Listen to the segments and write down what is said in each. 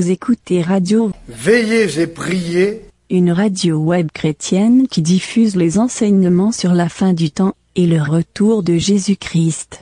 Vous écoutez Radio Veillez et priez, une radio web chrétienne qui diffuse les enseignements sur la fin du temps et le retour de Jésus-Christ.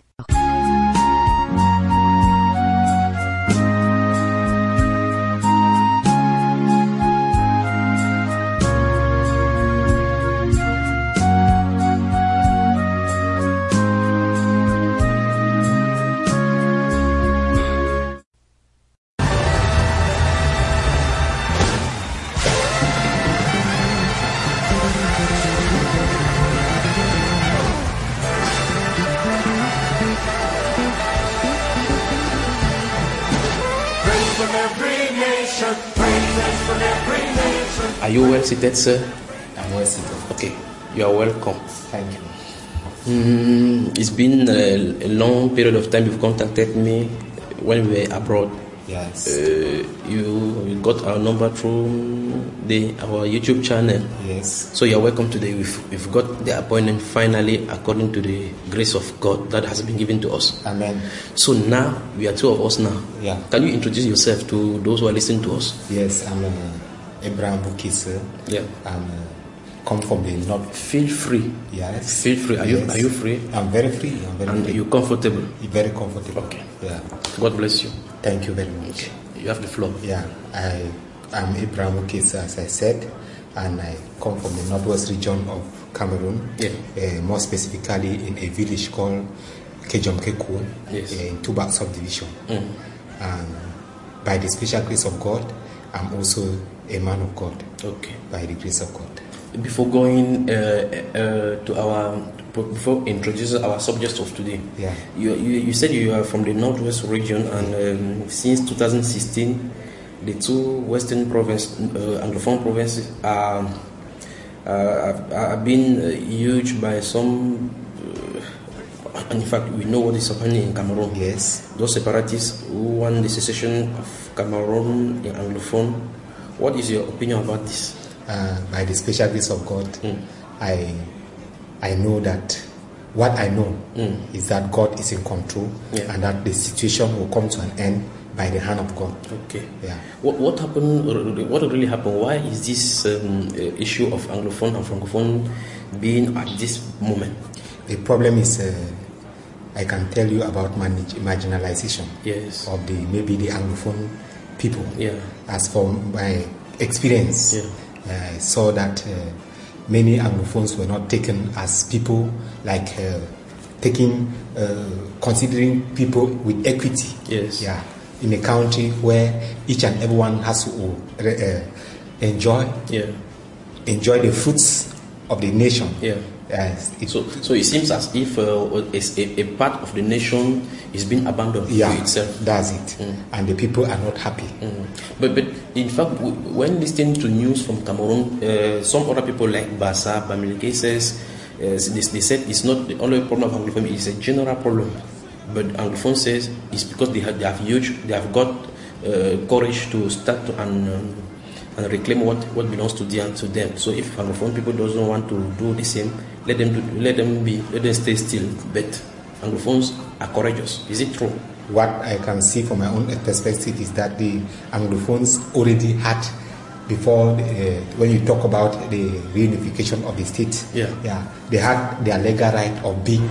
Are you well seated, sir? I'm well seated. Okay, you are welcome. Thank you. It's been a long period of time you've contacted me when we were abroad. Yes. You got our number through our YouTube channel. Yes. So you're welcome today. We've got the appointment finally according to the grace of God that has been given to us. Amen. So now, we are two of us now. Yeah. Can you introduce yourself to those who are listening to us? Yes, I'm Abraham Bukisa. Yeah. I'm come from the north. Feel free. Yes. Feel free. Are you free? I'm very free. And you're comfortable? Very comfortable. Okay. Yeah. God bless you. Thank you very much. You have the floor. Yeah. I'm Abraham Bukisa, as I said, and I come from the northwest region of Cameroon. Yeah. More specifically in a village called Kejomkeku, Yes. in Tuba subdivision. Mm. And by the special grace of God, I'm also a man of God. Okay. By the grace of God. Before going before introducing our subject of today, Yeah. you said you are from the northwest region, and since 2016, the two western Anglophone provinces are being used by some. And in fact, we know what is happening in Cameroon. Yes. Those separatists who want the secession of Cameroon in Anglophone. What is your opinion about this? By the special grace of God, I know that what I know is that God is in control, Yeah. and that the situation will come to an end by the hand of God. Okay. Yeah. What happened? What really happened? Why is this issue of Anglophone and Francophone being at this moment? The problem is, I can tell you about marginalization Yes. of maybe the Anglophone people. Yeah. As for my experience, Yeah. I saw that many Anglophones were not taken as people, like considering people with equity. Yes. Yeah. In a country where each and everyone has to enjoy the fruits of the nation. Yeah. So it seems as if a part of the nation is being abandoned to itself. That's it. And the people are not happy. But in fact, when listening to news from Cameroon, some other people like Bassa, Bamileke says, they said it's not the only problem of Anglophone, it's a general problem. But Anglophone says it's because they have got courage to start and reclaim what belongs to them. So if Anglophone people doesn't want to do the same, let them stay still. But Anglophones are courageous. Is it true? What I can see from my own perspective is that the Anglophones already had, before when you talk about the reunification of the state, they had their legal right of being.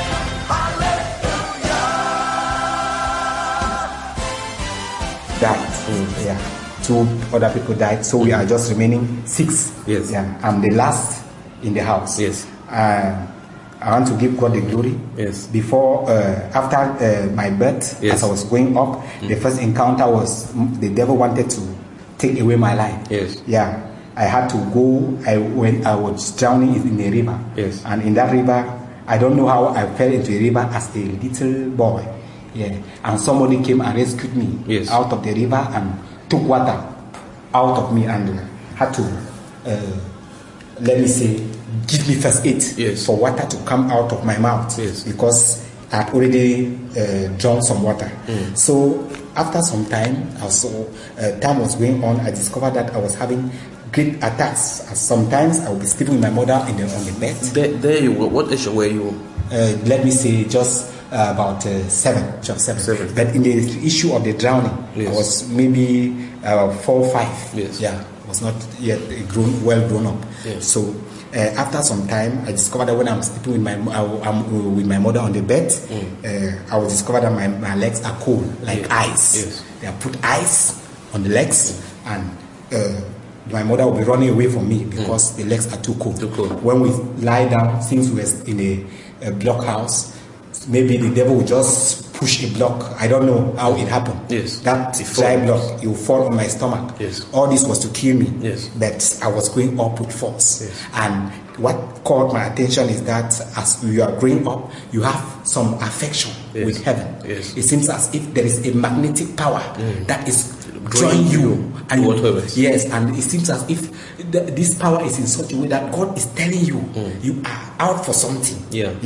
Died. Two other people died, so we are just remaining 6. Yes. Yeah, I'm the last in the house. Yes. I want to give God the glory. Yes. Before, after my birth, Yes. as I was going up, the first encounter was the devil wanted to take away my life. Yes. Yeah. I had to go. When I was drowning in a river. Yes. And in that river, I don't know how I fell into a river as a little boy. Yeah. And somebody came and rescued me out of the river and took water out of me and had to, let me say, give me first aid for water to come out of my mouth because I had already drunk some water. So after some time, time was going on, I discovered that I was having great attacks. Sometimes I would be sleeping with my mother on the bed. There you were. What age were you? Let me say just about 7. Seven. But in the issue of the drowning, I was maybe 4 or 5. Yes. Yeah, I was not yet well grown up. Yes. So after some time, I discovered that when I'm sleeping with my mother on the bed, I was discovered that my legs are cold, like ice. Yes. They have put ice on the legs, and my mother will be running away from me because the legs are too cold. When we lie down, since we were in a blockhouse, maybe the devil will just push a block. I don't know how it happened. Yes. That dry block, it will fall on my stomach. Yes. All this was to kill me. Yes. But I was going up with force. Yes. And what caught my attention is that as you are growing up, you have some affection with heaven. Yes. It seems as if there is a magnetic power that is drawing you. And yes, and it seems as if this power is in such a way that God is telling you you are out for something.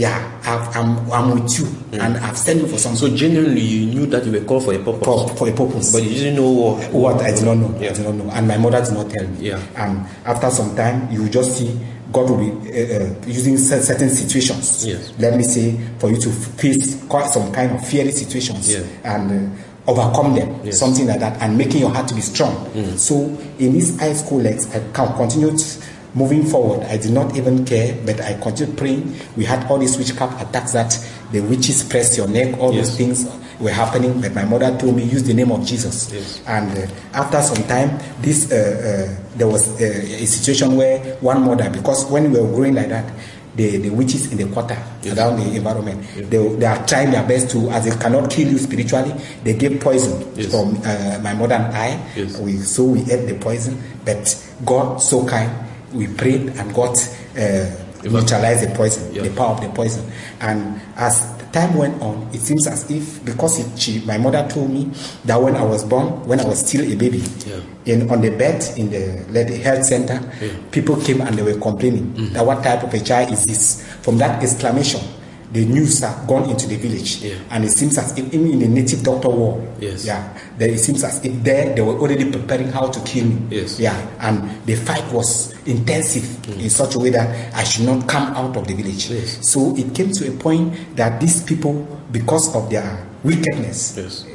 I'm with you, and I've sent you for something. So genuinely, you knew that you were called for a purpose. For a purpose, but you didn't know what. I did not know. I did not know, and my mother did not tell me. And after some time, you will just see God will be using certain situations. Yes. Let me say, for you to face quite some kind of fiery situations and overcome them, something like that, and making your heart to be strong. So in these high school legs, I continued moving forward. I did not even care, but I continued praying. We had all these witchcraft attacks that the witches pressed your neck, all those things were happening, but my mother told me, use the name of Jesus. And after some time, this there was a situation where one mother, because when we were growing like that, the witches in the quarter around the environment, they are trying their best to, as they cannot kill you spiritually, they gave poison from my mother and I. We ate the poison, but God so kind, we prayed and God neutralized the poison, the power of the poison. And as time went on, it seems as if, because my mother told me that when I was born, when I was still a baby, on the bed in the health center, people came and they were complaining that what type of a child is this? From that exclamation, the news had gone into the village, and it seems as if even in the native doctor war, it seems as if they were already preparing how to kill me. And the fight was intensive in such a way that I should not come out of the village. So it came to a point that these people, because of their wickedness,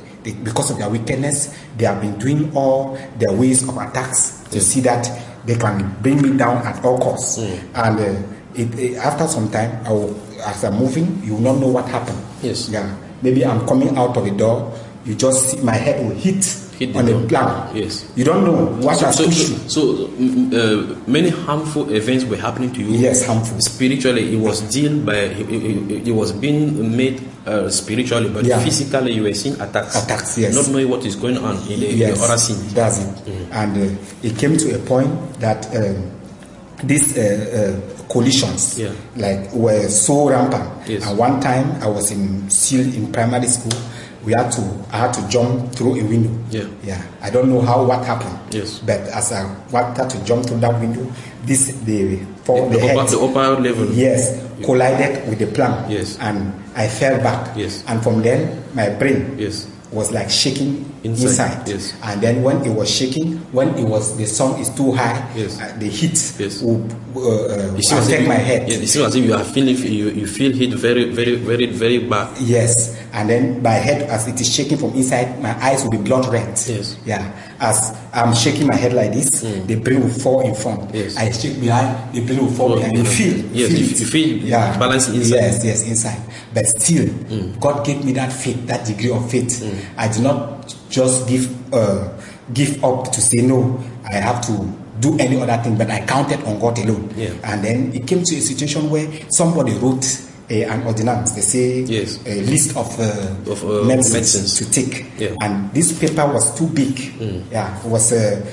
they have been doing all their ways of attacks to see that they can bring me down at all costs. And after some time, as I'm moving, you will not know what happened. Maybe I'm coming out of the door, you just see my head will hit on the plank. You don't know what has pushed you. So many harmful events were happening to you. Yes, harmful. Spiritually, it was dealt by. It was being made spiritually, but physically, you were seeing attacks. Not knowing what is going on in the other scene. That's it. And it came to a point that these collisions were so rampant. And one time, I was still in primary school. I had to jump through a window. I don't know what happened. But as I wanted to jump through that window, the upper level collided with the plank, and I fell back. And from then, my brain was like shaking inside. And then when it was shaking, the sun is too high, the heat will affect my head. It seems as if you feel heat very, very, very, very bad. And then my head, as it is shaking from inside, my eyes will be blood red. As I'm shaking my head like this, the brain will fall in front. I shake behind, the brain will fall behind. You feel balance inside. Inside. But still, God gave me that faith, that degree of faith. I did not just give up to say no, I have to do any other thing, but I counted on God alone. And then it came to a situation where somebody wrote an ordinance. They say a list of medicines to take, and this paper was too big. It was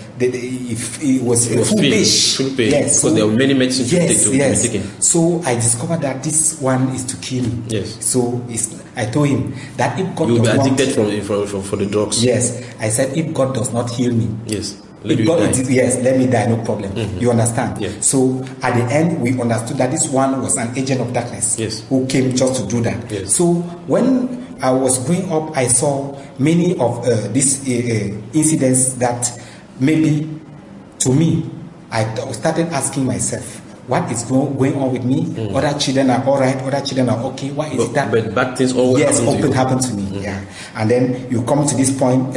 it was a full page. Because there were many medicines to be taken. So I discovered that this one is to kill me. So I told him that if God you will be addicted for the drugs. I said, if God does not heal me, let me die, no problem. You understand? So at the end, we understood that this one was an agent of darkness who came just to do that. So when I was growing up, I saw many of these incidents that maybe to me, I started asking myself, what is going on with me? Other children are all right. Other children are okay. Why is that? But bad things always happen to me. Yeah. And then you come to this point.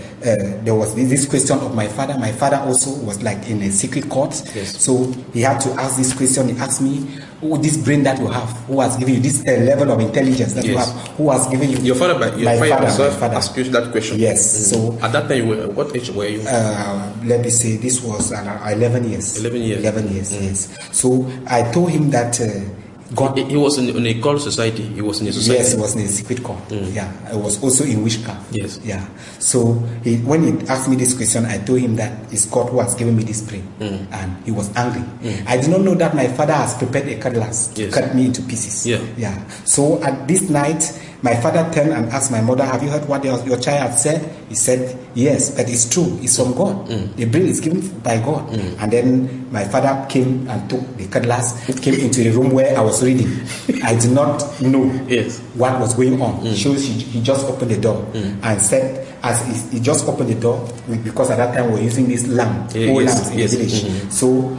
There was this question of my father. My father also was like in a secret court. Yes. So he had to ask this question. He asked me, this brain that you have, who has given you this level of intelligence that you have, who has given you? Your father, my father asked you that question. Yes. So at that time, what age were you? Let me say this was 11 years. 11 years. 11 years. Yes. So I told him that God. He was in a cult society. He was in a society. Yes, he was in a secret cult. Yeah, I was also in witchcraft. Yes. Yeah. So when he asked me this question, I told him that it's God who has given me this brain, and he was angry. I did not know that my father has prepared a cutlass to cut me into pieces. Yeah. Yeah. So at this night, my father turned and asked my mother, "Have you heard what your child had said?" He said, "Yes, but it's true. It's from God. The brain is given by God." And then my father came and took the cutlass, came into the room where I was reading. I did not know what was going on. He just opened the door and said, as he just opened the door, because at that time we were using this lamp, old lamps in the village. So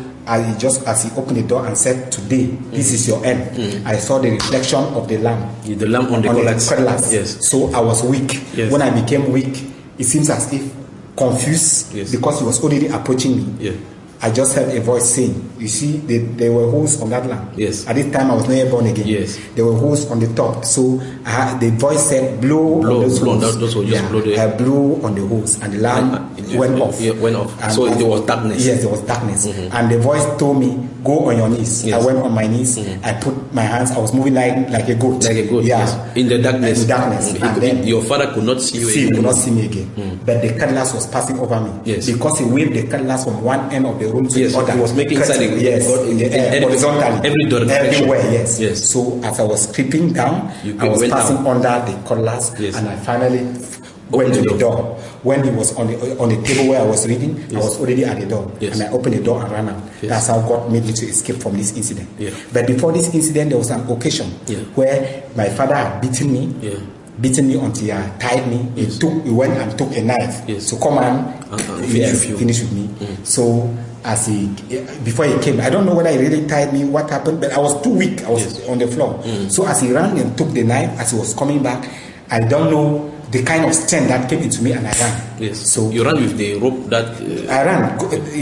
as he opened the door and said, "Today, this is your end." I saw the reflection of the lamp. The lamp on the cutlass. Yes. So I was weak. Yes. When I became weak, it seems as if confused because he was already approaching me. Yeah. I just heard a voice saying, "You see, there were holes on that lamp." Yes. At this time, I was not yet born again. Yes. There were holes on the top. So the voice said, "Blow on those holes." Those holes. Just blow the... I blew on the holes, and the lamp went off. It went off. And so there was darkness. Yes, there was darkness. And the voice told me, "Go on your knees." Yes. I went on my knees. I put my hands. I was moving like a goat. Like a goat. Yeah. Yes. In the darkness. In darkness. And then your father could not see you. He could not see me again. But the cutlass was passing over me. Yes. Because he waved the cutlass from one end of the room to the other. He was making inside in the air, horizontally, everywhere. Yes. So as I was creeping down, I was passing under the cutlass, and I finally went to the door. When he was on the table where I was reading, I was already at the door, and I opened the door and ran out. That's how God made me to escape from this incident. But before this incident, there was an occasion where my father had beaten me until he tied me. He went and took a knife to come and finish with me. So before he came, I don't know whether he really tied me, what happened, but I was too weak. I was on the floor. So as he ran and took the knife, as he was coming back, I don't know the kind of strength that came into me, and I ran. Yes. So you ran with the rope that... I ran.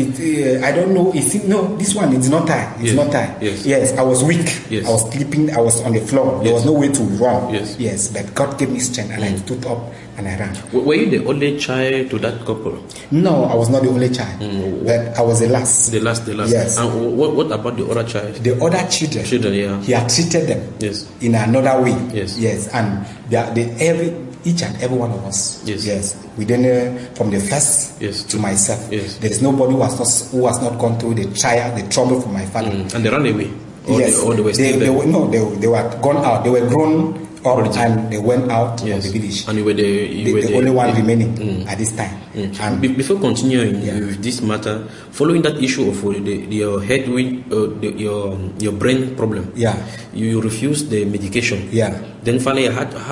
I don't know. No, this one is not tied. It's not tied. Yes, I was weak. I was sleeping. I was on the floor. There was no way to run. Yes, but God gave me strength, and I stood up and I ran. Were you the only child to that couple? No, I was not the only child. But I was the last. The last. Yes. And what about the other child? The other children, he had treated them in another way. Yes. And each and every one of us. Yes. We didn't, from the first to myself. There is nobody who has not gone through the trouble for my family. And they ran away. Or they were still there? They were gone out. They were grown up and they went out of the village. And you were the only one remaining at this time. And before continuing with this matter, following that issue of your head, your brain problem, you refused the medication. Then finally,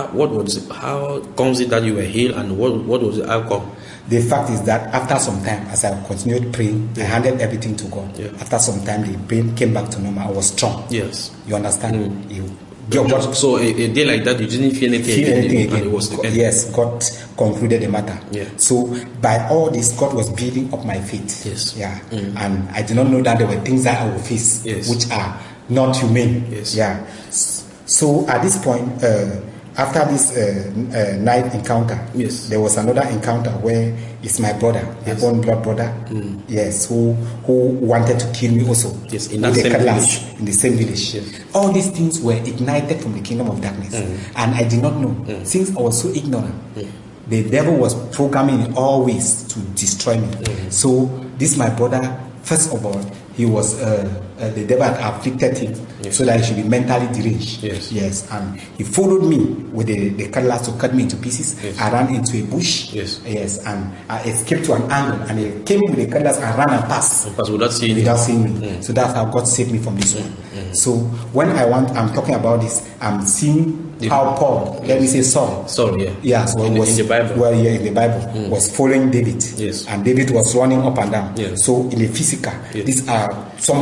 how comes it that you were healed, and what was the outcome? The fact is that after some time, as I continued praying, I handed everything to God. After some time, the brain came back to normal. I was strong. Yes. You understand? So a day like that, you didn't feel anything again. And it was the end. Yes, God concluded the matter. So by all this, God was building up my faith. And I did not know that there were things that I would face which are not humane. So at this point, after this night encounter, there was another encounter where it's my brother, my own blood brother, who wanted to kill me also. In that same village. In the same village. All these things were ignited from the kingdom of darkness, and I did not know. Since I was so ignorant, the devil was programming in all ways to destroy me. So this my brother, first of all, he was the devil had afflicted him so that he should be mentally deranged. And he followed me with the cutlass to cut me into pieces. I ran into a bush. And I escaped to an angle, and he came with the cutlass and ran and passed without seeing me. So that's how God saved me from this one. So when I'm talking about this, I'm seeing how Paul, let me say Saul. So in the Bible. Well, in the Bible, was following David. And David was running up and down. So in the physical, these are some of the things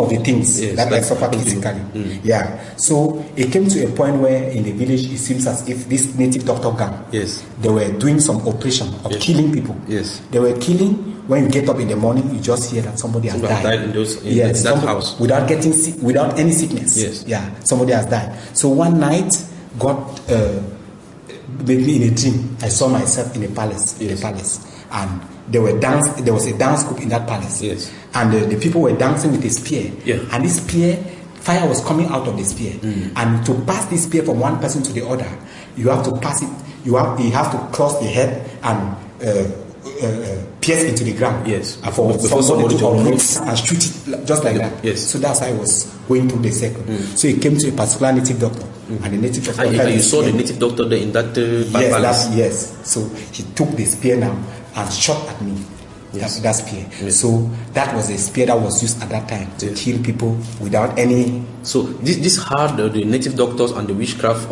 pains that I suffered physically. Yeah. So it came to a point where in the village it seems as if this native doctor gang, they were doing some operation of killing people. They were killing. When you get up in the morning, you just hear that somebody has died in that house without getting sick, without any sickness. Yeah, somebody has died. So one night, God made me in a dream. I saw myself in a palace. And there was a dance group in that palace. And the people were dancing with a spear. And this spear, fire was coming out of the spear. And to pass this spear from one person to the other, you have to pass it. You have to cross the head and pierce into the ground. For somebody to uproot and shoot it just like that. So that's how I was going through the circle. So it came to a particular native doctor, and the native doctor. And you saw the native doctor there in that palace. Yes. So he took the spear now and shot at me. That spear. So that was a spear that was used at that time to kill people without any. So this had the native doctors and the witchcraft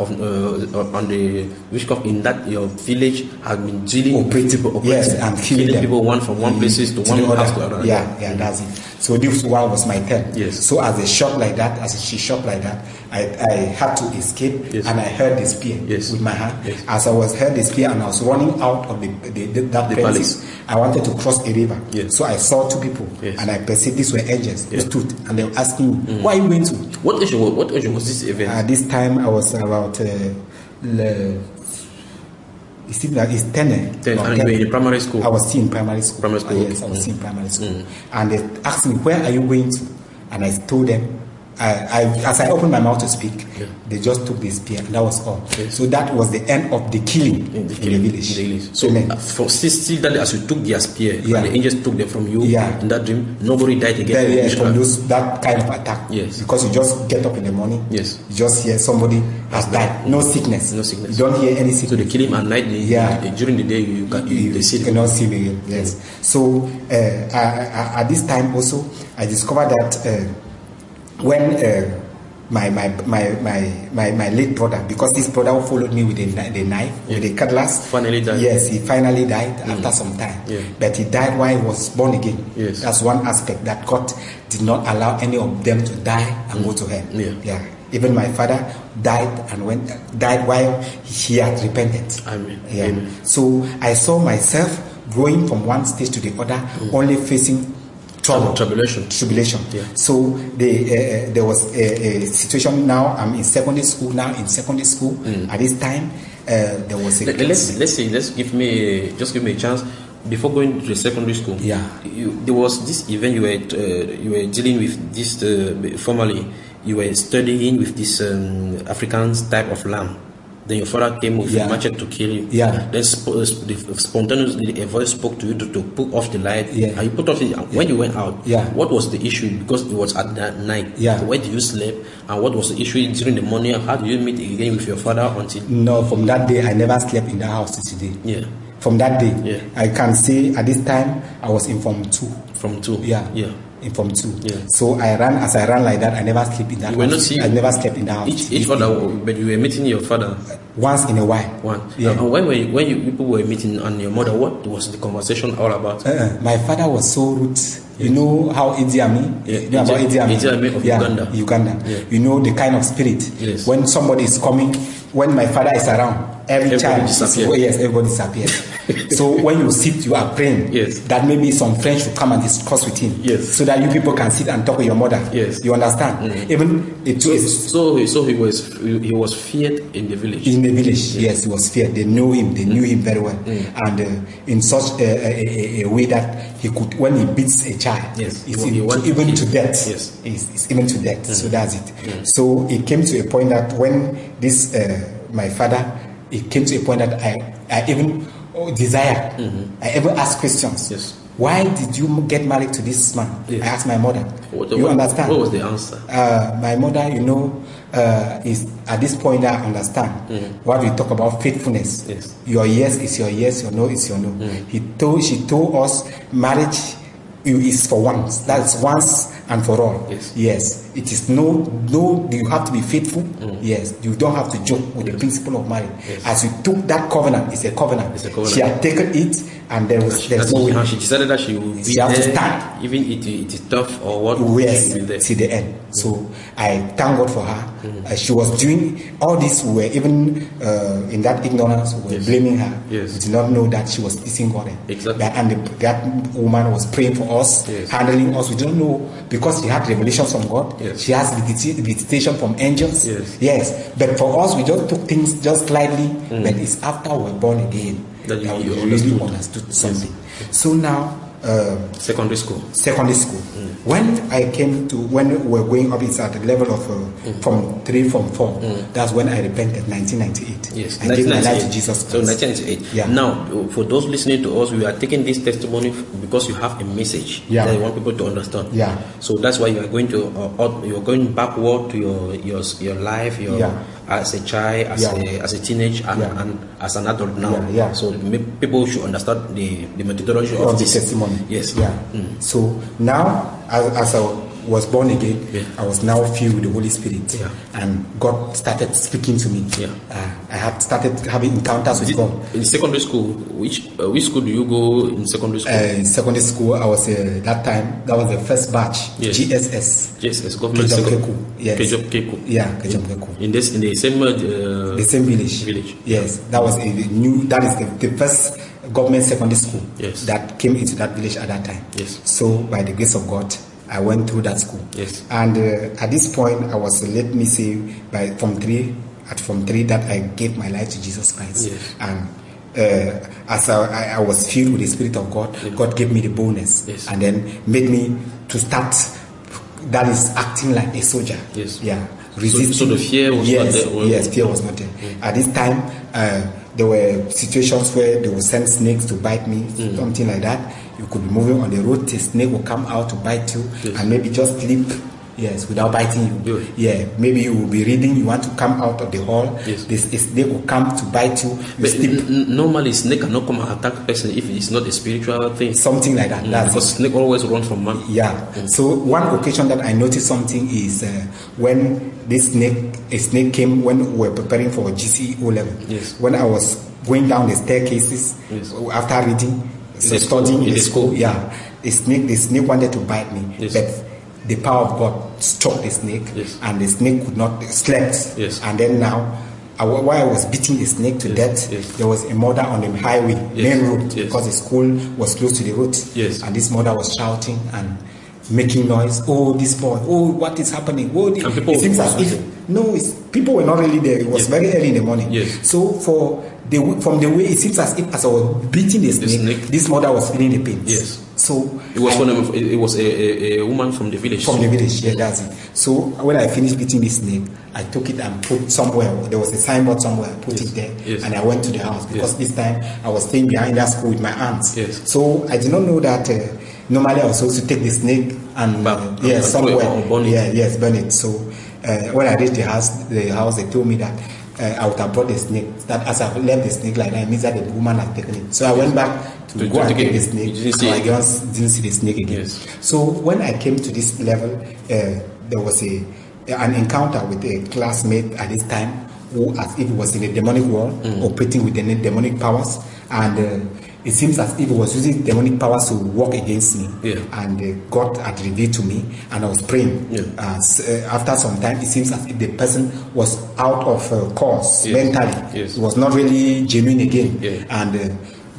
in that your village had been dealing operating and killing people one from one places to one house to another. Yeah, that's it. So this one was my turn. So as she shot like that, I had to escape, and I held the spear with my hand. As I held the spear and I was running out of that palace, I wanted to cross a river. So I saw two people, and I perceived these were angels who stood, and they were asking me, "Where are you going to?" What age was this event? At this time, I was about. It seems like it's 10. And you were in primary school? I was still in primary school. Yes, I was still in primary school. And they asked me, "Where are you going to?" And I told them, as I opened my mouth to speak, they just took the spear, and that was all. So that was the end of the killing in the village. So still that as you took their spear, and the angels took them from you in that dream, nobody died again from that kind of attack. Because you just get up in the morning, you just hear somebody has died. No sickness. You don't hear any sickness. So they kill him at night. During the day, they see him. Cannot see him again. Yes. So at this time also, I discovered that. When my late brother, because this brother followed me with the knife, with the cutlass, finally died. Yes, he finally died after some time. But he died while he was born again. That's one aspect that God did not allow any of them to die and go to hell. Even my father died while he had repented. Amen. So I saw myself growing from one stage to the other, only facing tribulation. So there was a situation. Now I'm in secondary school. At this time, there was a. Let's give me a chance before going to the secondary school. There was this event you were dealing with this formerly. You were studying with this African type of lamb. Then your father came with a machete to kill you. Then spontaneously a voice spoke to you to put off the light. And you put off it. When you went out, what was the issue? Because it was at that night. Where did you sleep? And what was the issue during the morning? How did you meet again with your father until? No, from that day I never slept in that house till today. From that day, I can say at this time I was in Form 2. From 2. In Form 2. So as I ran like that, I never slept in that house. I never slept in that house. Each other, but you were meeting your father? Once in a while. And when people were meeting and your mother, what was the conversation all about? My father was so rude. You know how Idi Amin? You know about Idi Amin of Uganda. You know the kind of spirit. When somebody is coming, when my father is around, everybody disappears. So when you sit, you are praying that maybe some friends should come and discuss with him, so that you people can sit and talk with your mother. You understand? Even so he was feared in the village. In the village, yes, he was feared. They knew him. They knew him very well, and in such a way that he could, when he beats a child, it's even to death. It's even to death. So that's it. So it came to a point that when this my father, it came to a point that I even desired. I ever asked questions. Why did you get married to this man? I asked my mother. You understand? What was the answer? My mother, is at this point I understand what we talk about faithfulness. Your yes is your yes, your no is your no. She told us marriage is for once. That's once and for all. Yes. Yes. It is no, you have to be faithful. Yes. You don't have to joke with the principle of marriage. Yes. As you took that covenant, it's a covenant. She had taken it, and there's no way. She decided that she will be She has there, to stand. even it is tough or what. Yes, she will be there. till the end. So I thank God for her. She was doing all this. We were even in that ignorance. We were blaming her. Yes. We did not know that she was pleasing God. Exactly. That woman was praying for us, handling us. We don't know because she had revelations from God. Yes. She has visitation from angels. Yes. But for us, we just took things just lightly. But it's after we were born again that we really understood something. So now. Secondary school. When we were going up, it's at the level of from 3, from 4. That's when I repented, 1998. Yes, I gave my life to Jesus Christ. So 1998. Yeah. Now, for those listening to us, we are taking this testimony because you have a message that you want people to understand. Yeah. So that's why you are going to you're going backward to your life, as a child, as a teenager, and as an adult now. Yeah. So people should understand the methodology of this testimony. Yes. Yeah. So now, as I was born again, I was now filled with the Holy Spirit, and God started speaking to me. I had started having encounters with God. In secondary school, which school do you go in secondary school? In secondary school, I was that time. That was the first batch. GSS. Government Keku. Yes. Keku. Yeah, Keku. In the same the same village. Yes, that was that is the first government secondary school that came into that village at that time. Yes. So by the grace of God, I went through that school. Yes. And at this point, I was, let me say, from 3 that I gave my life to Jesus Christ. Yes. And as I was filled with the Spirit of God, God gave me the boldness, and then made me to start, that is, acting like a soldier. Yes. Yeah. Resisting. So the fear was not there? Yes, fear was not there. At this time, there were situations where they would send snakes to bite me, something like that. You could be moving on the road, the snake will come out to bite you, and maybe just sleep, without biting you. Yeah, maybe you will be reading, you want to come out of the hall, a snake will come to bite you. But normally, snake cannot come and attack a person if it's not a spiritual thing. Something like that. Because snake always run from man. Yeah. So one occasion that I noticed something is when a snake came when we were preparing for GCE O level. Yes. When I was going down the staircases after reading, studying in the school. Yeah. The snake wanted to bite me, but the power of God struck the snake, and the snake could not slept. Yes. And then now, while I was beating the snake to death, there was a mother on the highway, main road, because the school was close to the road. Yes. And this mother was shouting and making noise. Oh, this boy! Oh, what is happening? Oh, it seems as if people were not really there. It was very early in the morning. Yes. So from the way, it seems as if as I was beating the snake, this mother was feeling the pain. Yes. So it was a woman from the village. From the village, that's it. So when I finished beating the snake, I took it and put somewhere. There was a signboard somewhere. I put it there, and I went to the house because this time I was staying behind that school with my aunts. Yes. So I did not know that normally I was supposed to take the snake and somewhere. Burn it. Burn it. So when I reached the house, they told me that I would have brought the snake. That as I left the snake like that, it means that the woman had taken it. So I went back to go and take the snake. I didn't see the snake again. Yes. So when I came to this level, there was an encounter with a classmate at this time who, as if he was in a demonic world, operating with the demonic powers, and it seems as if he was using demonic powers to work against me. And God had revealed to me, and I was praying. After some time, it seems as if the person was out of course mentally. It was not really genuine again. And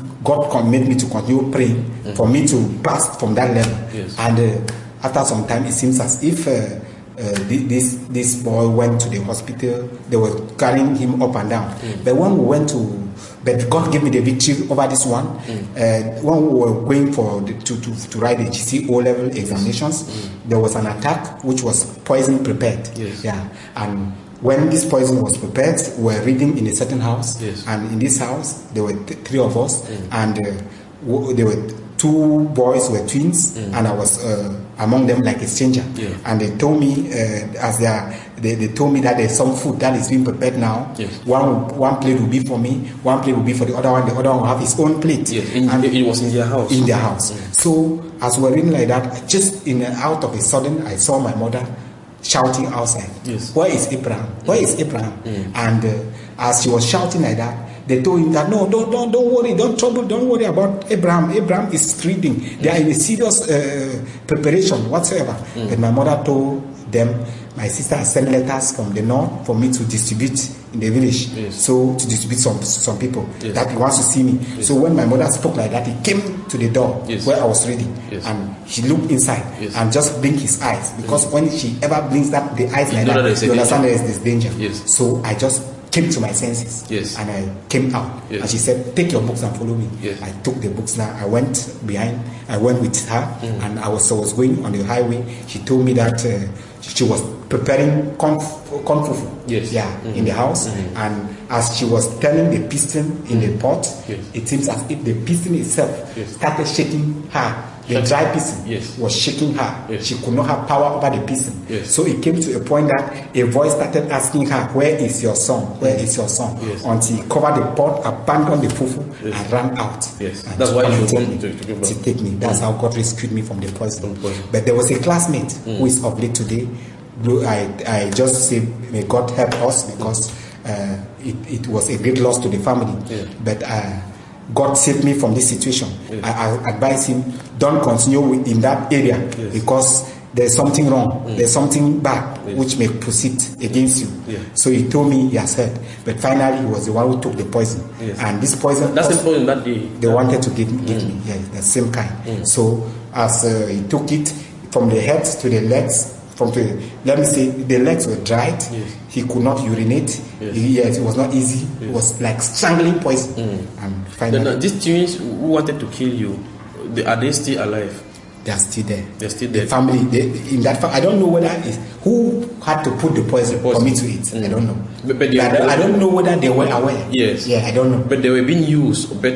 God made me to continue praying for me to pass from that level. And after some time, it seems as if this boy went to the hospital. They were carrying him up and down. But when we went but God gave me the victory over this one. When we were going to write the GC O level examinations, there was an attack which was poison prepared. And when this poison was prepared, we were reading in a certain house, and in this house there were 3 of us, and two boys were twins, and I was among them like a stranger. Yeah. And they told me, they told me that there's some food that is being prepared now. Yes. One plate will be for me, one plate will be for the other one. The other one will have his own plate. Yes. And it was in their house. In their house. So as we're reading like that, just out of a sudden, I saw my mother shouting outside. Yes. Where is Abraham? Where is Abraham? And as she was shouting like that, they told him that no, don't worry, don't worry about Abraham. Abraham is reading. They are in a serious preparation whatsoever. And my mother told them, my sister has sent letters from the north for me to distribute in the village. Yes. So to distribute some people that he wants to see me. Yes. So when my mother spoke like that, he came to the door where I was reading, and he looked inside and just blinked his eyes, because when she ever blinks the eyes like that, you understand there is this danger. Yes. So I just came to my senses, and I came out, and she said, take your books and follow me. I took the books. Now I went behind, I went with her, and I was going on the highway. She told me that she was preparing corn fufu in the house, and as she was turning the piston in the pot, it seems as if the piston itself started shaking her. The dry piston was shaking her. She could not have power over the piston. So it came to a point that a voice started asking her, where is your son? Where is your son? Until he covered the pot, abandoned the fufu, and ran out. And that's why you wanted to take me. That's how God rescued me from the poison. But there was a classmate who is of late today. I just say, may God help us, because it was a great loss to the family. But God saved me from this situation. I advise him, don't continue in that area, because there's something wrong. There's something bad which may proceed against you. So he told me he has heard. But finally, he was the one who took the poison. And this poison, that's the poison that they wanted to give me. The same kind. So as he took it from the head to the legs, let me say, the legs were dried. He could not urinate. It was not easy. It was like strangling poison. And finally, these twins who wanted to kill you, are they still alive? They are still there. They're still there. The family, in that I don't know whether it's who had to put the poison for me to eat. I don't know. But I don't know whether they were aware. Yes. Yeah, I don't know. But they were being used, but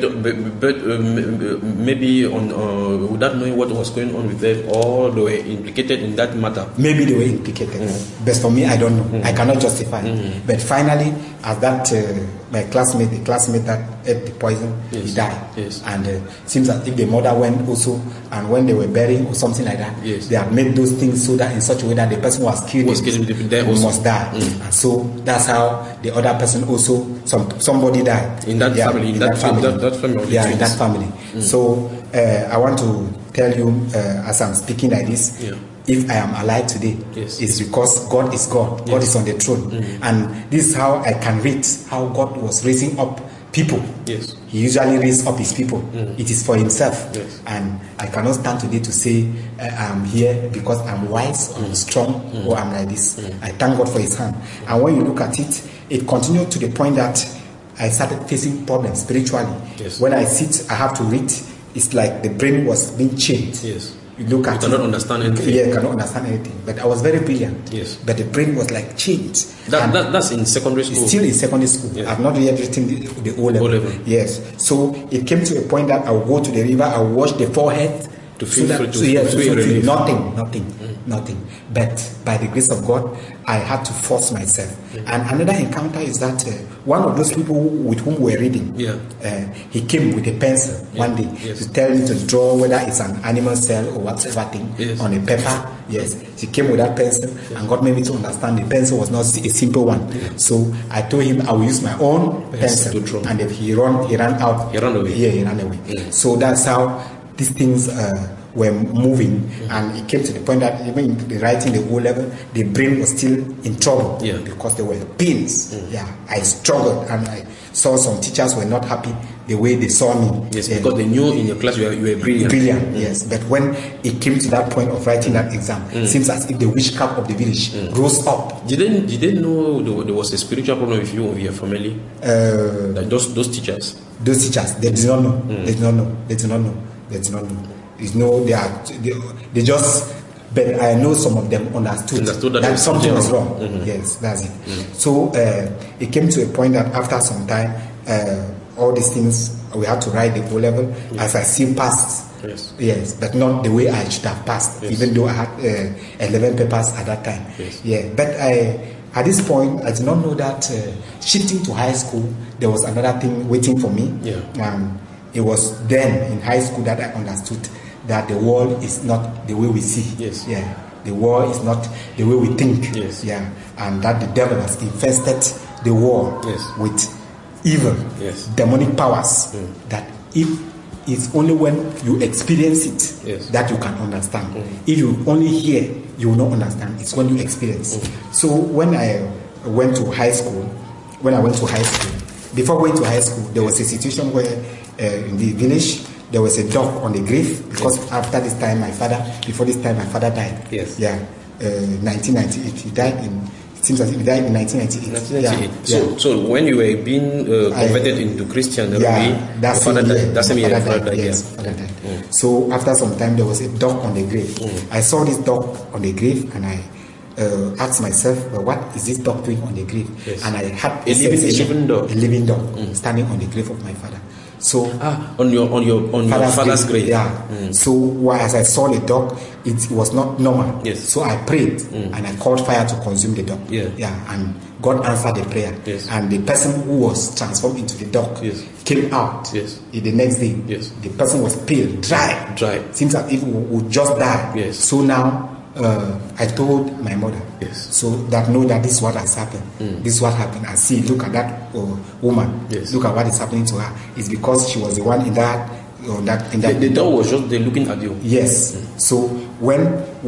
maybe without knowing what was going on with them, or they were implicated in that matter. Maybe they were implicated. But for me, I don't know. I cannot justify. But finally, as that the classmate that ate the poison, he died. And it seems that if the mother went also, and when they were burying or something like that, they had made those things so that in such a way that the person was killed must die. And so that's how the other person also, somebody died in that family. In that family. So I want to tell you, as I'm speaking like this, if I am alive today, it's because God is God. God is on the throne. And this is how I can read how God was raising up people. He usually raises up his people. It is for himself. And I cannot stand today to say I'm here because I'm wise or I'm strong or I'm like this. I thank God for his hand. And when you look at it, it continued to the point that I started facing problems spiritually. When I sit, I have to read. It's like the brain was being changed. You look at cannot understand anything. Yeah, cannot understand anything. But I was very brilliant. But the brain was like changed. That's in secondary school. Still in secondary school. I've not yet written the O level. Yes. So it came to a point that I would go to the river, I would wash the forehead to feel nothing. But by the grace of God, I had to force myself. And another encounter is that one of those people with whom we were reading, he came with a pencil one day to tell me to draw whether it's an animal cell or whatever thing on a paper. He came with that pencil, and God made me to understand the pencil was not a simple one. So I told him I will use my own pencil to draw. And if he ran out. He ran away. He ran away. So that's how these things were moving, and it came to the point that even in the writing the O level, the brain was still in trouble because there were pains. I struggled, and I saw some teachers were not happy the way they saw me. Because they knew in your class you were brilliant. But when it came to that point of writing that exam, it seems as if the witchcraft of the village rose up. Did they know there was a spiritual problem with you or your family? Like those teachers? Those teachers, they did not know. They did not know. They just, but I know some of them understood that something was wrong. Yes, that's it. So it came to a point that after some time, all these things we had to write the O level. As I still passed Yes. Yes, but not the way I should have passed, even though I had 11 papers at that time. Yes. Yeah, but at this point, I did not know that shifting to high school, there was another thing waiting for me. Yeah. It was then in high school that I understood that the world is not the way we see. Yes. Yeah. The world is not the way we think. Yes. Yeah. And that the devil has infested the world with evil, demonic powers. That if it's only when you experience it that you can understand. If you only hear, you will not understand. It's when you experience. So when I went to high school, before going to high school, there was a situation where in the village there was a dog on the grave because before this time my father died. Yes. Yeah. 1998. He died in. It seems as if he died in 1998. 1998. So when you were being converted into Christian, that's father died. That's your father died. Yes, father died. So after some time, there was a dog on the grave. I saw this dog on the grave, and I asked myself, well, what is this dog doing on the grave? And I had a living dog standing on the grave of my father. So on your father's grave. Yeah. So as I saw the dog, it was not normal. Yes. So I prayed and I called fire to consume the dog. Yeah. And God answered the prayer. Yes. And the person who was transformed into the dog came out. Yes. The next day. Yes. The person was pale, dry. Seems as if he would just die. Yes. So now I told my mother. Yes. So that know that this is what has happened. This is what happened. I see. Look at that woman. Yes. Look at what is happening to her. It's because she was the one in that. The dog was just there looking at you. Yes. So when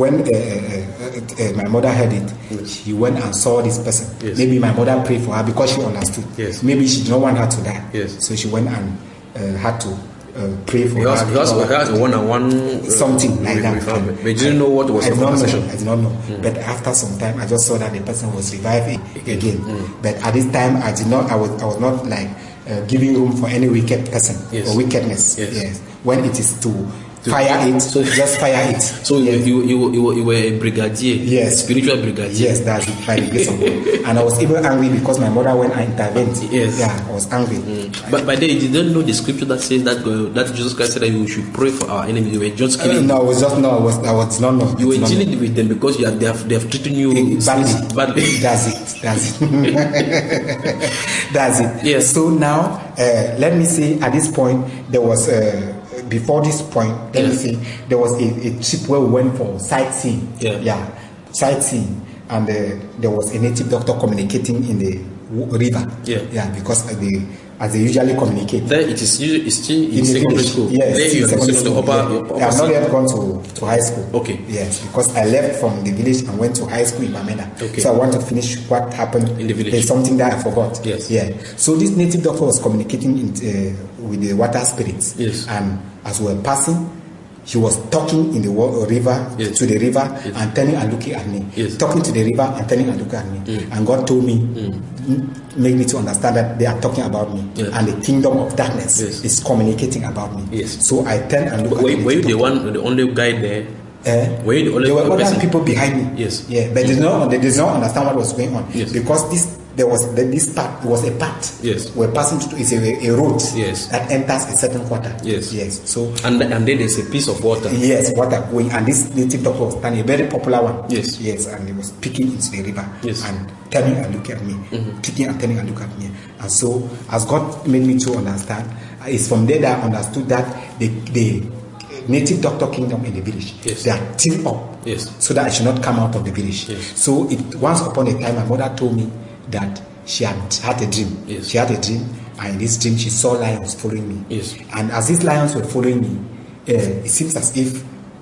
my mother heard it, she went and saw this person. Yes. Maybe my mother prayed for her because she understood. Yes. Maybe she did not want her to die. Yes. So she went and had to pray for her. He has a one-on-one something like that. But you didn't know what was the conversation. I did not know. But after some time, I just saw that the person was revived again. But at this time, I was not like giving room for any wicked person or wickedness. Yes. When it is to fire it, so just fire it. So you were a brigadier. Yes. Spiritual brigadier. Yes, that's it, by the grace of God. And I was even angry because my mother went and intervened. Yes. Yeah, I was angry. But by then you didn't know the scripture that says that Jesus Christ said that you should pray for our enemies. You were just killing. No, I was not know. You were dealing with them because they have treated you badly. That's it. That's it. Yes. So now, let me say at this point there was. Before this point, let me see, there was a trip where we went for sightseeing. Sightseeing. And there was a native doctor communicating in the river. Because as they usually communicate. There it is still in secondary school. Yes, there you secondary school. I have not yet gone to high school. Okay. Yes, because I left from the village and went to high school in Bamenda. Okay. So I want to finish what happened in the village. There's something that I forgot. Yes. Yeah. So this native doctor was communicating with the water spirits. Yes. And as we were passing, he was talking in the river to the river and turning and looking at me. Yes. Talking to the river and turning and looking at me. And God told me, made me to understand that they are talking about me. And the kingdom of darkness is communicating about me. Yes. So I turned and looked at me. Were you the only guy there? Were you the only there were other person? people behind me. Yes. Yeah, but they did not understand what was going on. Yes. Because this part was a path. Yes. We're passing through. It's a road. Yes. That enters a certain quarter. Yes. Yes. So and then there's a piece of water. Yes, water going, and this native doctor was standing, a very popular one. Yes. Yes, and he was peeking into the river. Yes. And turning and looking at me, peeking and turning and looking at me. And so, as God made me to understand, it's from there that I understood that the native doctor kingdom in the village, they are teamed up, so that I should not come out of the village. Yes. So once upon a time, my mother told me that she had a dream. Yes. She had a dream, and in this dream she saw lions following me. Yes. And as these lions were following me, it seems as if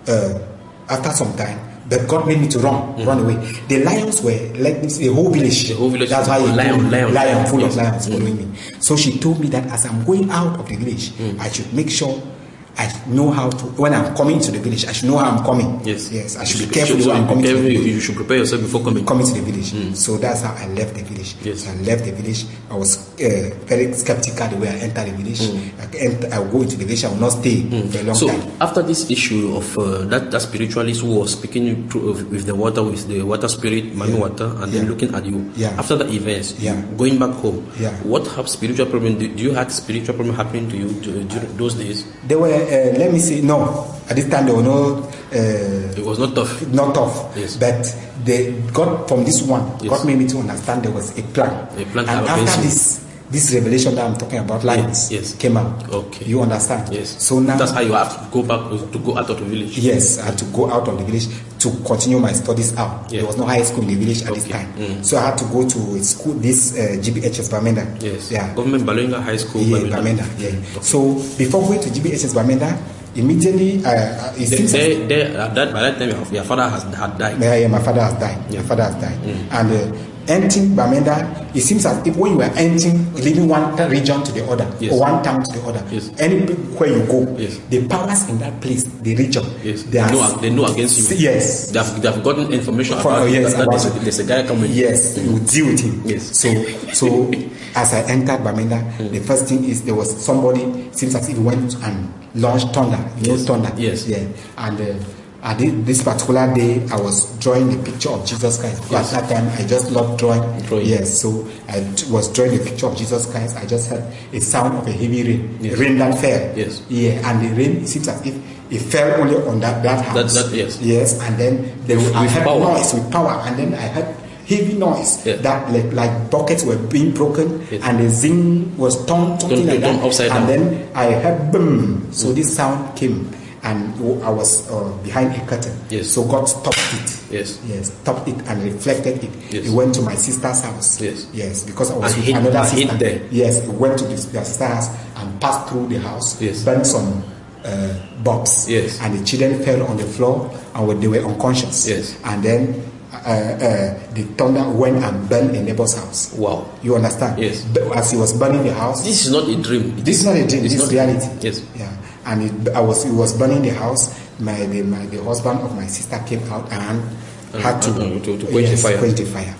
after some time, but God made me to run away. The lions were like the whole village. That's why lion full of lions following me. So she told me that as I'm going out of the village, I should make sure I know how to, when I'm coming to the village, I should know how I'm coming. Yes. Yes. I should be careful when I'm coming to the village. You should prepare yourself before coming to the village. So that's how I left the village. Yes. So I left the village. I was very skeptical the way I entered the village. I will go into the village. I will not stay for a long time. So after this issue of that spiritualist who was speaking with the water spirit, Mami Water, and then looking at you, after the events, going back home, what spiritual problem? Do you have spiritual problem happening to you during those days? There were let me say, no. At this time, there was no. It was not tough. Not tough. Yes. But God from this one, yes. God made me to understand there was a plan. A plan. And after this revelation that I'm talking about, lines yes. came out. Okay. You understand? Yes. So now that's how you have to go back to go out of the village. Yes, I had to go out of the village to continue my studies out. Yeah. There was no high school in the village at this time. So I had to go to a school, this GBHS Bamenda. Yes. Yeah. Government Balenga High School. Yeah, Bamenda. Yeah. Okay. So before going to GBHS Bamenda, immediately it seems by that time your father had died. Yeah, my father has died. Yeah. My father has died. And entering Bamenda, it seems as if when you were entering, leaving one region to the other, yes. or one town to the other, yes. anywhere you go, yes. the powers in that place, the region, yes. they know against you. Yes. They have gotten information about yes, that there's a guy coming. Yes, you will deal with him. Yes. So as I entered Bamenda, the first thing is there was somebody, seems as if he went and launched thunder. You know thunder? Yes. Yeah. And this particular day, I was drawing a picture of Jesus Christ. Because at that time, I just loved drawing. Yes, so I was drawing a picture of Jesus Christ. I just heard a sound of a heavy rain. Yes. Rain that fell. Yes. Yeah, and the rain, it seems as if it fell only on that house. Yes. Yes, and then I heard noise with power, and then I heard heavy noise that like buckets were being broken, and the zinc was turned something like that, upside and down. then I heard boom. So this sound came, and I was behind a curtain. Yes. So God stopped it. Yes. Yes, stopped it and reflected it. Yes. It went to my sister's house. Yes. Yes, because I was with another sister. there. Yes, it went to their sister's house and passed through the house. Yes. Burnt some bulbs. Yes. And the children fell on the floor and they were unconscious. Yes. And then the thunder went and burned a neighbor's house. Wow. You understand? Yes. As he was burning the house. This is not a dream. This is not a dream. This is reality. Yes. Yeah. And it was burning the house. The husband of my sister came out and had to quench the fire.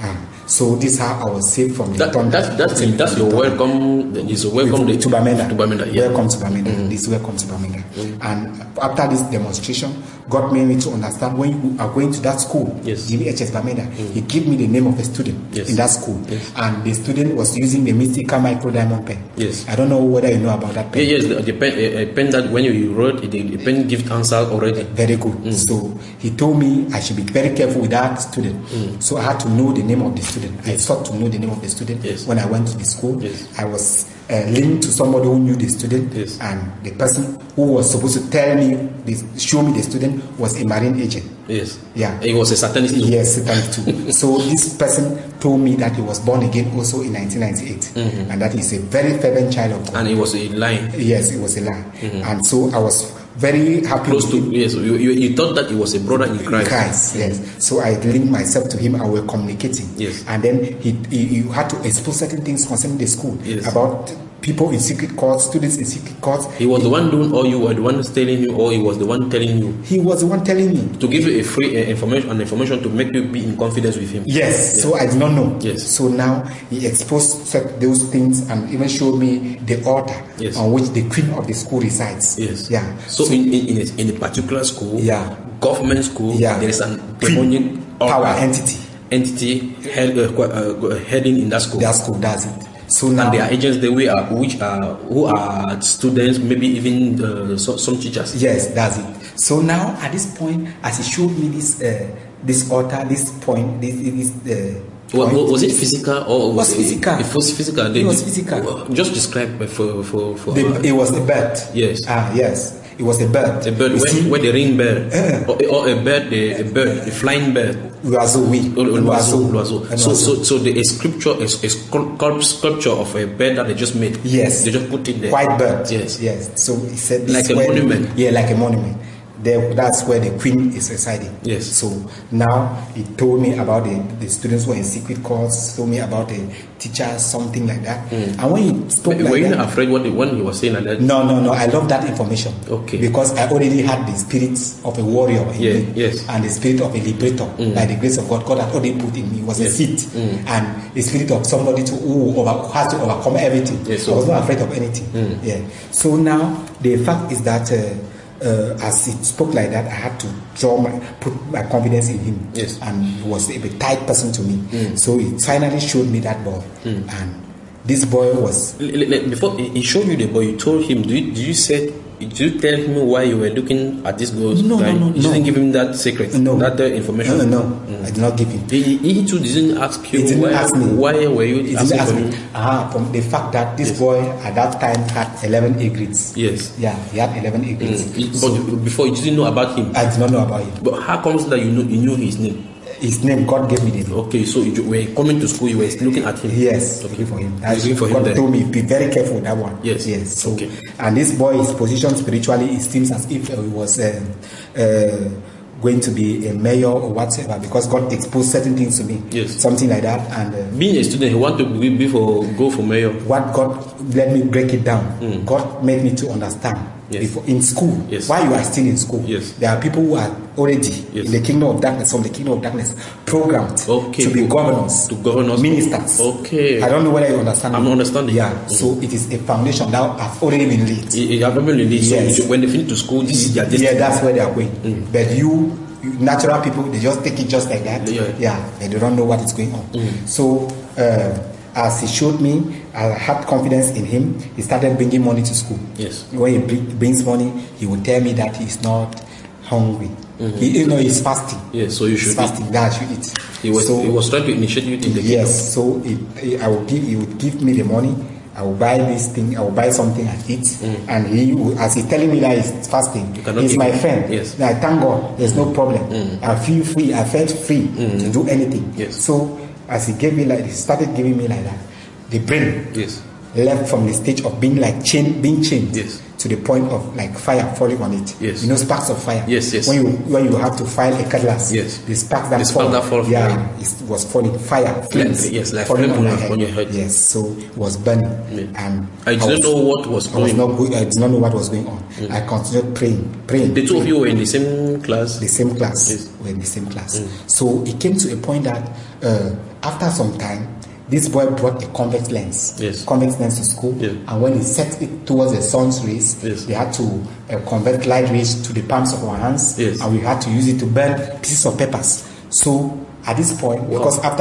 So this is how I was saved from the thunder. That's your welcome. It's a welcome to Bamenda. To Bamenda. Yeah. Welcome to Bamenda. This welcome to Bamenda. And after this demonstration, God made me to understand when you are going to that school, GBHS Bamenda, He gave me the name of a student in that school. Yes. And the student was using the Mystica Micro Diamond pen. Yes. I don't know whether you know about that pen. Yes, the pen, a pen that when you wrote, the pen gives answer already. Very good. So he told me I should be very careful with that student. So I had to know the name of the student. I sought to know the name of the student when I went to the school. I was linked to somebody who knew the student, and the person who was supposed to show me the student was a marine agent. Yes. Yeah. He was a Satanist too. Yes, Satanist too. So this person told me that he was born again also in 1998, and that he's a very fervent child of God. And he was a lion. Yes, it was a lion. And so I was very happy. Close to yes, you thought that he was a brother in Christ. Yes. So I linked myself to him and we were communicating. Yes. And then he had to expose certain things concerning the school about people in secret courts, students in secret courts. He was the one doing, or you were the one telling him, or he was the one telling you? He was the one telling me. To give you a free information to make you be in confidence with him. Yes. So I did not know. Yes. So now he exposed those things and even showed me the altar on which the queen of the school resides. Yes. Yeah. So in a particular school, government school, there is a demonic power entity heading in that school. That school does it. So now, and there are agents who are students, maybe even some teachers. Yes, that's it. So now at this point, as he showed me this altar, this point, was it physical or was physical? It was physical. It was physical. Just describe for it was a bird. Yes. Yes. It was a bird. A bird. Where the ring bird, or a bird, a flying bird. L'oiseau. So the sculpture of a bird that they just made. Yes. They just put it there. White bird. Yes. Yes. So he said like a monument. Yeah, like a monument. That's where the queen is residing. Yes. So now he told me about the students who were in secret courts, told me about the teachers, something like that. And when he spoke were you not afraid when he was saying like that? No. I love that information. Okay. Because I already had the spirit of a warrior in me. Yes. And the spirit of a liberator. By the grace of God had already put in me. It was a seed. And the spirit of somebody who has to overcome everything. Yes, so I was not afraid of anything. Yeah. So now the fact is that as he spoke like that, I had to put my confidence in him. Yes. And he was a tight person to me. So he finally showed me that boy. And this boy was... Before he showed you the boy, you told him, did you say did you tell him why you were looking at this ghost? No. You didn't give him that secret, that information? No. I did not give him. He too didn't ask you. He didn't ask me. Why were you asking for me? From the fact that this boy at that time had 11 A grades. Yes. Yeah, he had 11 A grades. But before, you didn't know about him? I did not know about him. But how comes that you knew his name? His name, God gave me the name. Okay, so you were coming to school, you were looking at him? Yes, okay. looking for him. Looking for God him told me, be very careful with that one. Yes. So, okay. And this boy, his position spiritually, it seems as if he was going to be a mayor or whatever, because God exposed certain things to me. Yes. Something like that. And being a student, he wanted to go for mayor. What God let me break it down. God made me to understand. Yes. Before, in school, while you are still in school, there are people who are already in the kingdom of darkness, from the kingdom of darkness, programmed to be governors, ministers. Okay. I don't know whether you understand. I'm not understanding. Yeah. So it is a foundation that has already been laid. It has already been laid. Yes. So when they finish to school, this is their destiny. Yeah, that's where they are going. But you natural people, they just take it just like that. Yeah. They don't know what is going on. So. As he showed me, I had confidence in him. He started bringing money to school. Yes. When he brings money, he would tell me that he's not hungry. He's fasting. Yes, so you should fasting. That I should eat. He was trying to initiate you in the kingdom. Yes. So he would give me the money. I will buy this thing. I will buy something and eat. And as he's telling me that he's fasting, he's my friend. Yes. I thank God. There's no problem. I feel free. I felt free to do anything. Yes. So as he started giving me like that, the brain left from the stage of being like being chained to the point of like fire falling on it. Yes. You know, sparks of fire. Yes. When you have to file a cutlass, the sparks that fall. It was falling, fire, flames. Yes, like falling flame on your head. Yes, so it was burning. And I didn't know what was going on. I did not know what was going on. I continued praying. The two of you were in the same class? The same class. Yes. We were in the same class. So it came to a point that after some time, this boy brought a convex lens to school, and when he set it towards the sun's rays, they had to convert light rays to the palms of our hands, and we had to use it to burn pieces of papers. So at this point, because after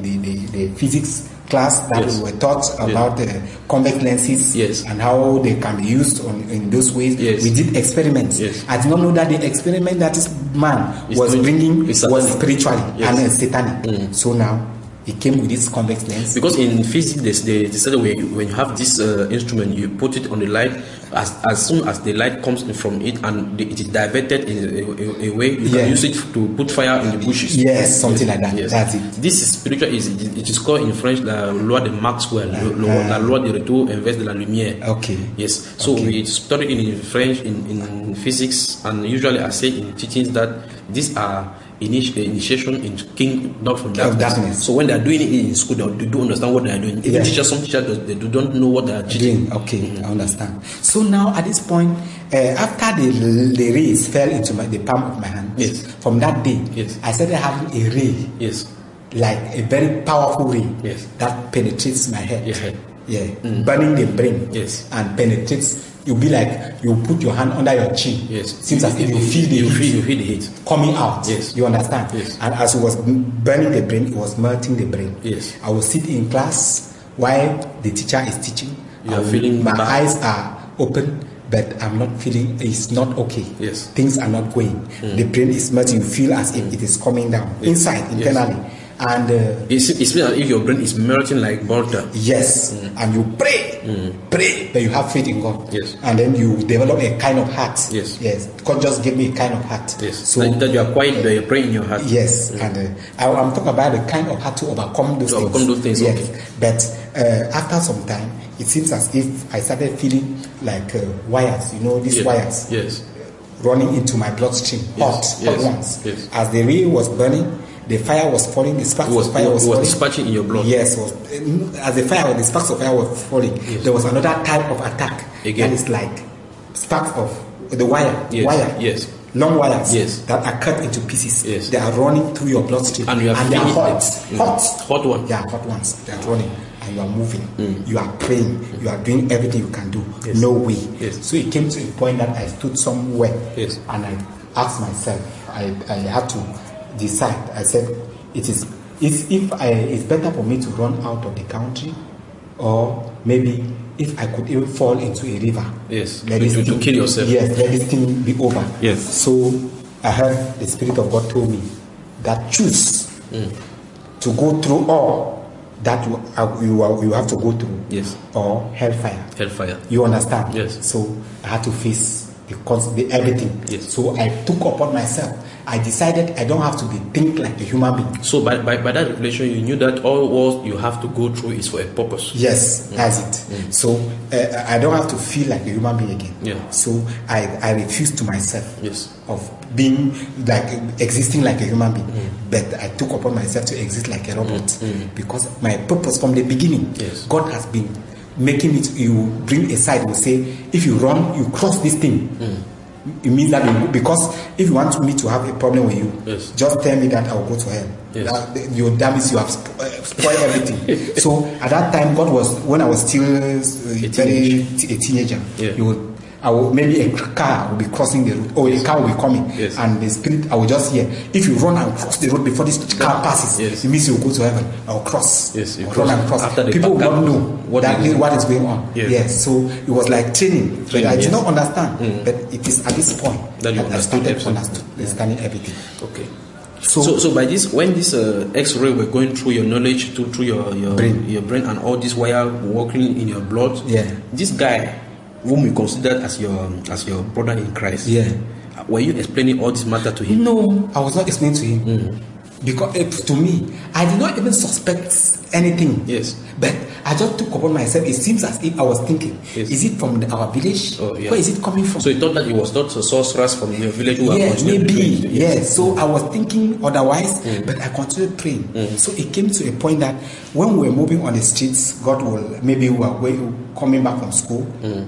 the physics class that we were taught about the convex lenses and how they can be used in those ways, we did experiments. I did not know that the experiment that this man was bringing was spiritually and satanic. So now it came with this convex lens. Because in physics, they said when you have this instrument, you put it on the light. As soon as the light comes in from it and it is diverted in a way, you can use it to put fire in the bushes. Yes, something like that. Yes. That's it. This is spiritual. It is called in French la loi de Maxwell, la loi de retour inverse de la lumière. Okay. Yes. So we studied in French in physics, and usually I say in teachings that these are initiation in kingdom from darkness. So when they are doing it in school, they don't understand what they are doing. Even some teachers they don't know what they are teaching. Okay, I understand. So now at this point, after the rays fell into the palm of my hand, from that day, I started having a ray, like a very powerful ray that penetrates my head. Burning the brain and penetrates. You'll be like, you put your hand under your chin. Seems as if you feel the heat coming out. You understand? And as it was burning the brain, it was melting the brain. I will sit in class while the teacher is teaching. My eyes are open, but I'm not feeling, it's not okay. Things are not going. The brain is melting. You feel as if it is coming down inside, internally. And it's like if your brain is melting like butter. And you pray, but you have faith in God. And then you develop a kind of heart. God just gave me a kind of heart. So that you are quiet, but you pray in your heart. And I'm talking about the kind of heart to overcome those things. But after some time, it seems as if I started feeling like wires. You know these wires running into my bloodstream, hot ones. As the ray was burning, the fire was falling, the sparks of fire was falling. Dispatching in your blood. As the sparks of fire was falling, there was another type of attack. That is like sparks of the wire. Long wires that are cut into pieces. They are running through your bloodstream. And they are hot. Hot ones. Yeah, hot ones. They are running. And you are moving. You are praying. You are doing everything you can do. No way. So it came to a point that I stood somewhere and I asked myself, I had to decide. I said, it's better for me to run out of the country, or maybe if I could even fall into a river. Yes. To kill yourself. Yes, let this thing be over. Yes. So I heard the Spirit of God told me that choose to go through all that you have to go through. Yes. Or hellfire. Hellfire. You understand? Yes. So I had to face everything. Yes. So I took upon myself. I decided I don't have to think like a human being. So by that revelation, you knew that all what you have to go through is for a purpose. Yes, that's it. So I don't have to feel like a human being again. Yeah. So I refused to myself of being like existing like a human being. But I took upon myself to exist like a robot because my purpose from the beginning, God has been making it. You bring a side, will say, if you run, you cross this thing. It means that because if you want me to have a problem with you, just tell me that I will go to hell. That means you have spoiled everything. So at that time, God was, when I was still a teenager, maybe a car will be crossing the road, or a car will be coming, and the Spirit, I will just hear, if you run and cross the road before this car passes, it means you will go to heaven. I will cross. You run and cross. People will not know what is going on. Yes. So it was like training. But I did not understand. But it is at this point that I started understanding everything. Okay. So by this, when this X-ray were going through your knowledge, through your brain, and all this wire working in your blood, this guy whom you considered as your brother in Christ, were you explaining all this matter to him? No, I was not explaining to him. Because to me, I did not even suspect anything. Yes. But I just took upon myself. It seems as if I was thinking, is it from our village? Where is it coming from? So you thought that it was not a sorceress from your village who maybe. Yes. So I was thinking otherwise, but I continued praying. So it came to a point that when we were moving on the streets, God will, maybe we were coming back from school.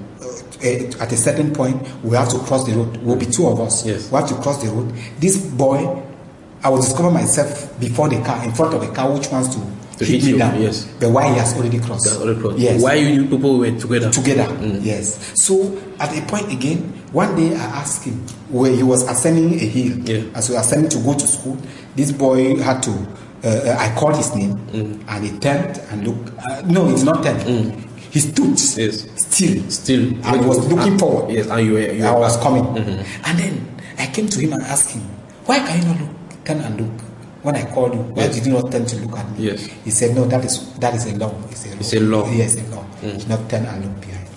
At a certain point, we have to cross the road. We'll be two of us. Yes. We have to cross the road. This boy, I will discover myself before the car, in front of the car, which wants to hit me down. Yes. But why he has already crossed. Yes. Why you people were together? Yes. So at a point again, one day I asked him where he was ascending a hill. As we were ascending to go to school, this boy had to. I called his name, and he turned and looked. No, it's not turned. He stood still. I was looking forward. Yes, and I was coming. And then I came to him and asked him, why can you not turn and look? When I called you, why did you not turn to look at me? Yes. He said, no, that is a law. It's a law. Yes, a law. You should not turn and look behind.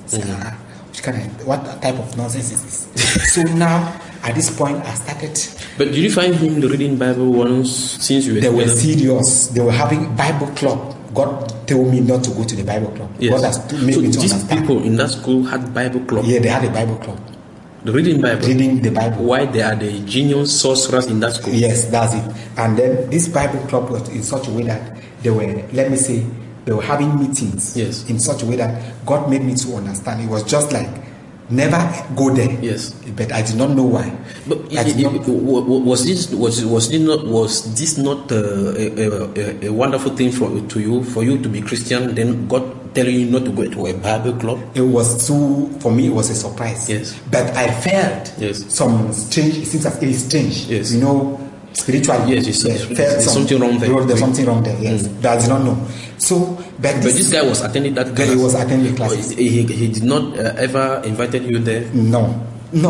What type of nonsense is this? So now, at this point, I started. But did you find him reading Bible once since you were They were serious. They were having Bible club. God told me not to go to the Bible club. Yes. God has made me to understand. These people in that school had Bible club. Yeah, they had a Bible club. Reading Bible. Reading the Bible. Why they are the genius sorcerers in that school? Yes, that's it. And then this Bible club was in such a way that they were, let me say, they were having meetings in such a way that God made me to understand. It was just like, never go there. Yes. But I did not know why. But was this not a wonderful thing for you to be Christian? Then God telling you not to go to a Bible club? It was for me, it was a surprise. Yes. But I felt some strange. It seems as it is strange. Yes. You know, spiritually. Yes. There's something wrong there. There's something wrong there. Yes. But I did not know. So, but this guy was attending that class. He was attending classes. He did not ever invited you there. No.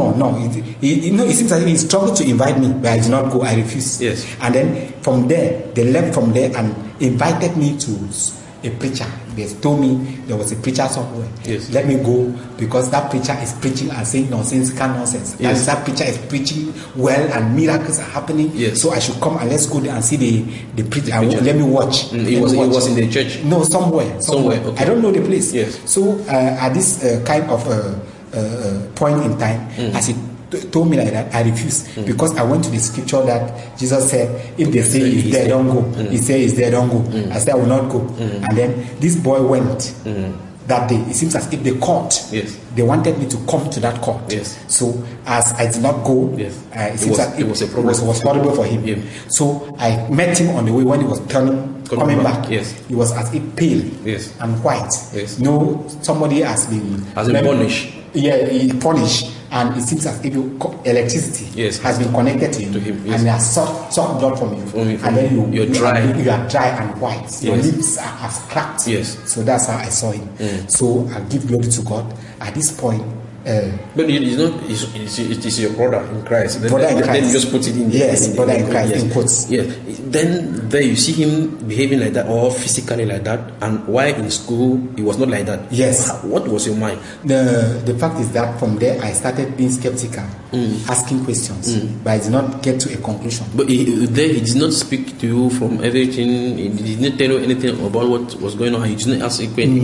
It seems like he struggled to invite me, but I did not go. I refused. Yes. And then from there, they left from there and invited me to a preacher. They told me there was a preacher somewhere. Yes. Let me go because that preacher is preaching and saying nonsensical nonsense. Yes. That preacher is preaching well and miracles are happening. Yes. So I should come and let's go there and see the preacher. Let me watch. He was in the church. No, somewhere. Okay. I don't know the place. Yes. So at this kind of point in time, as he told me like that, I refused because I went to the scripture that Jesus said, if they say it's there, don't go. He said it's there, don't go. I said I will not go. And then this boy went that day. It seems as if the court, they wanted me to come to that court. Yes. So as I did not go, it seems that it was horrible for him. Yeah. So I met him on the way when he was coming back. Yes. He was as if pale and white. Yes. No, somebody has been punished. Yeah, he punished. and it seems as if electricity has been connected to him, and they have sucked blood from you, and then you are dry and white. Your lips are cracked. So that's how I saw him. So I give glory to God. At this point, but it's not. It is your brother in Christ. Then you just put it in. Brother in Christ. In quotes. Yes. Then there you see him behaving like that or physically like that, and while in school he was not like that. Yes. What was your mind? The fact is that from there I started being skeptical, asking questions, but I did not get to a conclusion. But he did not speak to you from everything. He did not tell you anything about what was going on. He did not ask a question.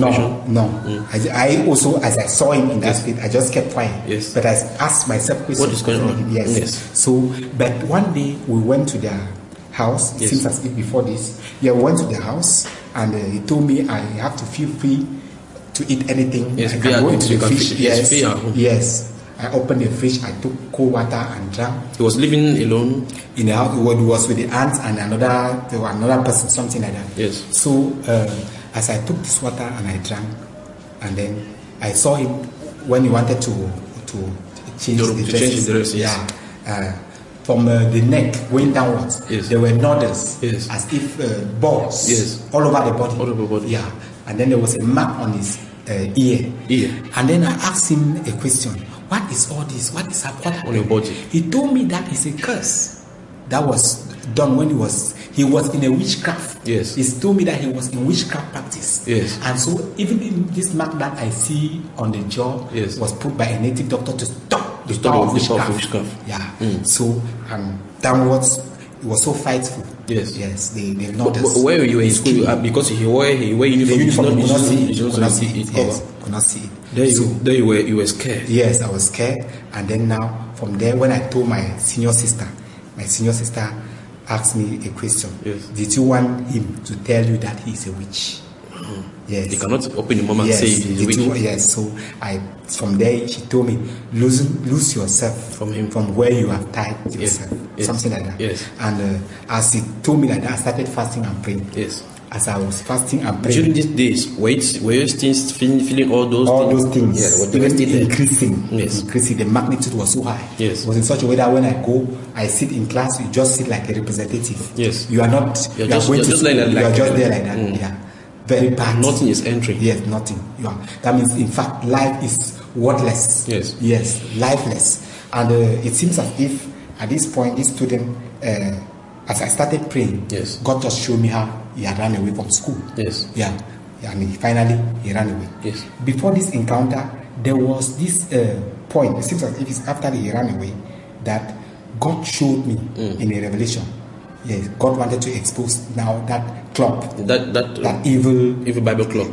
No. I also, as I saw him in that state, I just kept quiet. Yes. But I asked myself questions. What is going on? Yes. So, but one day we went to their house. It seems as if before this, we went to their house, and he told me I have to feel free to eat anything. Yes. I can go into the fridge. Yes. I opened the fridge. I took cold water and drank. He was living alone in the house. He was with the aunt and another person, something like that. Yes. So as I took this water and I drank, and then I saw him when he wanted to change the dress. From the neck going downwards, there were nodules, as if balls all over the body. Yeah, and then there was a mark on his ear. And then I asked him a question: what is all this? What is happening on your body? He told me that it's a curse that was done when he was in a witchcraft. Yes. He told me that he was in witchcraft practice. Yes. And so even in this mark that I see on the jaw was put by a native doctor to stop the power of witchcraft. Yeah. So downwards, it was so frightful. Yes. They noticed. Where you were in school, because he wore uniform, you could not see it. Could not see it. There you were scared. Yes, I was scared. And then now, from there, when I told my senior sister asked me a question. Yes. Did you want him to tell you that he's a witch? Yes. He cannot open the mouth and say he's a witch. Yes. So from there she told me, lose yourself from where you have tied yourself. Something like that. Yes. And as he told me like that, I started fasting and praying. Yes. As I was fasting and praying. During these days, were you still feeling all those things? Yeah, increasing. Yes. Increasing. The magnitude was so high. Yes. It was in such a way that when I go, I sit in class, you just sit like a representative. Yes. You are not. You are just there like that. Yeah. Very bad. Nothing is entering. Yes, nothing. That means, in fact, life is worthless. Yes, lifeless. And it seems as if at this point, this student, as I started praying, God just showed me how he had run away from school. Yes. Yeah. And finally he ran away. Yes. Before this encounter, there was this point. It seems as if it's after he ran away that God showed me in a revelation. Yes, God wanted to expose now that club, that evil Bible club,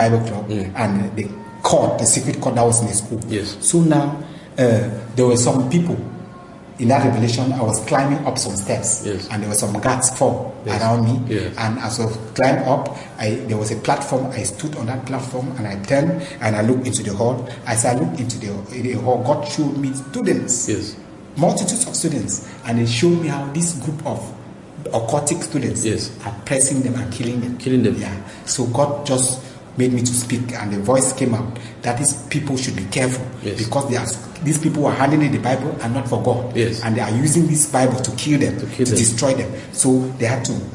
and the court, the secret court that was in the school. Yes. So now there were some people in that revelation. I was climbing up some steps, and there were some guards around me. And as I climbed up, there was a platform. I stood on that platform and I turned and I looked into the hall. As I looked into the hall, God showed me students, multitudes of students, and He showed me how this group of occultic students are pressing them and killing them. Yeah. So God just made me to speak, and the voice came out that these people should be careful because these people are handling the Bible and not for God, and they are using this Bible to kill them, to destroy them. So they had to.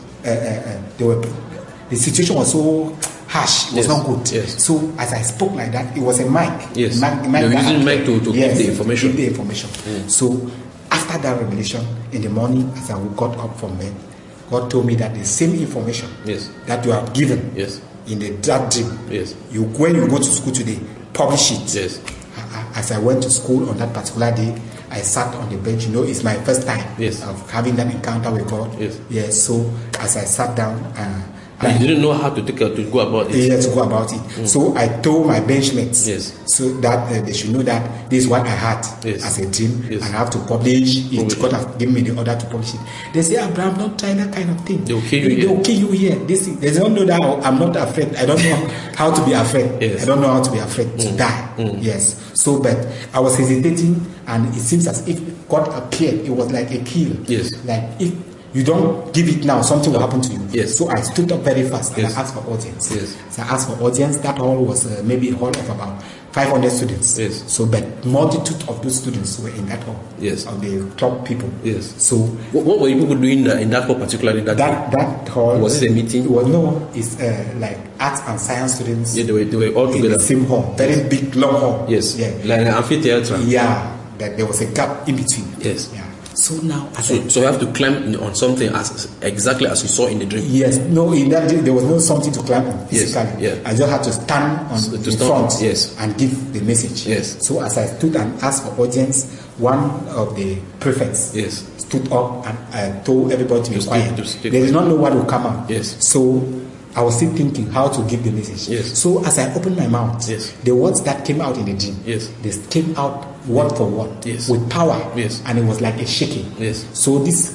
The situation was so harsh; it was not good. So as I spoke like that, it was a mic. You're using mic to give the information. So after that revelation, in the morning, as I got up from bed, God told me that the same information that you have given in that dream, when you go to school today, publish it. As I went to school on that particular day, I sat on the bench. It's my first time of having that encounter with God. So as I sat down, you didn't know how to go about it. To go about it. So I told my benchmates, so that they should know that this is what I had as a dream, and I have to publish it. God has given me the order to publish it. They say, Abraham, don't try that kind of thing. They will kill you here. They don't know that I'm not afraid. I don't know how to be afraid. I don't know how to be afraid to die. So, but I was hesitating, and it seems as if God appeared. It was like a kill. Like if you don't give it now, something will happen to you. So I stood up very fast and I asked for audience. So I asked for audience. That hall was maybe a hall of about 500 students. Yes. So, but multitude of those students were in that hall. Yes. Of the club people. Yes. So, what were you people doing in that hall particularly? That hall. Was it a meeting? It was no. It's like arts and science students. Yeah, they were all together. In the same hall, very big, long hall. Yes. Yeah. Like an amphitheater. Yeah. That there was a gap in between. Yes. Yeah. So now, so you have to climb on something exactly as you saw in the dream. Yes. No, in that dream there was no something to climb on physically. Yes. Yeah. I just had to stand on the front. Yes. And give the message. Yes. So as I stood and asked for audience, one of the prefects stood up and told everybody to be quiet. They did not know what would come out. Yes. So I was still thinking how to give the message. Yes. So as I opened my mouth, the words that came out in the dream, they came out word for word with power, and it was like a shaking. Yes. So this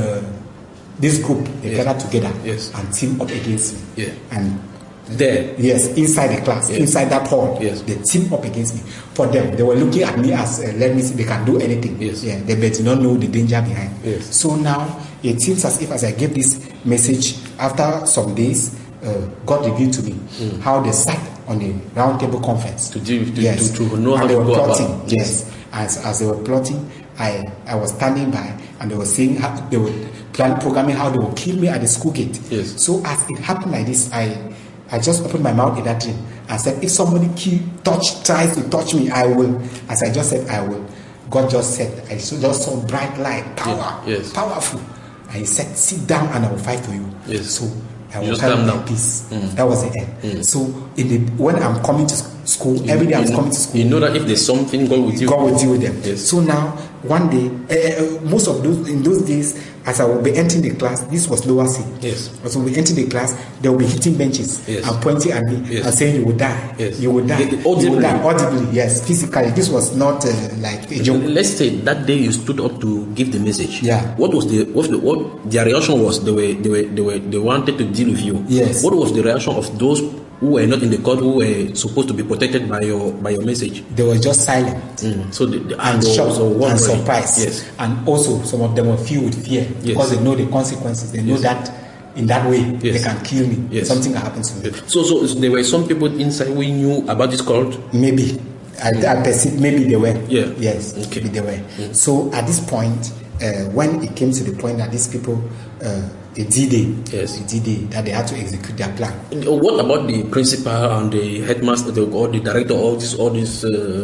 group they gathered together and teamed up against me. Yeah. And there, inside the class, inside that hall, they teamed up against me. For them, they were looking at me as let me see, they can do anything. Yes. Yeah, they did not know the danger behind. Yes. So now it seems as if, as I gave this message, after some days, God revealed to me how they sat on the round table conference to know how and to they were go plotting. about. Yes, as they were plotting, I was standing by, and they were saying how they were programming how they would kill me at the school gate. Yes. So as it happened like this, I just opened my mouth in that dream and said, if somebody tries to touch me, I will. As I just said, I will. God just said, I just saw bright light, power, powerful. And he said, sit down and I will fight for you. Yes. So I will carry my peace. That was the end. So when I'm coming to school, every day I'm coming to school. You know that if there's something, God will deal with them. Yes. So now, one day, most of those days, as I will be entering the class, this was lower C. Yes. As we will enter the class, they will be hitting benches and pointing at me and saying, "You will die. Yes. You will die. Audibly. You will die." Audibly, yes, physically. This was not like a joke. Let's say that day you stood up to give the message. Yeah. What their reaction was? They wanted to deal with you. Yes. What was the reaction of those who were not in the court, who were supposed to be protected by your message? They were just silent. So and shocked and surprised. Yes. And also some of them were filled with fear because they know the consequences. They know that in that way they can kill me. Something can happen to me. So there were some people inside who knew about this cult? Maybe. I perceive maybe they were. Yeah. Yes. Okay. Maybe they were. So at this point, when it came to the point that these people a D-Day that they had to execute their plan. What about the principal and the headmaster or the director of all this?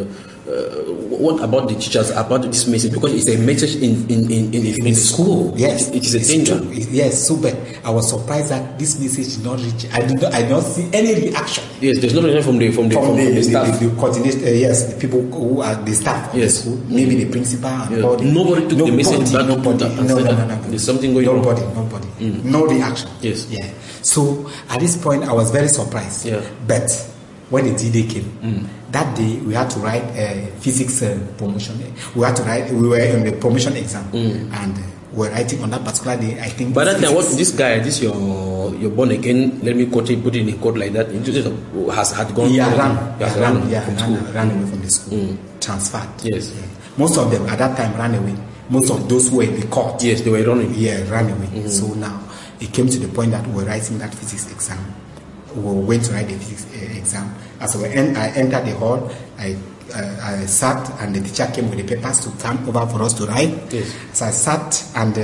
What about the teachers about this message? Because it's a message in the school. Yes, it is a danger. Yes, so but I was surprised that this message did not reach. I did not see any reaction. Yes, there's no reaction from the staff. The coordinator, yes, the people who are the staff of the school, maybe the principal. And nobody took the message back. Nobody. No. There's something going on. Nobody. No reaction. Yes. Yeah. So at this point, I was very surprised. Yeah. But when the D-Day came, that day we had to write a physics promotion. We were in the promotion exam, and we were writing on that particular day. I think. By that time, your born again? Let me put it in a code like that. Had gone. Ran away from the school. Transferred. Yes. Yeah. Most of them at that time ran away. Most of those who were in the court. Yes, they were running. Yeah, ran away. So now it came to the point that we were writing that physics exam. We were going to write the physics exam. As I entered the hall, I sat, and the teacher came with the papers to come over for us to write. Yes. So I sat, and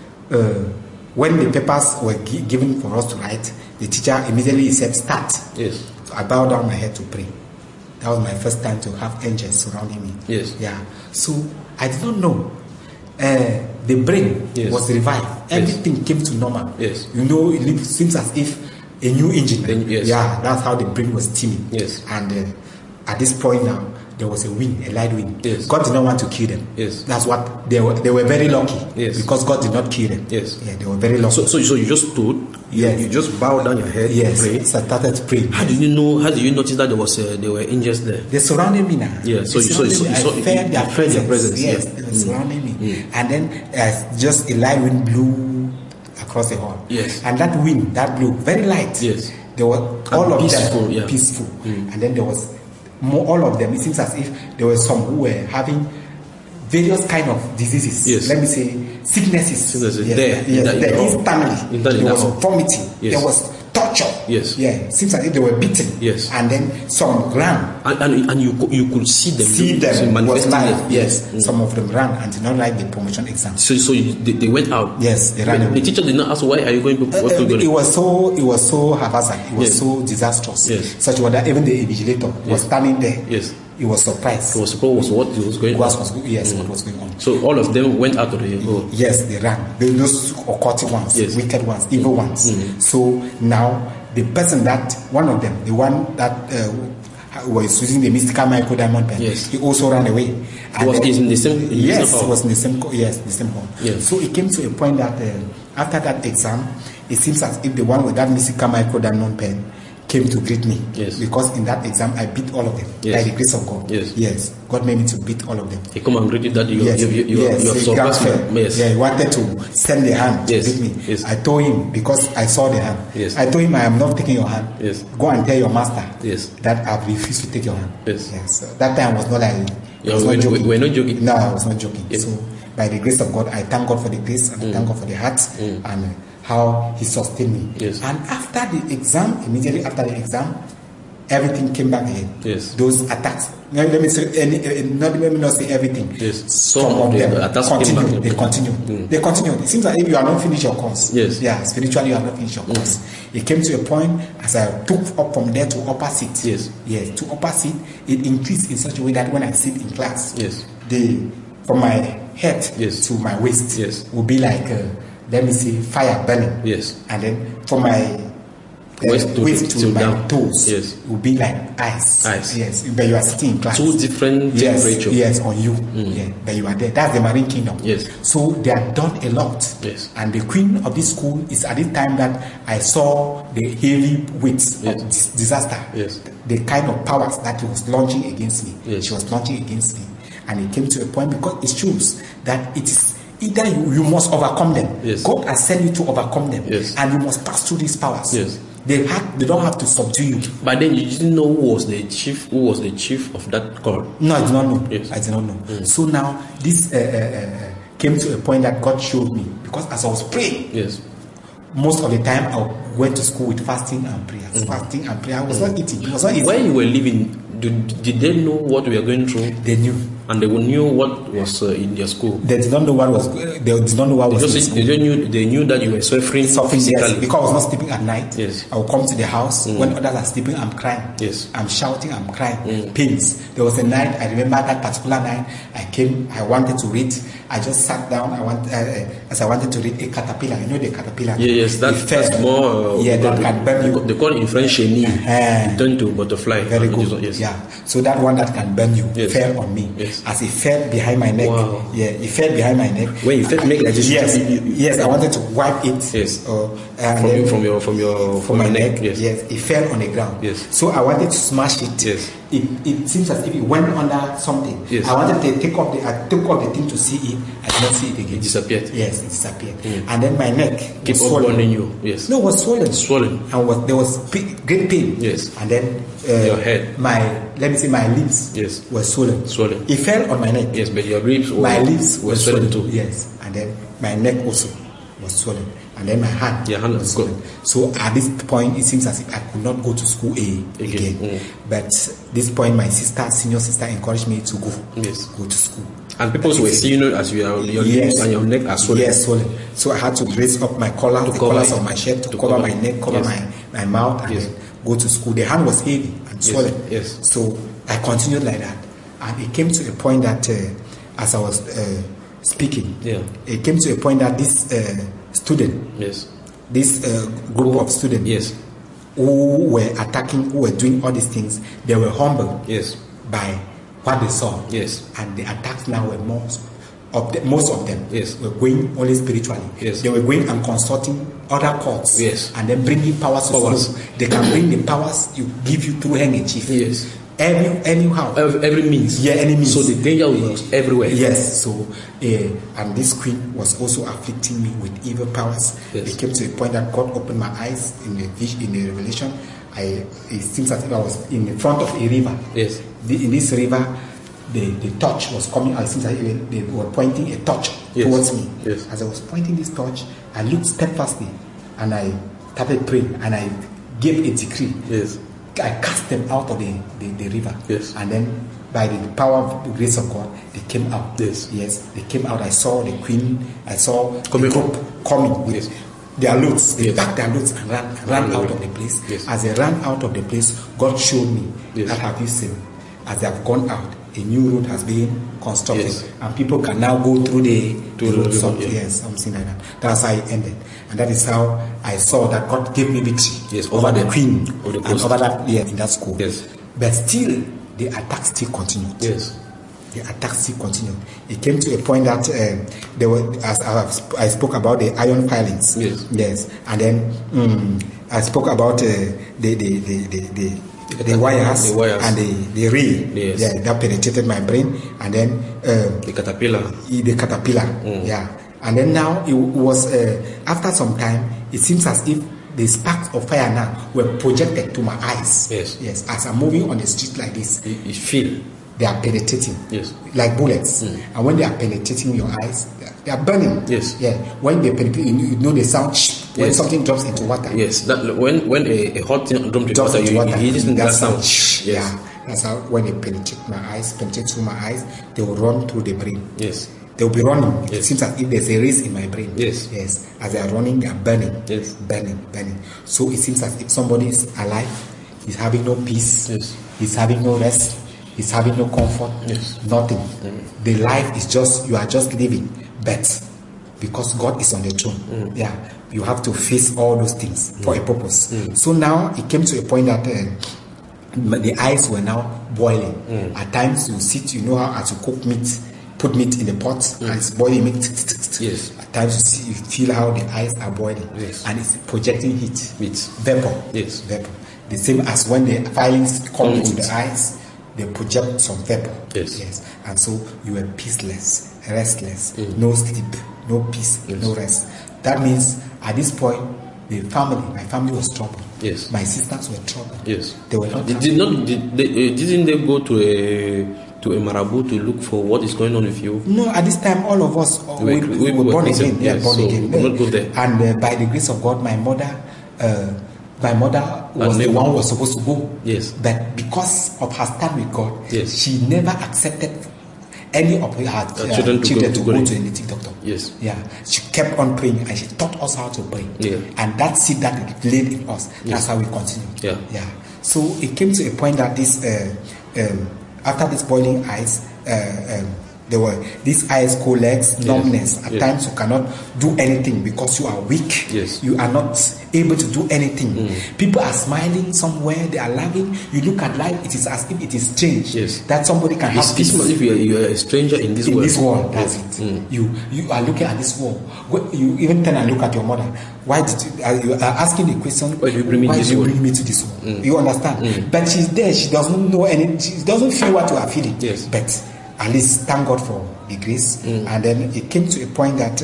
when the papers were given for us to write, the teacher immediately said, "Start." Yes. So I bowed down my head to pray. That was my first time to have angels surrounding me. Yes. Yeah. So I did not know. The brain was revived. Everything came to normal. Yes. It seems as if a new engine. Yes. Yeah, that's how the brain was teeming. Yes. And at this point now, there was a light wind. Yes. God did not want to kill them. Yes. That's what they were very lucky. Yes. Because God did not kill them. Yes. Yeah, they were very lucky. So you just stood. Yes. You just bowed down your head. Yes. Prayed. So I started to pray. How did you notice that there were angels there? They surrounded me now. Yeah. So you I felt their presence. Yes. They were surrounding me. And then just a light wind blew across the hall. Yes. And that wind that blew very light. Yes. There were all of peaceful, them peaceful. And then there was all of them. It seems as if there were some who were having various kind of diseases. Yes. Let me say sicknesses. Instantly. There was vomiting. Yes. There was torture. Yes. Yeah. Seems like if they were beaten. Yes. And then some ran. And you could see them. Was live. Yes. Mm. Some of them ran and did not write the promotion exam. So they went out. Yes, they ran away. The teacher did not ask, why are you going to? It was so haphazard. It was so disastrous. Yes. Such that even the invigilator was standing there. Yes. He was surprised. He was surprised what was going on. What was going on. So all of them went out of the hall. Yes, they ran. Those occultic ones, wicked ones, evil ones. Mm. So now the person one of them, the one that was using the mystical micro diamond pen, he also ran away. And was in the same? Yes, was in the same. Yes, the same hall. Yes. So it came to a point that after that exam, it seems as if the one with that mystical micro diamond pen came to greet me. Yes. Because in that exam I beat all of them by the grace of God. Yes. Yes. God made me to beat all of them. He come and greeted that you surpassed me. Yes. Yeah, he wanted to send the hand to beat me. Yes. I told him, because I saw the hand. Yes. I told him, I am not taking your hand. Yes. Go and tell your master that I've refused to take your hand. Yes. Yes. So that time was not like we're not joking. No, I was not joking. Yes. So by the grace of God, I thank God for the grace and I thank God for the heart and how he sustained me. Yes. And after the exam, immediately after the exam, everything came back again. Yes. Those attacks. Let me say, let me not say everything. Yes. Some of the attacks continue. came back. They continue. They continue. It seems like if you are not finished your course. Yes. Yeah. Spiritually, you are not finished your course. It came to a point as I took up from there to upper seat. Yes. Yes. To upper seat, it increased in such a way that when I sit in class, yes, from my head to my waist, will be like. Let me see, fire burning. Yes. And then from my waist to my down. Toes, it will be like ice. Yes. But you are sitting in class. Two different temperatures. Yes, on you. Yeah. But you are there. That's the Marine Kingdom. Yes. So they have done a lot. Yes. And the queen of this school is at the time that I saw the heavy weights of disaster. Yes. The kind of powers that he was launching against me. Yes. She was launching against me. And it came to a point because it shows that it is either you must overcome them. Yes. God has sent you to overcome them. Yes. And you must pass through these powers. Yes. They don't have to subdue you. But then you didn't know who was the chief of that corps. No, I did not know. Yes. I did not know. So now this came to a point that God showed me, because as I was praying, most of the time I went to school with fasting and prayers. Fasting and prayer. I was not eating. It was not easy. When you were living, did they know what we were going through? They knew. And they knew what was in their school. They did not know what was. They did not know what was in school. They knew that you were suffering physically. Yes, because I was not sleeping at night. Yes. I would come to the house when others are sleeping. I'm crying. Yes. I'm shouting. I'm crying. Pains. There was a night. I remember that particular night. I came. I wanted to read. I just sat down. As I wanted to read a caterpillar. You know the caterpillar. Yes. That's more. That can burn you. They call it in French chenille. Turn to butterfly. Very good. Yes. Yeah. So that one that can burn you fell on me. Yes. As it fell behind my neck. Wow. Yeah, it fell behind my neck. When you felt make like this, yes, I wanted to wipe it. Yes. From my neck. Yes. Yes, it fell on the ground. Yes. So I wanted to smash it. Yes. It seems as if it went under something. Yes. I wanted to take off the thing to see it. I did not see it again. It disappeared. Yes, it disappeared. And then my neck keep on burning you. Yes. No, it was swollen. And there was great pain. Yes. And then your head. My lips. Yes. Were swollen. It fell on my neck. Yes, but your ribs. My lips were swollen too. Yes. And then my neck also was swollen. And then my hand. Your hand was swollen. So at this point, it seems as if I could not go to school again. But this point, my senior sister, encouraged me to go. Yes. Go to school. And people were seeing you as your lips and your neck are swollen. Yes, swollen. So I had to raise up my collar, the collars of my shirt to cover my neck, cover my mouth, and go to school. The hand was heavy and swollen. Yes. So I continued like that. And it came to a point that as I was speaking, it came to a point that this student, this group of students who were attacking, who were doing all these things, they were humbled by what they saw. Yes. And the attacks now were most of them were going only spiritually. Yes. They were going and consulting other courts. Yes. And then bringing powers. They can bring the powers you give you through handkerchief. Yes. Anyhow. Every means. Yeah, any means. So the danger was everywhere. Yes. So and this queen was also afflicting me with evil powers. Yes. It came to a point that God opened my eyes in the revelation. It seems as if I was in the front of a river. Yes. In this river, the torch was coming out. It seems like they were pointing a torch towards me. Yes. As I was pointing this torch, I looked steadfastly and I started praying, and I gave a decree. Yes. I cast them out of the river. Yes. And then by the power of the grace of God, they came out. Yes. Yes, they came out. I saw the queen. I saw Coming the group coming with yes. their loads. They yes. packed their loads and ran out of the place. Yes. As they ran out of the place, God showed me yes. that have you seen? As they have gone out, a new road has been constructed, yes. and people can now go through the road. Yes, something like that. That's how it ended, and that is how I saw that God gave me victory yes, over the queen and over that in that school. Yes. But still, the attack still continued. Yes. The attack still continued. It came to a point that there were, as I spoke about the iron filings. Yes. Yes, and then I spoke about the wires and the ray. Yes. Yeah, that penetrated my brain, and then the caterpillar. Yeah, and then now it was after some time, it seems as if the sparks of fire now were projected to my eyes. Yes. Yes. As I'm moving on the street like this, you feel they are penetrating. Yes. Like bullets. And when they are penetrating your eyes, they are burning. Yes. Yeah. When they penetrate, you know the sound when yes. something drops into water. Yes. That when a hot thing drops into water, you listen to that sound. Yes. Yeah. That's how when they penetrate through my eyes, they will run through the brain. Yes. They will be running. Yes. It seems as if there's a race in my brain. Yes. Yes. As they are running, they are burning. Yes. Burning. So it seems as if somebody is alive, he's having no peace. Yes. He's having no rest. He's having no comfort. Yes. Nothing. The life is just, you are just living. But because God is on the throne, yeah, you have to face all those things for a purpose. So now it came to a point that the eyes were now boiling. At times you sit, you know how as you cook meat, put meat in the pot and it's boiling meat. Yes. At times you feel how the eyes are boiling. Yes. And it's projecting heat. Vapor. Yes. Vapor. The same as when the filings come into the eyes, they project some vapor. Yes. Yes. And so you were peaceless, restless, no sleep, no peace, no rest. That means at this point, my family was troubled. Yes. My sisters were troubled. Yes. They were not. Didn't they go to a marabout to look for what is going on with you? No, at this time, all of us we were born again. Yes, born again. Not go there. And by the grace of God, my mother was the one who was supposed to go. Yes. But because of her stand with God, yes. she never accepted any of her children to go to a native doctor. Yes. Yeah. She kept on praying and she taught us how to pray. Yeah. And that seed that it laid in us, that's how we continue. Yeah. Yeah. So it came to a point that this after this boiling eyes, there were these eyes, cold legs, numbness. At times you cannot do anything because you are weak. Yes. You are not able to do anything. People are smiling somewhere, they are laughing. You look at life, it is as if it is strange. Yes. That somebody can have peace. It's as if you are a stranger in this world. In this world, that's it. You are looking at this world. You even turn and look at your mother. Why did you are asking the question? Why do you bring me to this world? You understand? But she's there. She doesn't know any. She doesn't feel what you are feeling. Yes. But at least thank God for the grace. And then it came to a point that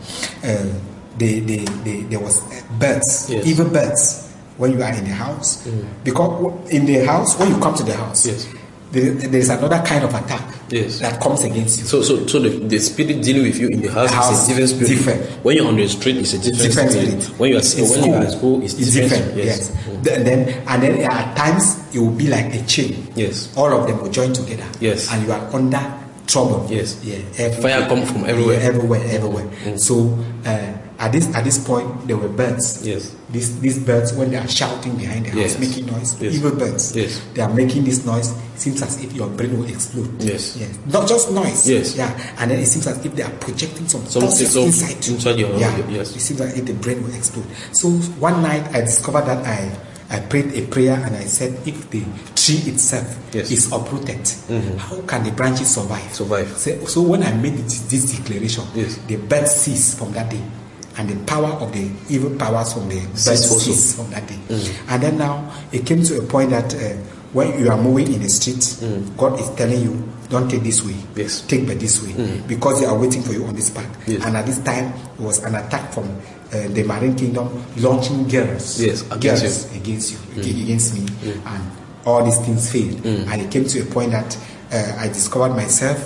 there was birds, evil birds, when you are in the house. Because in the house, when you come to the house, there is another kind of attack that comes against you. So the spirit dealing with you in the house is a different spirit. When you're on the street, it's a different spirit. When you are at school, it's different. Yes. And then at times it will be like a chain. Yes. All of them will join together. Yes. And you are under trouble. Yes. Yeah. Fire comes from everywhere. Everywhere. So at this point there were birds. Yes. These birds, when they are shouting behind the house, making noise, evil birds. Yes. They are making this noise. It seems as if your brain will explode. Yes. Not just noise. Yes. Yeah. And then it seems as if they are projecting some thoughts inside you. Yes. It seems like if the brain will explode. So one night I discovered that I prayed a prayer and I said, if the tree itself is uprooted, how can the branches survive? So when I made this declaration, the birds ceased from that day. And the power of the evil powers from the birds ceased from that day. And then now it came to a point that when you are moving in the street, God is telling you, don't take this way. Take but this way. Because they are waiting for you on this path. And at this time, it was an attack from the Marine Kingdom launching girls against me. And all these things failed. And it came to a point that I discovered myself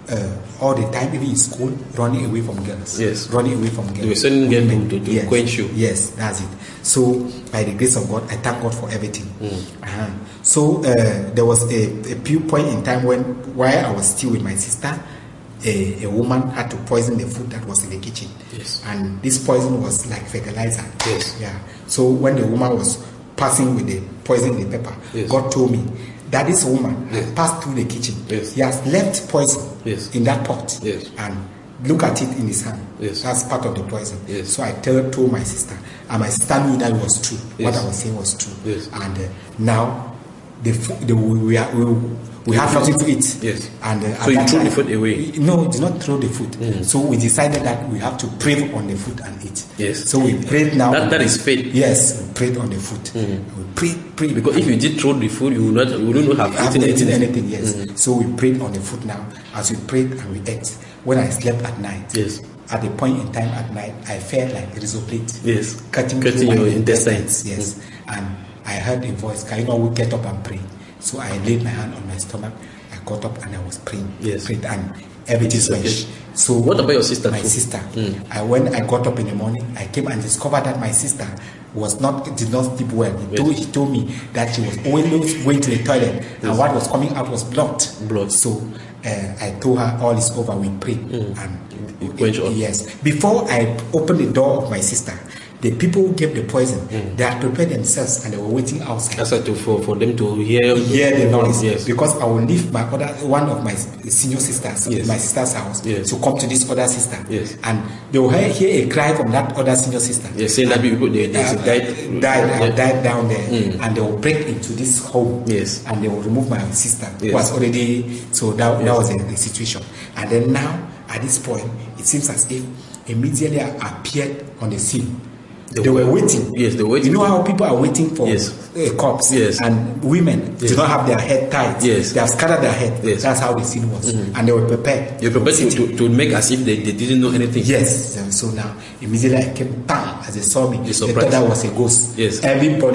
all the time, even in school, running away from girls. Yes. Running away from girls. They were sending them to quench you. Yes, that's it. So, by the grace of God, I thank God for everything. So, there was a few point in time while I was still with my sister, a woman had to poison the food that was in the kitchen. Yes. And this poison was like fertilizer. Yes. Yeah. So, when the woman was passing with the poison in the pepper, yes. God told me that this woman has passed through the kitchen. Yes. He has left poison in that pot. Yes. And look at it in his hand. Yes. That's part of the poison. Yes. So I told my sister, and my sister knew that it was true. What I was saying was true. Yes. And now we have nothing to eat. Yes. And so you threw the food away? No, did not throw the food. So we decided that we have to pray on the food and eat. Yes. So we prayed now. That is faith. Yes, we prayed on the food. We prayed. Because if you did throw the food, you wouldn't have eaten anything. Yes. So we prayed on the food now. As we prayed and we ate. When I slept at night. Yes. At a point in time at night, I felt like Rizoplate. Yes. Cutting your intestines. Yes. And I heard a voice, can you not get up and pray? So I laid my hand on my stomach, I got up and I was praying. Yes. Prayed, and everything went. So what about your sister? My sister. When I got up in the morning, I came and discovered that my sister did not sleep well. He told me that she was always going to the toilet and what was coming out was blood. So I told her all is over, we pray. And yes. Before I opened the door of my sister, the people who gave the poison, they had prepared themselves and they were waiting outside. For them to hear the noise. Yes. Because I will leave one of my senior sisters, my sister's house, to come to this other sister. Yes. And they will hear a cry from that other senior sister. Yes, saying that people died down there, and they will break into this home. Yes. And they will remove my sister, who was already. So that was the situation. And then now, at this point, it seems as if immediately I appeared on the scene. They were waiting. Yes, they were waiting. You know how people are waiting for a corpse? Yes. And women do not have their head tied. Yes. They have scattered their head. Yes. That's how the scene was. And they were prepared. They were prepared to make as if they didn't know anything. Yes. So now, immediately I came down as they saw me. They thought that was a ghost. Yes. Everybody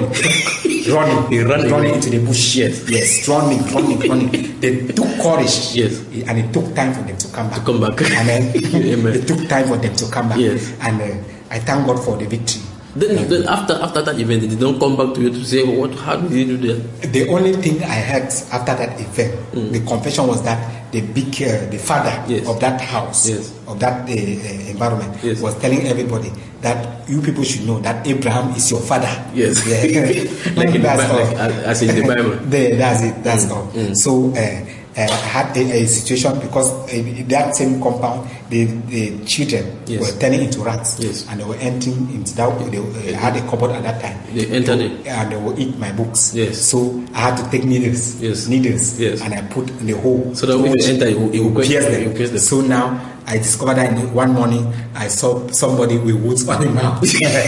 running into the bush. Yes. Running. They took courage. Yes. And it took time for them to come back. And then it took time for them to come back. Yes. And I thank God for the victory. Then after that event, they don't come back to you to say, how did you do that? The only thing I heard after that event, the confession was that the father of that house, of that environment, was telling everybody that you people should know that Abraham is your father. Yes. Like as in the Bible. That's it. That's all. So I had a situation because that same compound, the children were turning into rats, and they were entering into that. They had a cupboard at that time. They entered it, and they would eat my books. Yes. So I had to take needles, and I put in the hole. So that when you enter, it will pierce them. So now I discovered that one morning I saw somebody with wounds on the mouth.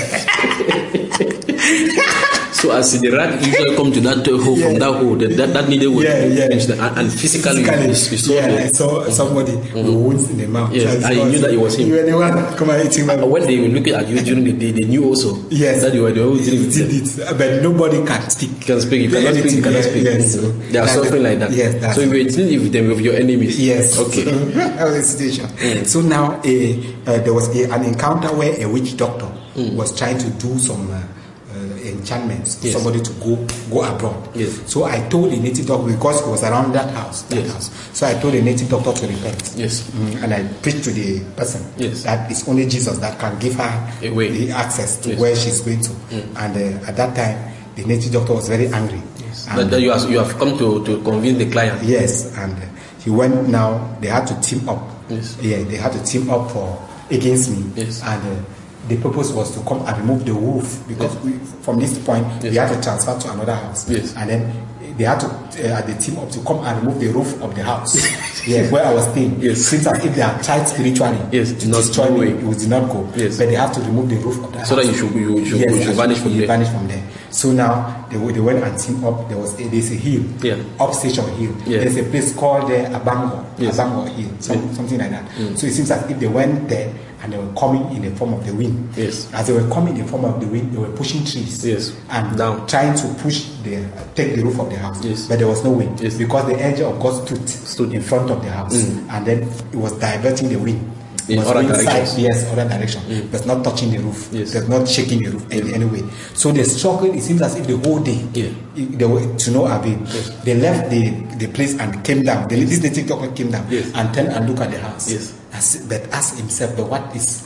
So as the rat usually come to that hole, from that hole, that needle will finish that. And physically you saw I saw somebody with wounds in the mouth. Yes, I knew that it was him. You were the one come and eating my when they were looking at you during the day, they knew also that you were the one who did it. But nobody can speak. You cannot speak. Yes. They are suffering like that. Yes, so you were dealing with them, with your enemies. Yes. Okay. So, that was the situation. So now there was an encounter where a witch doctor was trying to do some enchantments for somebody to go abroad. Yes. So I told the native doctor, because it was around that house. So I told the native doctor to repent. Yes. And I preached to the person that it's only Jesus that can give her the access to where she's going to. And at that time, the native doctor was very angry. Yes. That you have come to convince the client. Yes. And he went now. They had to team up. Yes. Yeah, they had to team up against me. Yes. And the purpose was to come and remove the roof, because from this point we had to transfer to another house. Yes. And then they had to the team up to come and remove the roof of the house. Where I was staying. Yes. Since if they had tried spiritually to destroy me, it did not go. Yes. But they have to remove the roof of the house. So that you should vanish from there. Vanish from there. So now they went and seen up. There's a hill, up Station Hill. There's a place called Abango Hill, something like that. So it seems as if they went there and they were coming in the form of the wind. As they were coming in the form of the wind, they were pushing trees and down, trying to take the roof of the house. But there was no wind because the angel of God stood in front of the house, and then it was diverting the wind. In other direction. Other direction. But not touching the roof. But not shaking the roof in any way. So they struggled. It seems as if the whole day they were to no avail. They left the place and came down. This native doctor came down and turned and looked at the house. But asked himself, but what's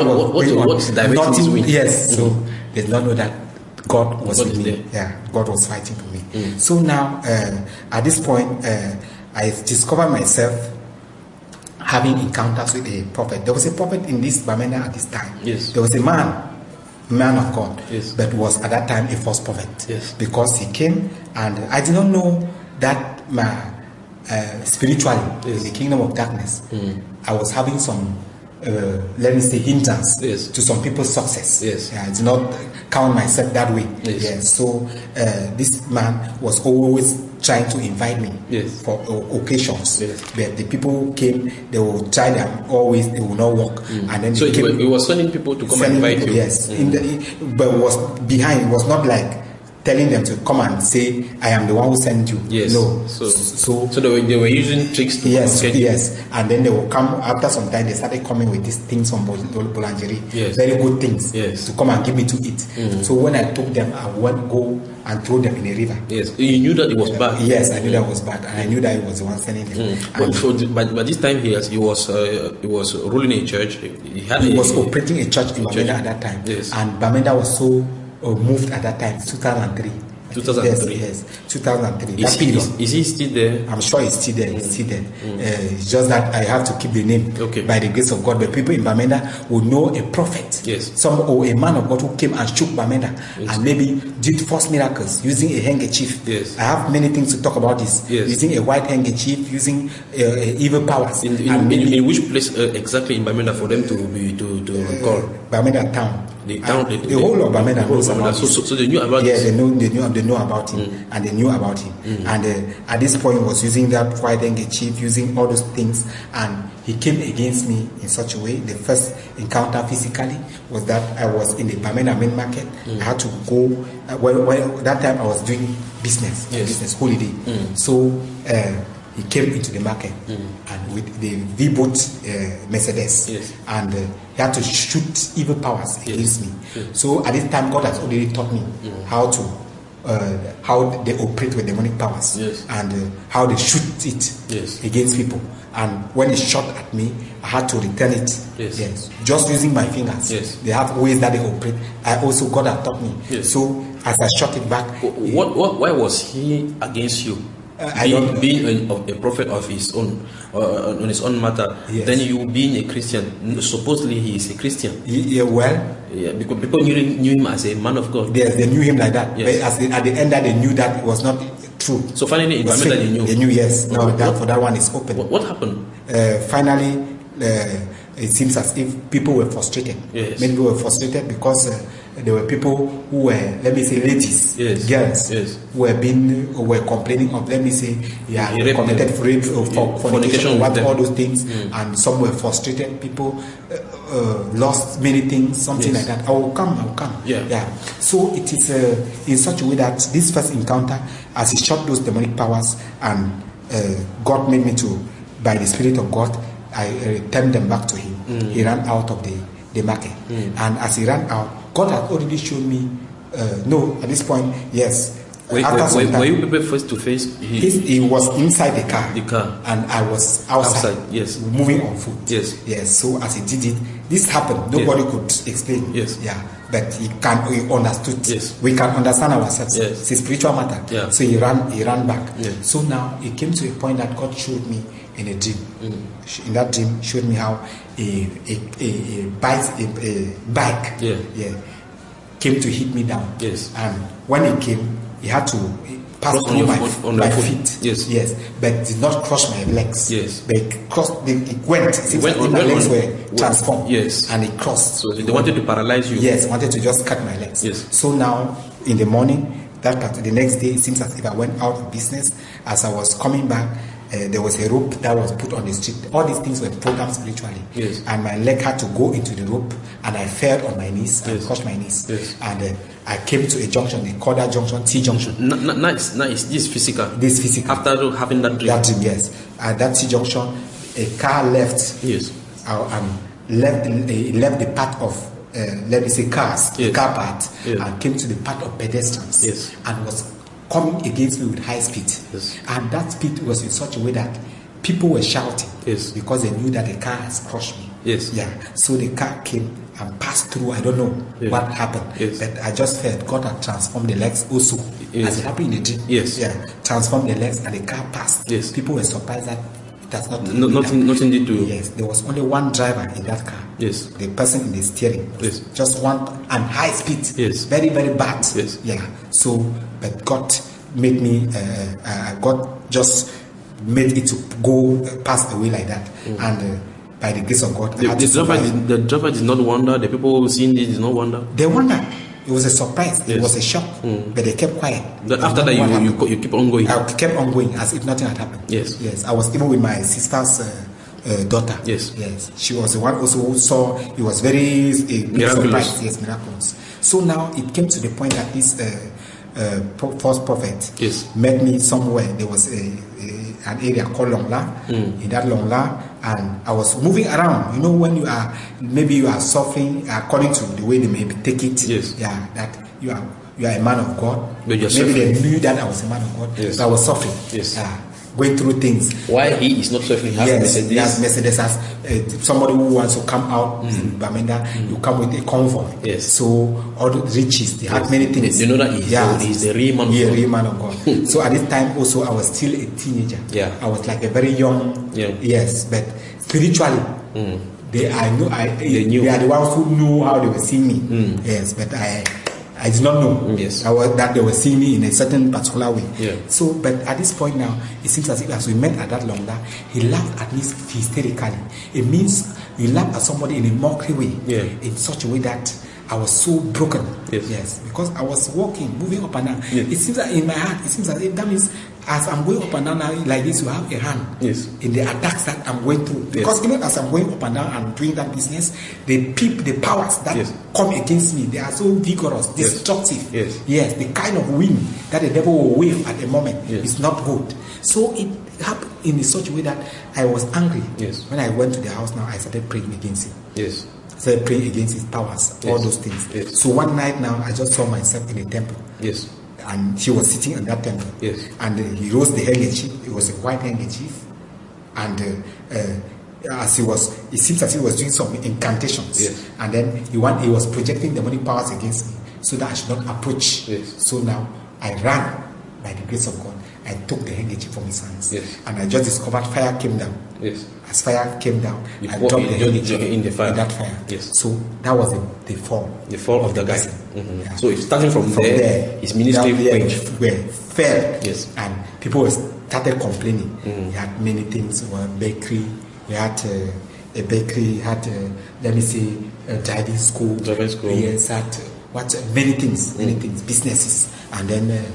directing this wind? So they did not know that God was with me. God was fighting for me. So now at this point I discovered myself having encounters with a prophet. There was a prophet in this Bamenda at this time. There was a man of God, but was at that time a false prophet. Because he came, and I did not know that spiritually in the kingdom of darkness, I was having some let me say hindrance to some people's success. I did not count myself that way. So this man was always trying to invite me for occasions. But the people came, they will try them always, they will not work. And then so he was sending people to come and invite you. But it was behind. It was not like telling them to come and say, I am the one who sent you. No. So they were using tricks to and then they will come after some time. They started coming with these things from boulangerie, very good things to come and give me to eat. So when I took them, I would go and throw them in a river. You knew that it was bad. I knew that it was bad, and I knew that it was the one sending them. But this time he was ruling a church. He was operating a church in Bamenda at that time, and Bamenda was so moved at that time, 2003. 2003. Yes, 2003. Is he still there? I'm sure he's still there. It's just that I have to keep the name by the grace of God. But people in Bamenda will know a prophet, or a man of God who came and shook Bamenda and maybe did false miracles using a handkerchief. I have many things to talk about this. Using a white handkerchief, using evil powers. In which place exactly in Bamenda for them to recall? Bamenda town. The whole of Bamenda knows about him. So they knew about this. They know about him, and they knew about him. And at this point, he was using that white handkerchief, using all those things, and he came against me in such a way. The first encounter physically was that I was in the Bamenda main market. I had to go. That time I was doing business holiday. So he came into the market and with the V-boat Mercedes, and he had to shoot evil powers against me. So at this time, God has already taught me how they operate with demonic powers and how they shoot it against people. And when it shot at me, I had to return it. Just using my fingers. They have ways that they operate. God has taught me. So as I shot it back, why was he against you? Being a prophet of his own, on his own matter, then you being a Christian. Supposedly he is a Christian. Because people knew him as a man of God. Yes, they knew him like that. But at the end, that they knew that it was not true. So finally, in Bamenda, they knew. They knew, yes. Now for that one is open. What happened? Finally, it seems as if people were frustrated. Many people were frustrated because there were people who were, let me say, ladies, girls, who were complaining of, let me say, committed rape or fornication, all those things, and some were frustrated. People lost many things, something like that. I will come. So it is in such a way that this first encounter, as he shot those demonic powers, and God made me to, by the Spirit of God, I returned them back to him. He ran out of the market, and as he ran out, God had already shown me. No, at this point, yes. Were you people face to face? He was inside the car, and I was outside. Moving on foot. Yes. So as he did it, this happened. Nobody could explain. But he understood. We can understand ourselves. It's a spiritual matter. So he ran back. So now it came to a point that God showed me in a dream. In that dream, showed me how a bike came to hit me down. And when it came, he had to pass through my feet. But did not crush my legs. But it went. My legs were transformed. And it crossed. So they wanted to paralyze you. Wanted to just cut my legs. So now in the morning. The next day, it seems as if I went out of business. As I was coming back, there was a rope that was put on the street. All these things were programmed spiritually. Yes. And my leg had to go into the rope, and I fell on my knees and crushed my knees. Yes. And I came to a junction. They call that junction T junction. Nice. This is physical. This physical. After having that dream. That dream, yes. At that T junction, a car left. Yes. Left the path of let me say cars, yes. car path, yes. and came to the path of pedestrians. Yes. And was coming against me with high speed. Yes. And that speed was in such a way that people were shouting. Yes. Because they knew that the car has crushed me. Yes. Yeah. So the car came and passed through. I don't know what happened. Yes. But I just felt God had transformed the legs also. Yes. As it happened in the dream. Yes. Yeah. Transformed the legs and the car passed. Yes. People were surprised that that's not nothing did to. Yes. There was only one driver in that car. Yes. The person in the steering. Yes. Just one, and high speed. Yes. Very, very bad. Yes. Yeah. So, but God made me, God just made it to go pass away like that. And by the grace of God, the driver did not wonder. The people seeing it did not wonder. They wonder. It was a surprise. Yes. It was a shock. But they kept quiet. After that, you keep on going. I kept on going as if nothing had happened. Yes. Yes. I was even with my sister's daughter. Yes. Yes. She was the one also who saw. It was very miraculous. Yes, miraculous. So now it came to the point that this false prophet met me somewhere. There was an area called Longla. In that Longla, and I was moving around. You know, when you are suffering according to the way they may take it. Yes. Yeah, that you are a man of God. Maybe they knew that I was a man of God. Yes. So I was suffering. Yes. Going through things. Why he is not suffering? He has Mercedes has somebody who wants to come out in Bamenda, you come with a convoy. Yes. So all the riches, they had many things. They know that he's a real man of God. Real man of God. So at this time also I was still a teenager. Yeah. I was like a very young. Yeah. Yes, but spiritually they are the ones who knew how they were seeing me. Yes, but I did not know that they were seeing me in a certain particular way. Yeah. So, but at this point now, it seems as if as we met at that Longla, he laughed at me hysterically. It means he laughed at somebody in a mockery way, in such a way that I was so broken. Yes, because I was walking, moving up and down. Yes. It seems that in my heart, it seems as if that means as I'm going up and down now, like this, you have a hand in the attacks that I'm going through. Because even as I'm going up and down and doing that business, the powers that come against me, they are so vigorous, destructive. Yes, the kind of wind that the devil will wave at the moment is not good. So it happened in such a way that I was angry. When I went to the house now, I started praying against him. Started praying against his powers, all those things. So one night now, I just saw myself in a temple. And he was sitting in that temple. And he rose the handkerchief. It was a white handkerchief. And as it seems as he was doing some incantations. And then he was projecting demonic powers against me so that I should not approach. So now I ran by the grace of God. I took the handkerchief from his hands. And I just discovered fire came down. As fire came down, I dropped the handkerchief in that fire. So that was the fall. The fall of the guy. So if starting from there, his ministry fell. And people started complaining. He had many things. Bakery. He had a bakery. He had let me say a driving school. Yes, had many things, businesses, and then.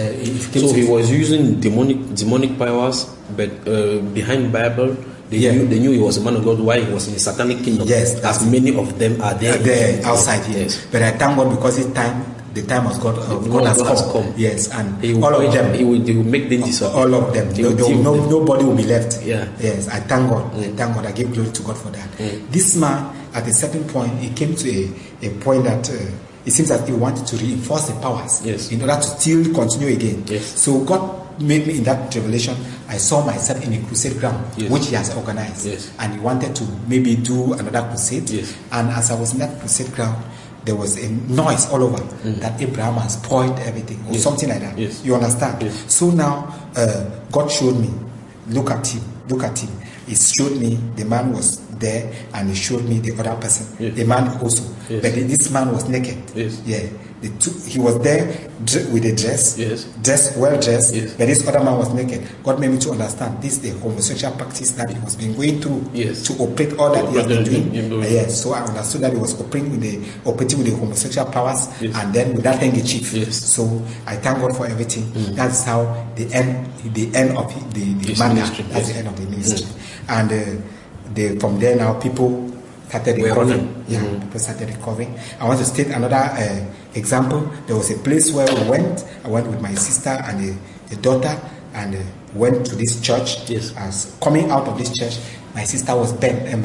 So he was using demonic powers, but behind Bible, they knew he was a man of God. Why he was in the satanic kingdom? As many of them are there outside. But I thank God because the time has God has come. Yes, and all of them. He will make them disappear. All of them. Nobody will be left. Yes, I thank God. I thank God. I give glory to God for that. This man, at a certain point, he came to a point that. It seems that he wanted to reinforce the powers in order to still continue again. So God made me in that revelation. I saw myself in a crusade ground, which he has organized. And he wanted to maybe do another crusade. And as I was in that crusade ground, there was a noise all over that Abraham has spoiled everything or something like that. You understand? So now God showed me, look at him. He showed me the man was there, and he showed me the other person, Yes. the man also. Yes. But this man was naked. Yes. Yeah, he was there with a dress, Yes. well dressed. Yes. But this other man was naked. God made me to understand this is the homosexual practice that he was been going through Yes. to operate all that he has been doing. Yes. So I understood that he was operating with the homosexual powers, Yes. and then with that handkerchief. Yes. So I thank God for everything. That's how the end of the matter. Ministry. That's the end of the ministry. And from there now people started recovering. People started recovering. I want to state another example. There was a place where we went. I went with my sister and a daughter, and went to this church. Yes. As coming out of this church, my sister was bent, and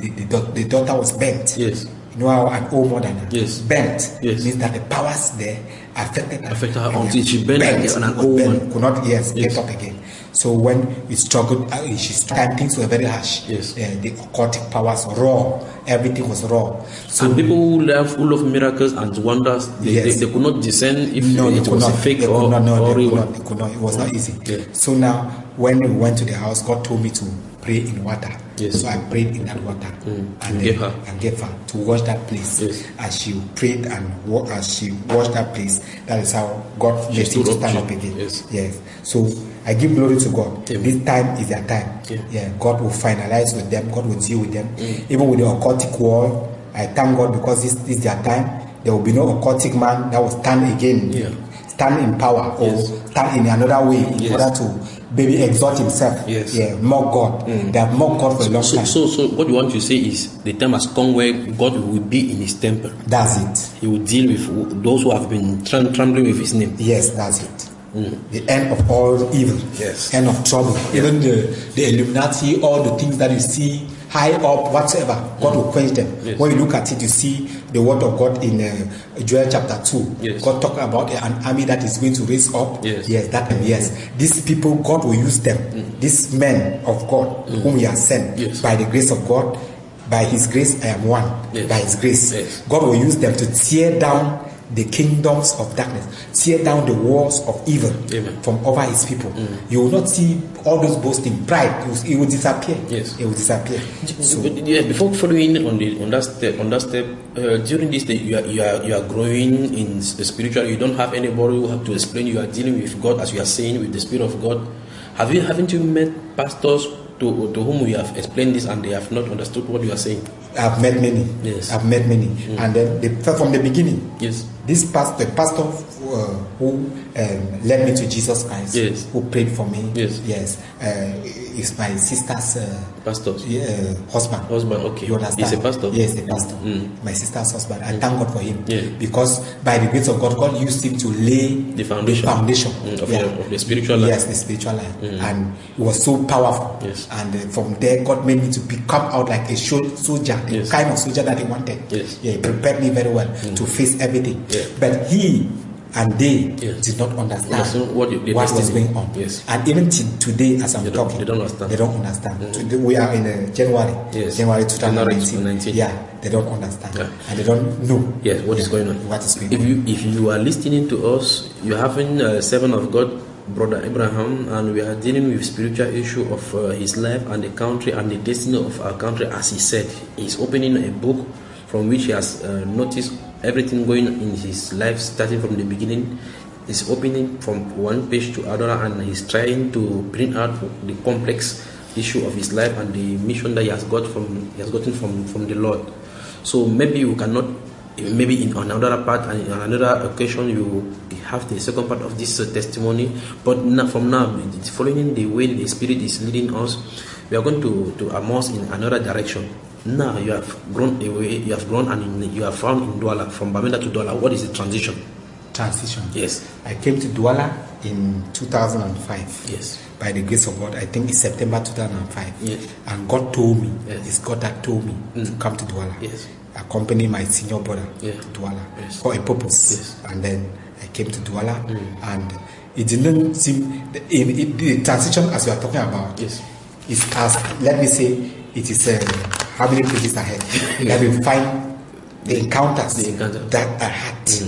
the daughter was bent. Yes. You know how an old mother Yes. bent. Yes. Means that the powers there affected her until she bent on an old one. could not get up again. So when we struggled, things were very harsh. Yes. The occultic powers raw. Everything was raw. So and people who love full of miracles and wonders, they could not discern if it was a fake or real. They could not. It was not easy. Yeah. So now, when we went to the house, God told me to pray in water. Yes. So I prayed in that water and gave her to wash that place. Yes. As she prayed and as she washed that place, that is how God made it to stand up again. Yes. So I give glory to God. Amen. This time is their time. Yeah. God will finalize with them. God will deal with them. Even with the occultic world, I thank God because this is their time. There will be no occultic man that will stand again. Yeah. Stand in power or stand in another way in order to maybe exalt himself. Yes. Yeah, mock God. They have mocked God for a long time. So what you want to say is the time has come where God will be in his temple. That's it. He will deal with those who have been trembling with his name. Yes, that's it. The end of all evil. Yes. End of trouble. Even the Illuminati, all the things that you see high up, whatsoever, God will quench them. Yes. When you look at it, you see the word of God in Joel chapter 2. Yes. God talking about an army that is going to raise up. Yes. Yes. These people, God will use them. These men of God whom He has sent by the grace of God. By His grace, I am one. Yes. By His grace, God will use them to tear down the kingdoms of darkness, tear down the walls of evil from over His people. You will not see all those boasting, pride. It will disappear. Yes, it will disappear. So, before following on that step, during this day you are growing in the spiritual. You don't have anybody who have to explain. You are dealing with God, as you are saying, with the Spirit of God. Haven't you met pastors to whom we have explained this and they have not understood what you are saying? I've met many. Yes. I've met many. And then from the beginning, yes, the pastor who led me to Jesus Christ, yes, who prayed for me, yes, is my sister's husband. Okay. You understand? He's a pastor. Yes, a pastor. My sister's husband. I thank God for him because by the grace of God, God used him to lay the foundation of the spiritual life. Yes, the spiritual life, and it was so powerful. Yes. And from there, God made me to come out like a soldier, the kind of soldier that He wanted. Yes. Yeah, He prepared me very well to face everything. Yeah. But he and they did not understand what was going on. Yes. And even today, as I'm talking, they don't understand. They don't understand. Today, we are in January. Yes. January 2019. Yeah, they don't understand. Yeah. And they don't know. Yes, what is going on. What is going on. If you are listening to us, you're having a servant of God, Brother Abraham, and we are dealing with spiritual issue of his life and the country and the destiny of our country. As he said, he's opening a book from which he has noticed everything going in his life, starting from the beginning. He's opening from one page to another, and he's trying to bring out the complex issue of his life and the mission that he has gotten from the Lord. So maybe you cannot. Maybe on another part and on another occasion you have the second part of this testimony. But from now, following the way the Spirit is leading us, we are going to immerse in another direction. Now you have grown away. You have grown and you are found in Douala. From Bamenda to Douala, what is the transition? Yes. I came to Douala in 2005. Yes. By the grace of God, I think it's September 2005. Yes. And God told me, it's God that told me to come to Douala. Yes. Accompany my senior brother to Douala for a purpose. Yes. And then I came to Douala, and it didn't seem the transition as we are talking about. Yes. Is as, let me say, it is how many pages ahead that we find the encounters that I had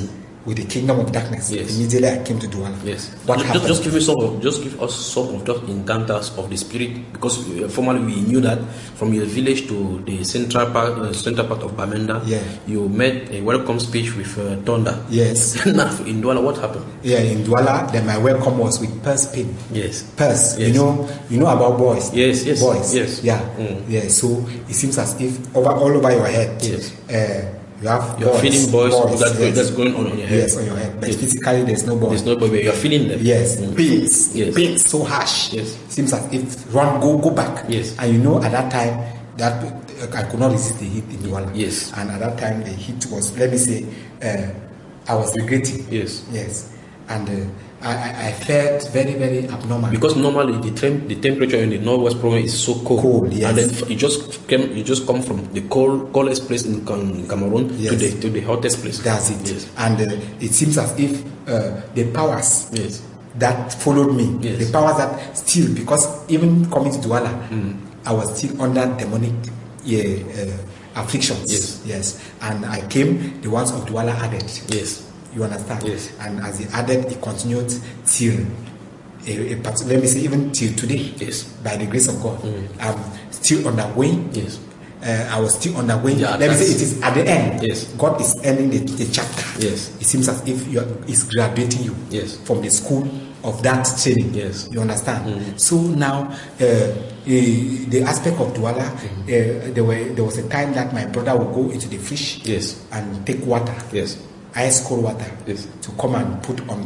with the kingdom of darkness. Yes. Immediately I came to Douala. Yes. What happened? Just give us some of those encounters of the spirit, because formerly we knew that from your village to the central part of Bamenda, you met a welcome speech with thunder. Yes. Now in Douala, what happened? Yeah, in Douala, then my welcome was with purse pin. Yes. Purse. Yes. You know about boys. Yes. Boys. Yes. Yeah. Yeah. So it seems as if all over your head. Yes. You're feeling boys that's going on your head. Yes, on your head. But physically, there's no boy. There's no boy, but you're feeling them. Yes. Pains. Yes. Pains so harsh. Yes. Seems as if go back. Yes. And at that time, that I could not resist the heat in Douala. Yes. And at that time, the heat was, let me say, I was regretting. Yes. Yes. And I felt very, very abnormal. Because normally the temperature in the northwest province is so cold. Yes. And then you just come from the coldest place in Cameroon to the hottest place. That's it. Yes. And it seems as if the powers that followed me, the powers that still, because even coming to Douala, I was still under demonic afflictions. Yes. And I came, the ones of Douala added. Yes. You understand? Yes. And as he added, it continued till, let me say, even till today. Yes. By the grace of God. I'm still undergoing. Yes. I was still undergoing. Let me say, it is at the end. Yes. God is ending the chapter. Yes. It seems as if He's graduating you. Yes. From the school of that training. Yes. You understand? So now, the aspect of Douala, there was a time that my brother would go into the fish. Yes. And take water. Yes. Ice cold water. Yes. To come and put on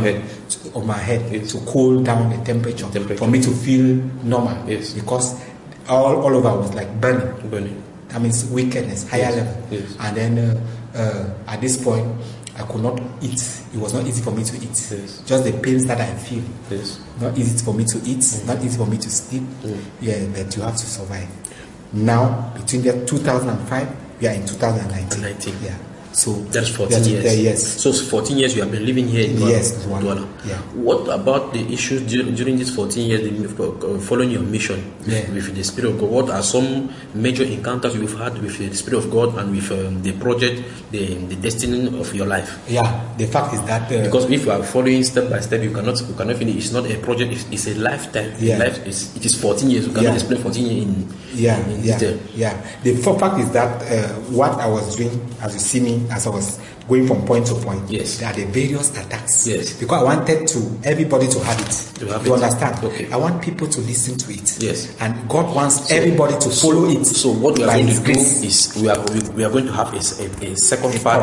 my head yes. to cool down the temperature for me to feel normal. Yes. Because all over was like burning. That means wickedness, higher level. Yes. And then at this point, I could not eat. It was not easy for me to eat. Yes. Just the pains that I feel. Yes. Not easy for me to eat. Not easy for me to sleep. Yeah, but you have to survive. Now, between the 2005, we are in 2019. Yeah. So that's 14 years. Yes. So 14 years you have been living here in Douala. Yes, Douala. Yeah. What about the issues during these 14 years following your mission with the Spirit of God? What are some major encounters you've had with the Spirit of God and with the project, the destiny of your life? Yeah, the fact is that because if you are following step by step, you cannot finish. It's not a project; it's a lifetime. Yeah. It is 14 years. You cannot explain 14 years in detail. Yeah. The fact is that what I was doing, as you see me, as I was going from point to point, there are the various attacks. Yes. Because I wanted everybody to have it. You understand? Okay. I want people to listen to it. Yes. And God wants everybody to follow it. So what we are going to do is we are going to have a second part,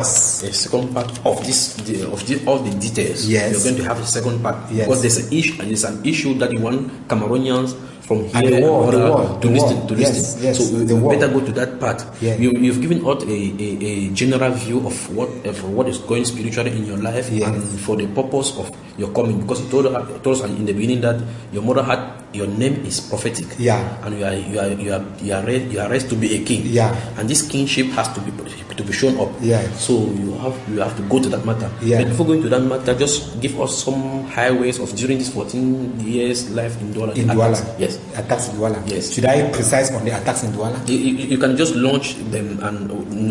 of this all the details. Yes. We are going to have a second part because there's an issue that you want Cameroonians from here the world to listen. Yes, so we better go to that part. Yeah. You've given out a general view of what is going spiritually in your life and for the purpose of your coming, because you told us in the beginning that your mother had your name is prophetic. Yeah. And you are raised to be a king. Yeah. And this kingship has to be shown up. Yeah. So you have to go to that matter. Yeah. But before going to that matter, just give us some highways of during this 14 years life in Douala. In Douala. Yes. Attacks in Douala. Yes. Should I precise on the attacks in Douala? You can just launch them and in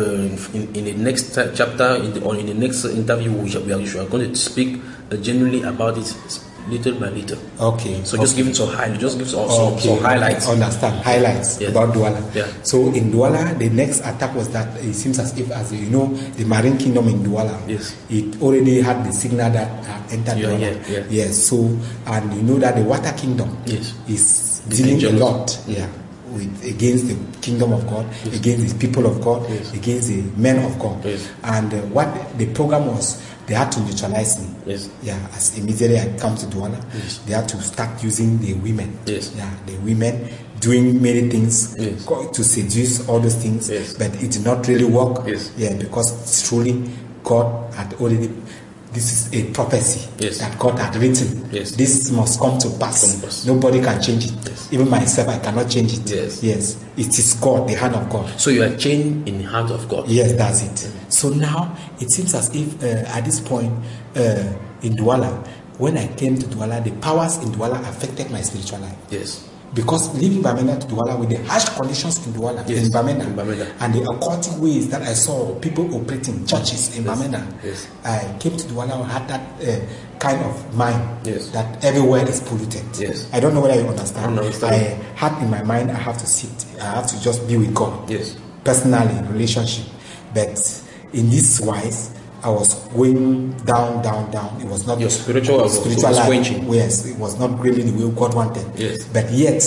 the next chapter or in the next interview we are going to speak genuinely about it little by little. Okay. So just give it some highlights. Some highlights. Understand highlights about Douala. Yeah. So in Douala, the next attack was that it seems as if, as you know, the Marine Kingdom in Douala, it already had the signal that entered Douala. Yeah. Yes. So and you know that the Water Kingdom is dealing a lot. Yeah. Against the kingdom of God, against the people of God, against the men of God. And what the program was, they had to neutralize me. As immediately I come to Douala, they had to start using the women. The women doing many things to seduce all those things, but it did not really work. Because truly God had already. This is a prophecy that God had written. This must come to pass. Nobody can change it. Even myself, I cannot change it. Yes. It is God, the hand of God. So you are chained in the hand of God. Yes, that's it. So now it seems as if at this point in Douala, when I came to Douala, the powers in Douala affected my spiritual life. Because leaving Bamenda to Douala with the harsh conditions in Douala, in Bamenda, and the occultic ways that I saw people operating churches in Bamenda, I came to Douala and had that kind of mind that everywhere is polluted. I don't know whether you understand. I had in my mind, I have to sit, I have to just be with God, personally, relationship. But in this wise, I was going down. It was not your spiritual life. Yes, it was not really the way God wanted. But yet,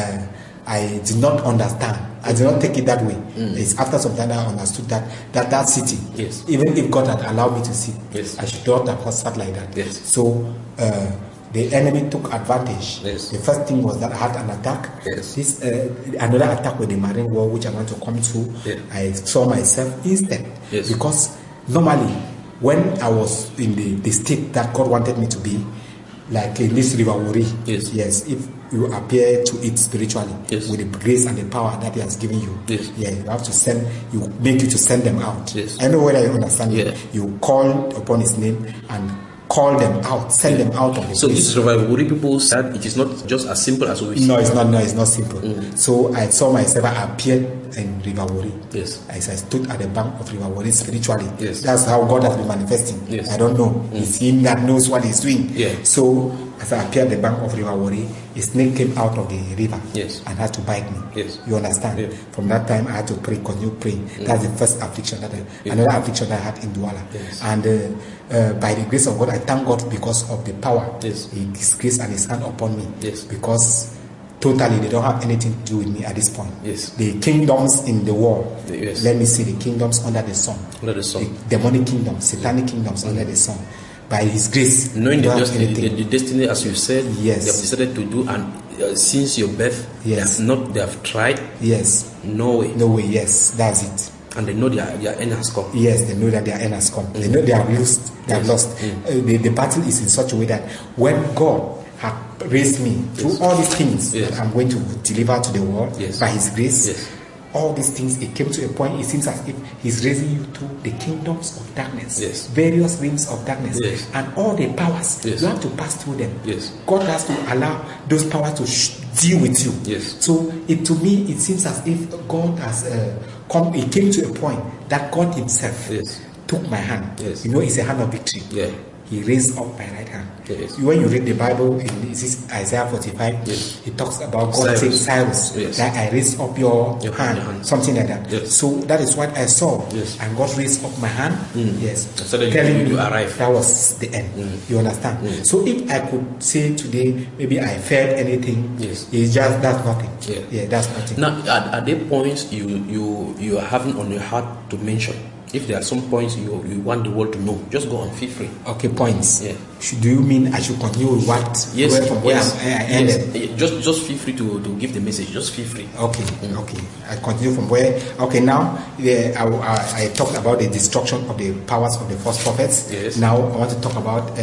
I did not understand. I did not take it that way. It's after some time I understood that city, even if God had allowed me to see, I should not have sat like that. So the enemy took advantage. The first thing was that I had an attack. This another attack with the marine war, which I want to come to. I saw myself instead because normally when I was in the state that God wanted me to be, like in this river Wuri, if you appear to it spiritually with the grace and the power that He has given you, you have to make you to send them out. I know whether you understand it. You call upon His name and call them out, send them out of the so place. This Wuri people said it is not just as simple as we see. No, it's not simple. So I saw myself, I appeared in River Wuri. As I stood at the bank of River Wuri spiritually. That's how God has been manifesting. I don't know. It's Him that knows what He's doing. So as I appeared at the bank of River Wuri, a snake came out of the river and had to bite me. You understand? From that time I had to continue praying. That's the first affliction another affliction that I had in Douala. And by the grace of God, I thank God because of the power, His grace and His hand upon me. Because totally they don't have anything to do with me at this point. The kingdoms in the world, let me see, the kingdoms under the sun, the demonic kingdoms, satanic kingdoms under the sun. By His grace, knowing the destiny, as you said, they have decided to do, and since your birth, they have tried. No way. That's it. And they know their end has come. They know that their end has come. They know they are lost. They are lost. The battle is in such a way that when God had raised me through all these things that I'm going to deliver to the world by His grace, all these things, it came to a point, it seems as if He's raising you to the kingdoms of darkness, various realms of darkness, and all the powers. You have to pass through them. God has to allow those powers to deal with you. So to me, it seems as if God has it came to a point that God Himself took my hand. You know, it's a hand of victory. He raised up my right hand. When you read the Bible in Isaiah 45, it talks about God saying, Cyrus, that I raised up your hand, something like that. So that is what I saw. And God raised up my hand, telling me that was the end. You understand? So if I could say today, maybe I felt anything, it's just that's nothing. That's nothing. Now, at the points you are having on your heart to mention, if there are some points you want the world to know, just go on, feel free. Okay, points. Do you mean I should continue with what? From where I ended? Just feel free to give the message. Just feel free. Okay. I continue from where. Okay, now I talked about the destruction of the powers of the false prophets. Now I want to talk about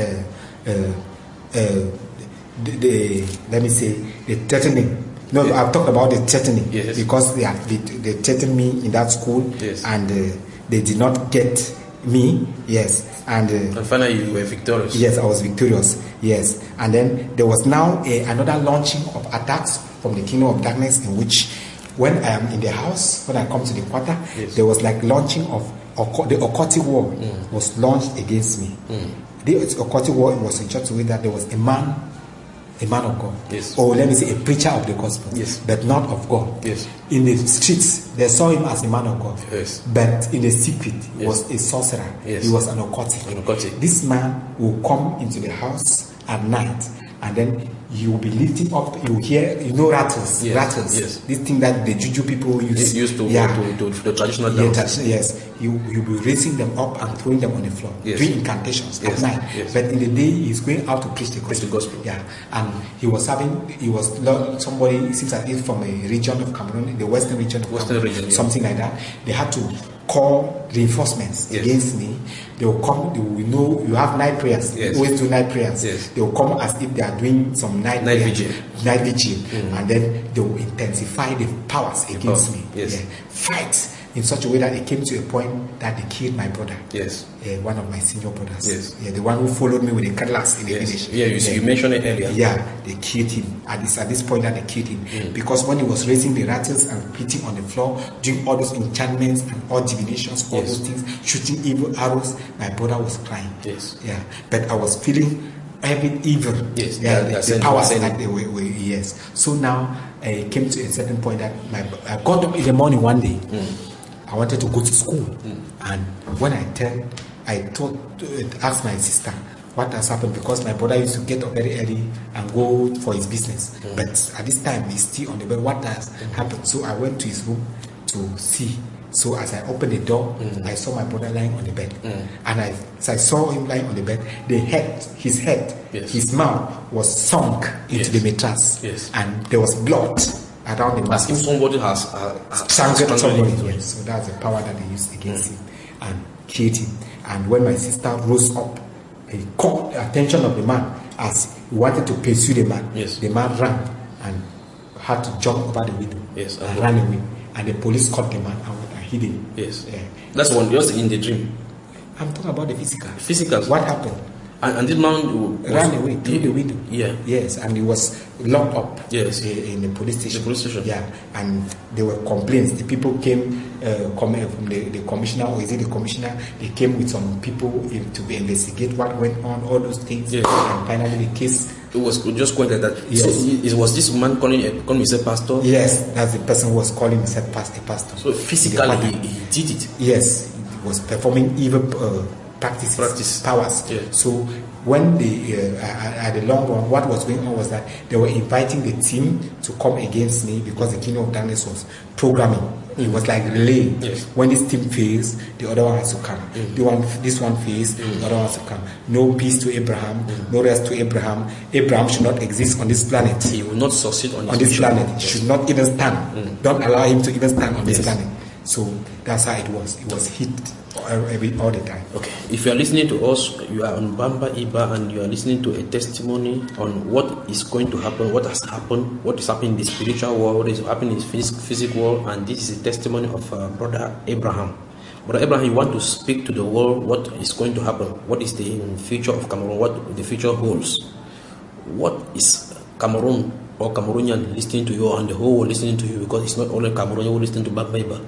let me say the threatening. No, I've talked about the threatening because they threatened me in that school and. They did not get me, and finally you were victorious. Yes, I was victorious. Yes, and then there was now another launching of attacks from the kingdom of darkness, in which, when I am in the house, when I come to the quarter, there was like launching of the occultic war was launched against me. The occultic war was in such a way that there was a man of God, or let me say a preacher of the gospel, but not of God. In the streets, they saw him as a man of God, but in the secret, he was a sorcerer. He was an occultic. This man will come into the house at night, and then you will be lifting up. You hear, rattles. This thing that the juju people used to the traditional dance. You'll be raising them up and throwing them on the floor, doing incantations at night. But in the day, he's going out to preach the gospel. And he was somebody, it seems like he's from a region of Cameroon, the western region of Cameroon, something like that. They had to call reinforcements against me. They will come, they will know you have night prayers. They always do night prayers. They will come as if they are doing some night vigil. And then they will intensify the powers against me. Fight, in such a way that it came to a point that they killed my brother. Yes. One of my senior brothers. Yes. Yeah, the one who followed me with the cutlass in the village. Yeah, you mentioned it earlier. Yeah, they killed him. At this point that they killed him. Because when he was raising the rattles and beating on the floor, doing all those enchantments and all divinations, all those things, shooting evil arrows, my brother was crying. Yes. Yeah. But I was feeling every evil. Yes. Yeah, the powers that they were, yes. So now I came to a certain point that I got up in the morning one day. I wanted to go to school. And when I asked my sister what has happened, because my brother used to get up very early and go for his business. But at this time, he's still on the bed. What has happened? So I went to his room to see. So as I opened the door, I saw my brother lying on the bed. And as I saw him lying on the bed, his head, his mouth was sunk into the mattress. Yes. And there was blood around the mouth. As if somebody has strangled somebody. Yes. So that's the power that they used against him and killed him. And when my sister rose up, he caught the attention of the man as he wanted to pursue the man. Yes. The man ran and had to jump over the window and ran away. And the police caught the man and hid him. Yes. That's one just in the dream. I'm talking about the physical. Physical. What happened? And this man ran away through the window. Yeah. Yes, and he was locked up. Yes. In the police station. The police station. Yeah, and there were complaints. The people came from the commissioner, or is it the commissioner? They came with some people to investigate what went on, all those things. Yes. And finally, the case. It was just going like that. Yes. So it was this man calling himself pastor? Yes, that's the person who was calling himself a pastor. So physically he did it? Yes, he was performing evil practices, powers. Yeah. So when at the long run, what was going on was that they were inviting the team to come against me because the kingdom of darkness was programming. It was like relay. Yes. When this team fails, the other one has to come. This one fails, the other one has to come. No peace to Abraham, no rest to Abraham. Abraham should not exist on this planet. He will not succeed on this planet. He should not even stand. Don't allow him to even stand on this planet. So that's how it was. It was hit all the time. Okay. If you are listening to us, you are on Bamba Iba and you are listening to a testimony on what is going to happen, what has happened, what is happening in the spiritual world, what is happening in the physical world, and this is a testimony of Brother Abraham. Brother Abraham, you want to speak to the world what is going to happen, what is the future of Cameroon, what the future holds. What is Cameroon or Cameroonian listening to you and the whole world listening to you, because it's not only Cameroonian who listening to Bamba Iba.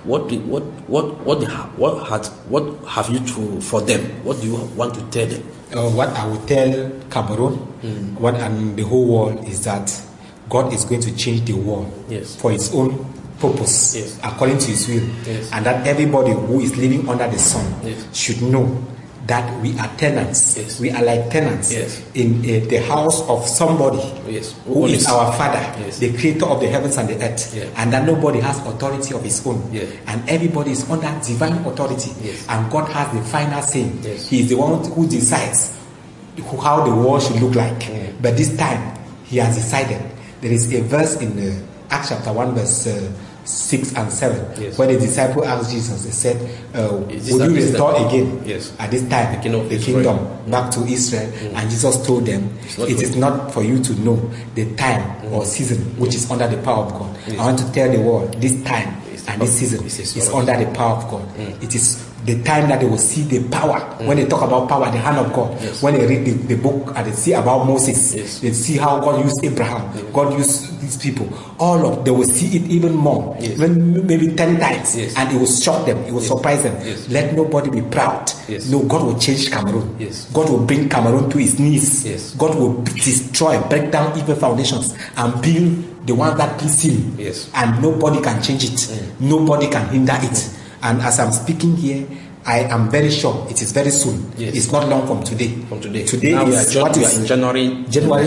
What have you to for them? What do you want to tell them? What I will tell Cameroon, and the whole world is that God is going to change the world for His own purpose, according to His will, and that everybody who is living under the sun should know that we are tenants. We are like tenants in the house of somebody who is our Father, the creator of the heavens and the earth, and that nobody has authority of his own, and everybody is under divine authority, and God has the final say. He is the one who decides how the world should look like. But this time He has decided. There is a verse in Acts chapter 1 verse 6 and 7 where the disciple asked Jesus, they said, would you restore again at this time the kingdom back to Israel? And Jesus told them, it is not for you to know the time or season which is under the power of God. I want to tell the world, this time and this season is under the power of God. It is the time that they will see the power. When they talk about power, the hand of God. When they read the book and they see about Moses, they see how God used Abraham, God used these people. They will see it even more, maybe 10 times, and it will shock them, it will surprise them. Let nobody be proud. No, God will change Cameroon. God will bring Cameroon to its knees. God will destroy, break down evil foundations and build the one that please Him. And nobody can change it. Nobody can hinder it. And as I'm speaking here, I am very sure it is very soon. It's not long from today. Today now is we are in January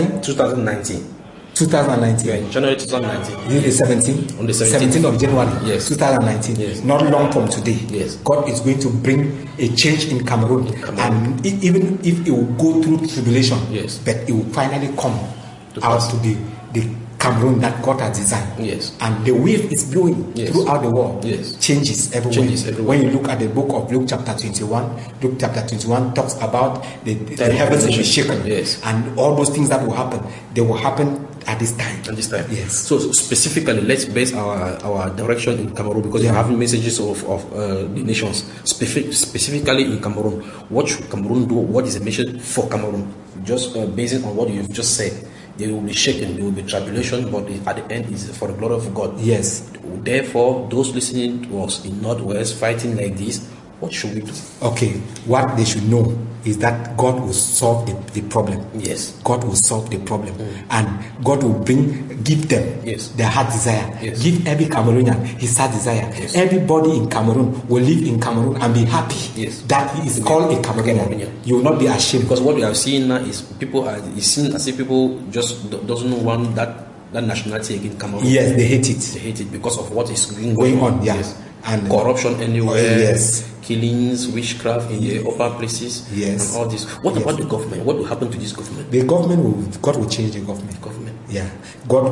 2019. 2019. We are in January 2019. Is it the 17th? On the 17th of January 2019. Not long from today. God is going to bring a change in Cameroon. And even if it will go through tribulation, but it will finally come out to the Cameroon that God has designed. And the wave is blowing throughout the world. Changes everywhere. When you look at the book of Luke chapter 21, Luke chapter 21 talks about the heavens will be shaken. And all those things that will happen, they will happen at this time. At this time. Yes. So specifically, let's base our direction in Cameroon, because you're having messages of the nations. Specifically in Cameroon, what should Cameroon do? What is the mission for Cameroon? Just based on what you've just said. They will be shaken, there will be tribulation, but at the end is for the glory of God. Yes. Therefore, those listening to us in Northwest fighting like this, what should we do? Okay, what they should know is that God will solve the problem. Yes. God will solve the problem. And God will give them their heart desire. Yes. Give every Cameroonian his heart desire. Yes. Everybody in Cameroon will live in Cameroon and be happy that he is called a Cameroonian. You will not be ashamed. Because what we are seeing now is it's seen as if people just doesn't want that nationality again in Cameroon. Yes, they hate it. They hate it because of what is going on. Yes. And corruption anywhere. Yes. Killings, witchcraft in the upper places, and all this. What about the government? What will happen to this government? The government God will change the government. Yeah, God,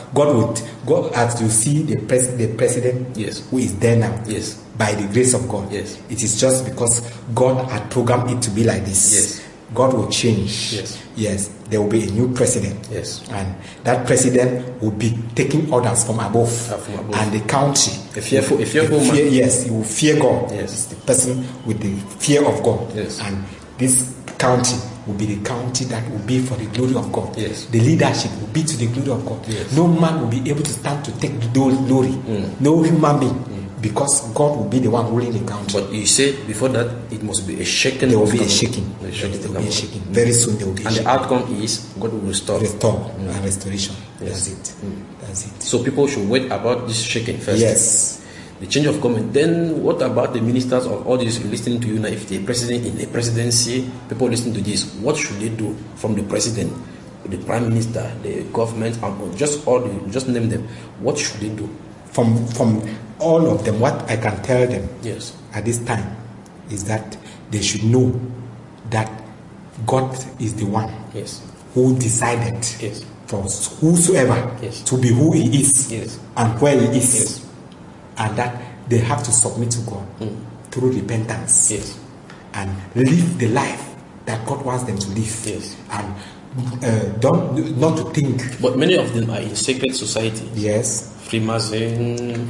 as you see the president, who is there now, by the grace of God. It is just because God had programmed it to be like this. God will change. Yes, there will be a new president. And that president will be taking orders from above. And the country. A fearful man. Yes, he will fear God. It's the person with the fear of God. And this country will be the country that will be for the glory of God. The leadership will be to the glory of God. No man will be able to stand to take the glory. No human being. Because God will be the one ruling the country. But you said before that it must be a shaking. There will be a shaking. There will be a shaking. Very soon there will be a shaking. And the outcome is God will restore. And restoration. That's it. That's it. So people should wait about this shaking first. Yes. The change of government. Then what about the ministers of all this listening to you now? If the president in the presidency, people listening to this, what should they do from the president, the prime minister, the government, and just name them? What should they do? From all of them, what I can tell them at this time is that they should know that God is the one who decided for whosoever to be who he is and where he is, and that they have to submit to God through repentance and live the life that God wants them to live, and not to think. But many of them are in secret society. Freemason,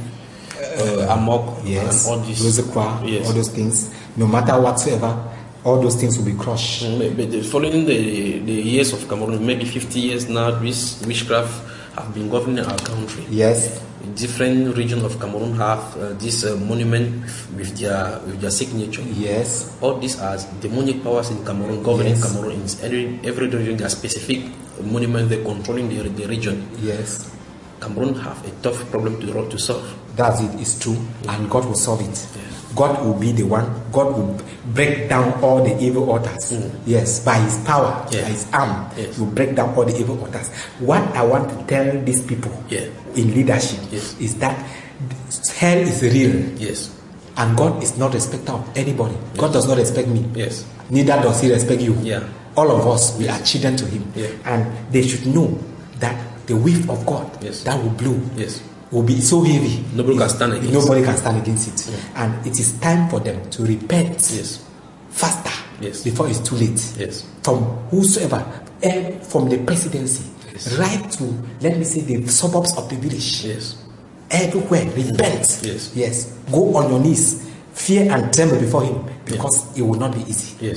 Amok, and all this. All those things. No matter whatsoever, all those things will be crushed. But following the years of Cameroon, maybe 50 years now, this witchcraft have been governing our country. Different regions of Cameroon have this monument with their signature. All these are demonic powers in Cameroon, governing Cameroon. In every region, there are specific monuments they're controlling the region. Cameroon have a tough problem to solve. That's it. It's true, and God will solve it. God will be the one. God will break down all the evil altars. By His power, by His arm, He will break down all the evil altars. What I want to tell these people in leadership is that hell is real. And God is not respecter of anybody. God does not respect me. Neither does He respect you. All of us, we are children to Him, and they should know that the whiff of God that will blow will be so heavy. Nobody can stand against it. And it is time for them to repent faster before it's too late. From whosoever, from the presidency, right to, let me say, the suburbs of the village. Everywhere, repent. Go on your knees, fear and tremble before Him, because it will not be easy.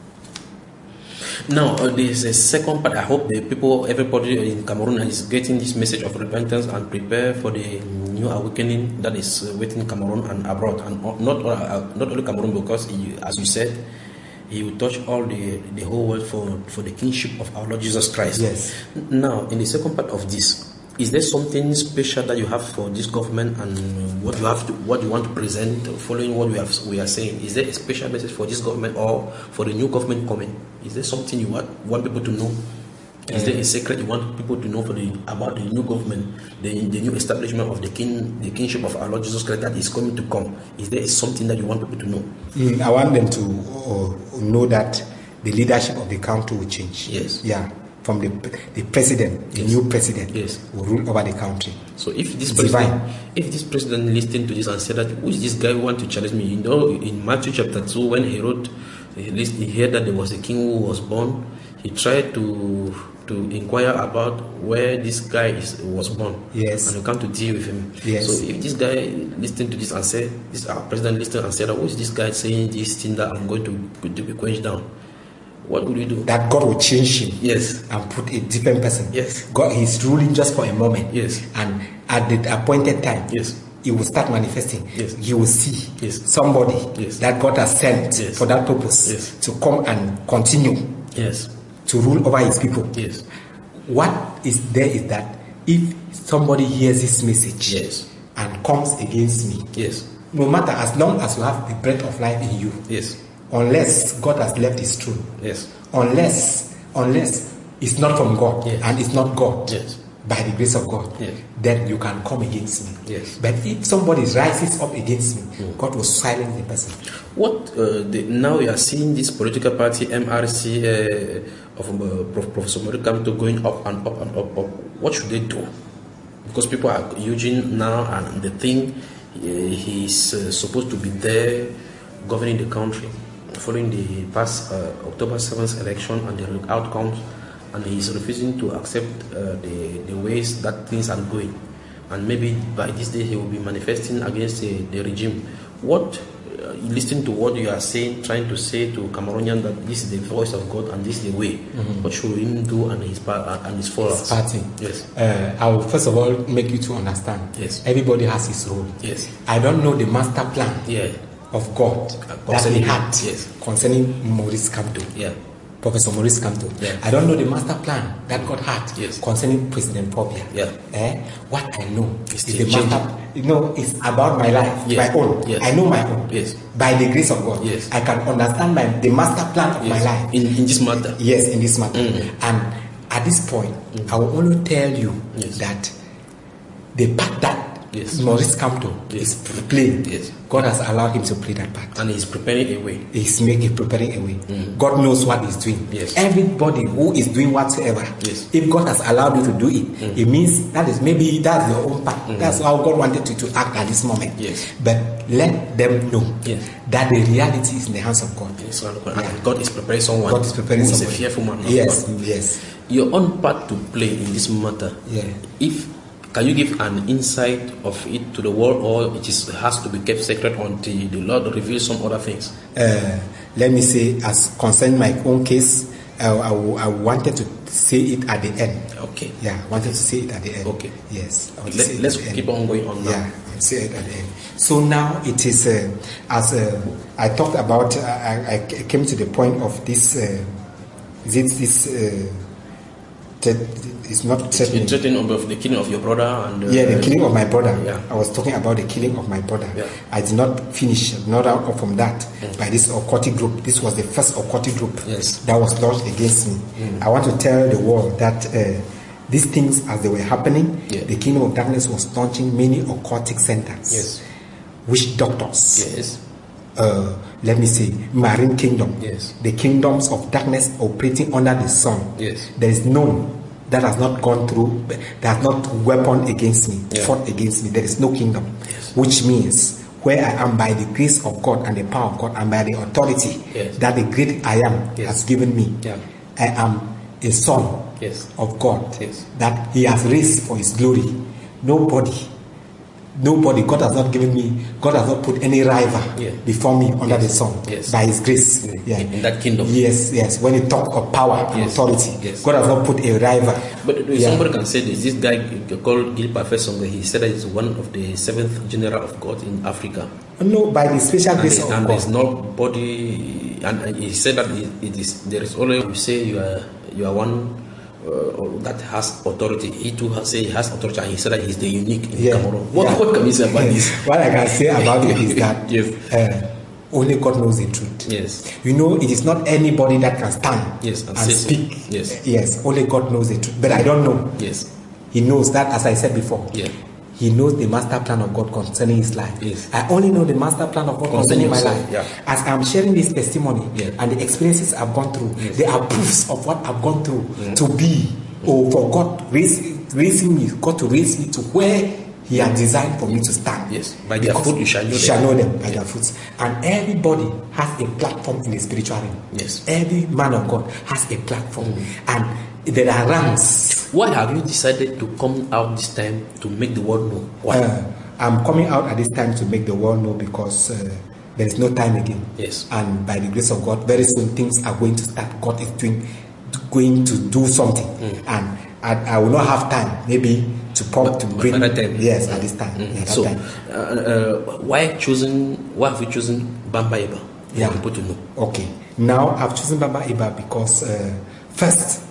Now, there's a second part. I hope everybody in Cameroon is getting this message of repentance and prepare for the new awakening that is within Cameroon and abroad, and not only Cameroon, because as you said, He will touch all the whole world for the kingship of our Lord Jesus Christ. Now, in the second part of this, is there something special that you have for this government, and what you want to present following what we are saying? Is there a special message for this government or for the new government coming? Is there something you want people to know? Is there a secret you want people to know about the new government, the new establishment of the kingship of our Lord Jesus Christ that is coming to come? Is there something that you want people to know? I want them to know that the leadership of the country will change. From the president, the new president, will rule over the country. So if this president listened to this and said that, who is this guy who want to challenge me? In Matthew chapter 2, when Herod he heard that there was a king who was born, he tried to to inquire about where this guy was born. Yes. And you come to deal with him. Yes. So if this guy listened to this and said, this our president listened and said, what is this guy saying this thing that I'm going to be quenched down? What would you do? That God will change him. Yes. And put a different person. Yes. God, he's ruling just for a moment. Yes. And at the appointed time, yes, he will start manifesting. Yes. You will see somebody that God has sent for that purpose to come and continue to rule over his people. Yes. What is there is that if somebody hears this message and comes against me, no matter, as long as you have the breath of life in you, unless God has left his throne, unless it's not from God and it's not God, by the grace of God, then you can come against me. But if somebody rises up against me, God will silence the person. What now you are seeing this political party MRC of Professor Omori Kamto going up and up and up. What should they do? Because people are using now, and they think he's supposed to be there governing the country following the past October 7th election and the outcomes, and he's refusing to accept the ways that things are going, and maybe by this day he will be manifesting against the regime. What, listening to what you are saying, trying to say to Cameroonian that this is the voice of God and this is the way, what should he do and his followers? His party. Yes. I will first of all make you to understand. Yes. Everybody has his role. Yes. I don't know the master plan of God that he had concerning Maurice Kamto. Professor Maurice Kamto. I don't know the master plan that God had concerning President Paul Biya. What I know is the master. It's about my life, my own. I know my own. By the grace of God, I can understand the master plan of my life in this matter. Yes, in this matter. And at this point, I will only tell you that the part that Maurice Kamto is playing, God has allowed him to play that part, and he's preparing a way. He's preparing a way. God knows what he's doing. Everybody who is doing whatsoever, if God has allowed you to do it, it means that's your own part. That's how God wanted you to act at this moment. But let them know that the reality is in the hands of God. And God is preparing someone. God is preparing someone. Is a fearful man. Yes. Your own part to play in this matter. Can you give an insight of it to the world, or it has to be kept secret until the Lord reveals some other things? Let me say, as concerned my own case, I wanted to say it at the end. Okay. I wanted to say it at the end. Okay. Yes. Let's keep on going on now. I'll say it at the end. So now it is, as I talked about, I came to the point of this, it's not threatening. It's threatening of the killing of your brother and the killing of my brother. I was talking about the killing of my brother. I did not finish, not out from that by this occultic group. This was the first occultic group that was launched against me. I want to tell the world that these things, as they were happening, the Kingdom of Darkness was launching many occultic centers, witch doctors. Let me say, marine kingdom, the kingdoms of darkness operating under the sun. There is none that has not gone through, that has not weapon against me, fought against me. There is no kingdom, which means where I am by the grace of God and the power of God and by the authority that the great I am has given me. I am a son of God that He has raised for His glory. Nobody, God has not given me, God has not put any rival before me under the sun by His grace. In that kingdom. Yes. When you talk of power and authority, God has not put a rival. But somebody can say this guy called Gil Parfait, he said that he's one of the 7th general of God in Africa. No, by the special grace of God. And there's nobody, and he said that there is only, you say you are one that has authority. He too has authority, and he said that he's the unique in Cameroon. What can you say about this? What I can say about it is that only God knows the truth. It is not anybody that can stand and speak. Only God knows the truth. But I don't know. He knows that, as I said before. He knows the master plan of God concerning his life. I only know the master plan of God concerning my life. As I'm sharing this testimony and the experiences I've gone through, they are proofs of what I've gone through to be, for God raising me, God to raise me to where He has designed for me to stand. By their fruit you shall know them. By their fruits. And everybody has a platform in the spiritual realm. Every man of God has a platform. And there are ranks. Why have you decided to come out this time to make the world know? Why? I'm coming out at this time to make the world know because there is no time again. Yes. And by the grace of God, very soon things are going to start. God is going to do something. And I will not have time maybe to bring yes at this time. So why have you chosen Bamba Eba? Yeah. For people to know. Okay. Now I've chosen Bamba Eba because first,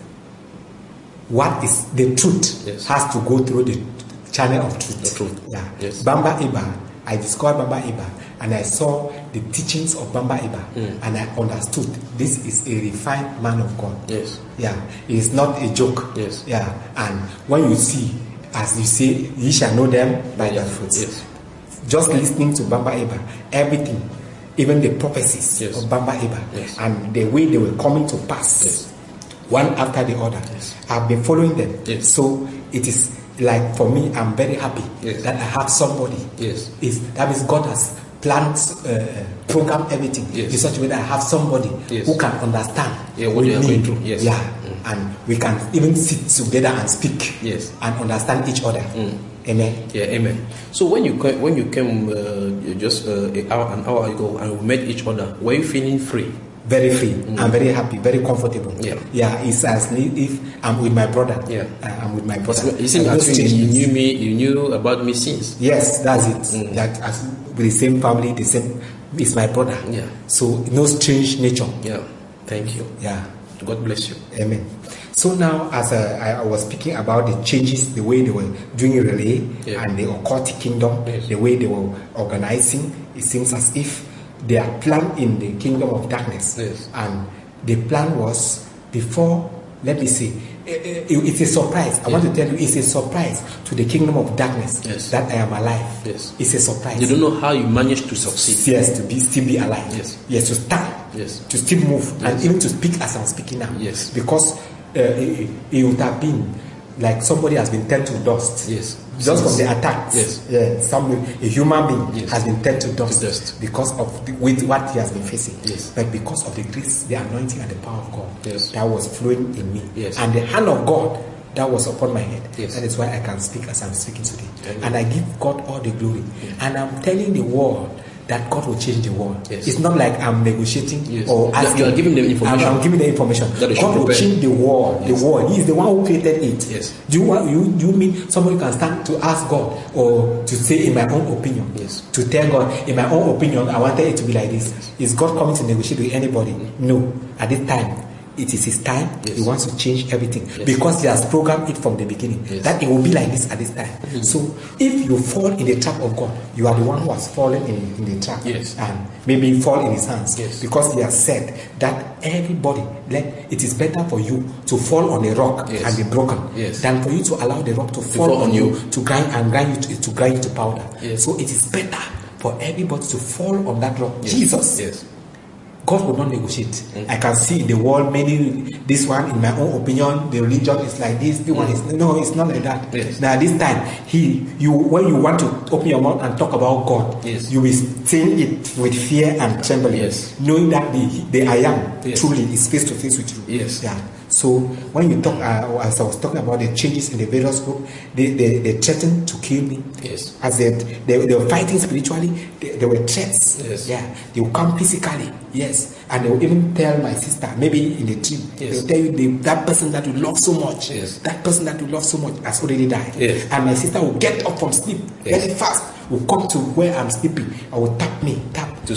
what is the truth has to go through the channel of truth. The truth. Yeah. Yes. Bamba Eba, I discovered Bamba Eba and I saw the teachings of Bamba Eba and I understood this is a refined man of God. Yes. Yeah. It is not a joke. Yes. Yeah. And when you see, as you say, ye shall know them by their fruits. Yes. Just listening to Bamba Eba, everything, even the prophecies Yes. of Bamba Eba Yes. and the way they were coming to pass, Yes. one after the other. Yes. I've been following them. Yes. So it is like for me, I'm very happy that I have somebody. Yes. That means God has planned, programmed everything in such a way that I have somebody who can understand what you are going through. Yes. Yeah. And we can even sit together and speak and understand each other. Amen. Yeah, amen. So when you came just an hour ago and we met each other, were you feeling free? Very free. I'm very happy, very comfortable. Yeah. It's as if I'm with my brother. Yeah. I'm with my brother. You seem as if you knew me. You knew about me since. Yes, that's it. That as with the same family, the same. It's my brother. Yeah. So no strange nature. Yeah. Thank you. Yeah. God bless you. Amen. So now, as I was speaking about the changes, the way they were doing relay and the occultic kingdom, the way they were organizing, it seems as if they are planned in the kingdom of darkness. Yes. And the plan was before, let me see, it's a surprise. I want to tell you, it's a surprise to the kingdom of darkness that I am alive. Yes. It's a surprise. You don't know how you managed to succeed. Yes, to still be alive. Yes. To stand. Yes. To still move. And even to speak as I'm speaking now. Yes. Because it would have been like somebody has been turned to dust. Yes. Just from the attacks. Yes. Yeah. A human being has been turned to dust, because of with what he has been facing. Yes. But because of the grace, the anointing, and the power of God that was flowing in me. Yes. And the hand of God that was upon my head. Yes. That is why I can speak as I'm speaking today. Amen. And I give God all the glory. And I'm telling the world that God will change the world. Yes. It's not like I'm negotiating or asking. You are giving them information. I'm giving the information. God will change the world. Yes. The world. He is the one who created it. Yes. Do you mean somebody can stand to ask God or to say in my own opinion? Yes. To tell God in my own opinion, I wanted it to be like this. Yes. Is God coming to negotiate with anybody? No. At this time, it is his time. Yes. He wants to change everything because he has programmed it from the beginning that it will be like this at this time. So if you fall in the trap of God, you are the one who has fallen in the trap and maybe fall in his hands because he has said that everybody, it is better for you to fall on a rock and be broken than for you to allow the rock to fall on you to grind you to powder. So it is better for everybody to fall on that rock. Jesus. God will not negotiate. I can see in the world this one, in my own opinion, the religion is like this, the one is no, it's not like that. Now this time, when you want to open your mouth and talk about God, you will say it with fear and trembling, knowing that the I am truly is face to face with you. So when you talk, as I was talking about the changes in the various group, they threatened to kill me. As they were fighting spiritually, there were threats. They will come physically. And they will even tell my sister, maybe in the dream, they will tell you that person that you love so much, that person that you love so much has already died. And my sister will get up from sleep very fast, will come to where I'm sleeping, and will tap to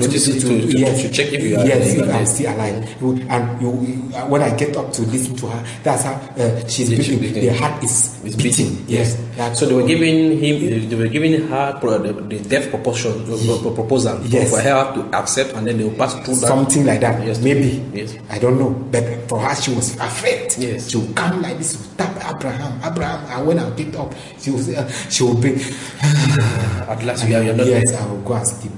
check if you are if I'm still alive. And when I get up to listen to her, that's how she's beating. The heart is beating. So they were giving her the death proposal for her to accept, and then they will pass through that. Something like that. Maybe. I don't know. But for her, she was afraid. She will come like this, will tap Abraham, and when I picked up, she will be. At last, we are not. I will go and sleep.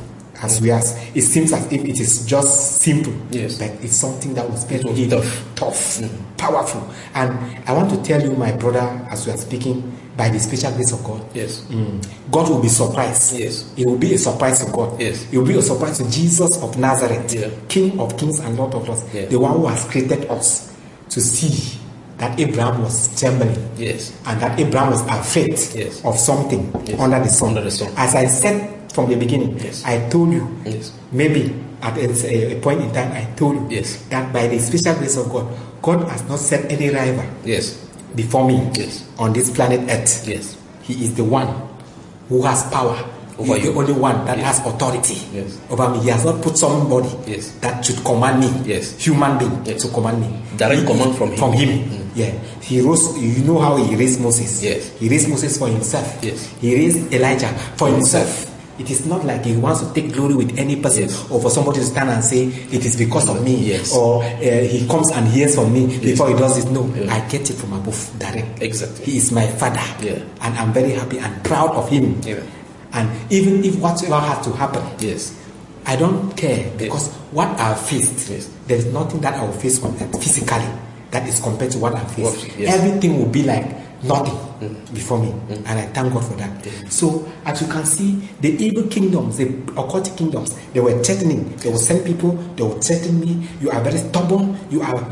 It seems as if it is just simple, but it's something that was very tough, powerful. And I want to tell you, my brother, as we are speaking, by the special grace of God, God will be surprised. It will be a surprise to God. It will be a surprise to Jesus of Nazareth, King of kings and Lord of lords, the one who has created us to see that Abraham was trembling. Yes. And that Abraham was afraid of something under the sun. As I said from the beginning, I told you, maybe at a point in time, I told you that by the special grace of God, God has not set any rival before me on this planet Earth. He is the one who has power. He is the only one that has authority over me. He has not put somebody that should command me, human being, to command me. Direct command from him. Yeah. He rose, you know how he raised Moses. He raised Moses for himself. He raised Elijah for himself. It is not like he wants to take glory with any person or for somebody to stand and say it is because of me or he comes and hears from me before he does it. No, I get it from above direct. Exactly. He is my father and I'm very happy and proud of him. And even if whatever has to happen, I don't care because what I faced, there is nothing that I will face physically that is compared to what I faced. Everything will be like nothing before me, and I thank God for that. So as you can see, the evil kingdoms, the occultic kingdoms, they were threatening. They will send people, they will threaten me. You are very stubborn. You are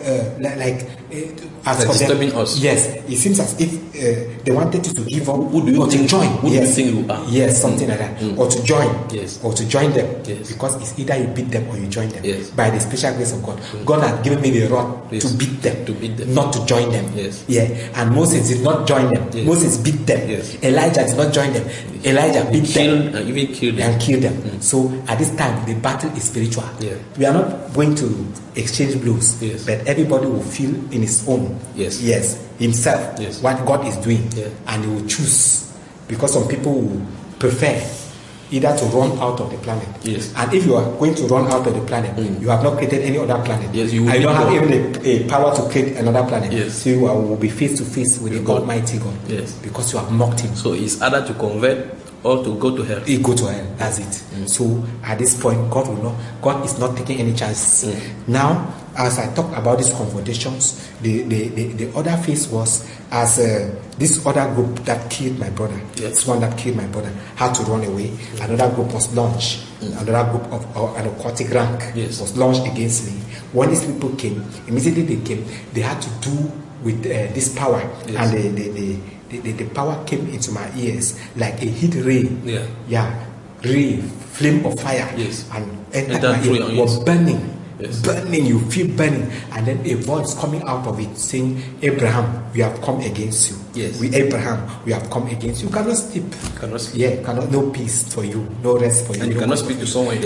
as disturbing us. Yes, it seems as if they wanted you to give up. Who do you or think, to join? Who do you think you are? Yes, something like that. Or to join. Or to join them. Because it's either you beat them or you join them. By the special grace of God. God has given me the rod to beat them, not to join them. And Moses did not join them. Moses beat them. Elijah did not join them. Elijah beat them and even killed them. So at this time, the battle is spiritual. We are not going to exchange blows, but everybody will feel in his own, himself, what God is doing, and he will choose. Because some people will prefer either to run out of the planet. And if you are going to run out of the planet, you have not created any other planet. You don't have even a power to create another planet. So you will be face to face with the Almighty God. Because you have mocked him. So it's either to convert or to go to hell. He go to hell. That's it. So at this point, God is not taking any chances. Now, as I talk about these confrontations, the other phase was as this other group that killed my brother, this one that killed my brother, had to run away. Another group was launched. Another group of an occultic rank was launched against me. When these people came, immediately they came, they had to do with this power, and the power came into my ears like a heat ray. Ray, flame of fire, and entered my ear, was burning. Burning, you feel burning, and then a voice coming out of it saying, Abraham, we have come against you. Abraham, we have come against you. You cannot sleep. No peace for you, no rest for you. And you cannot speak to someone.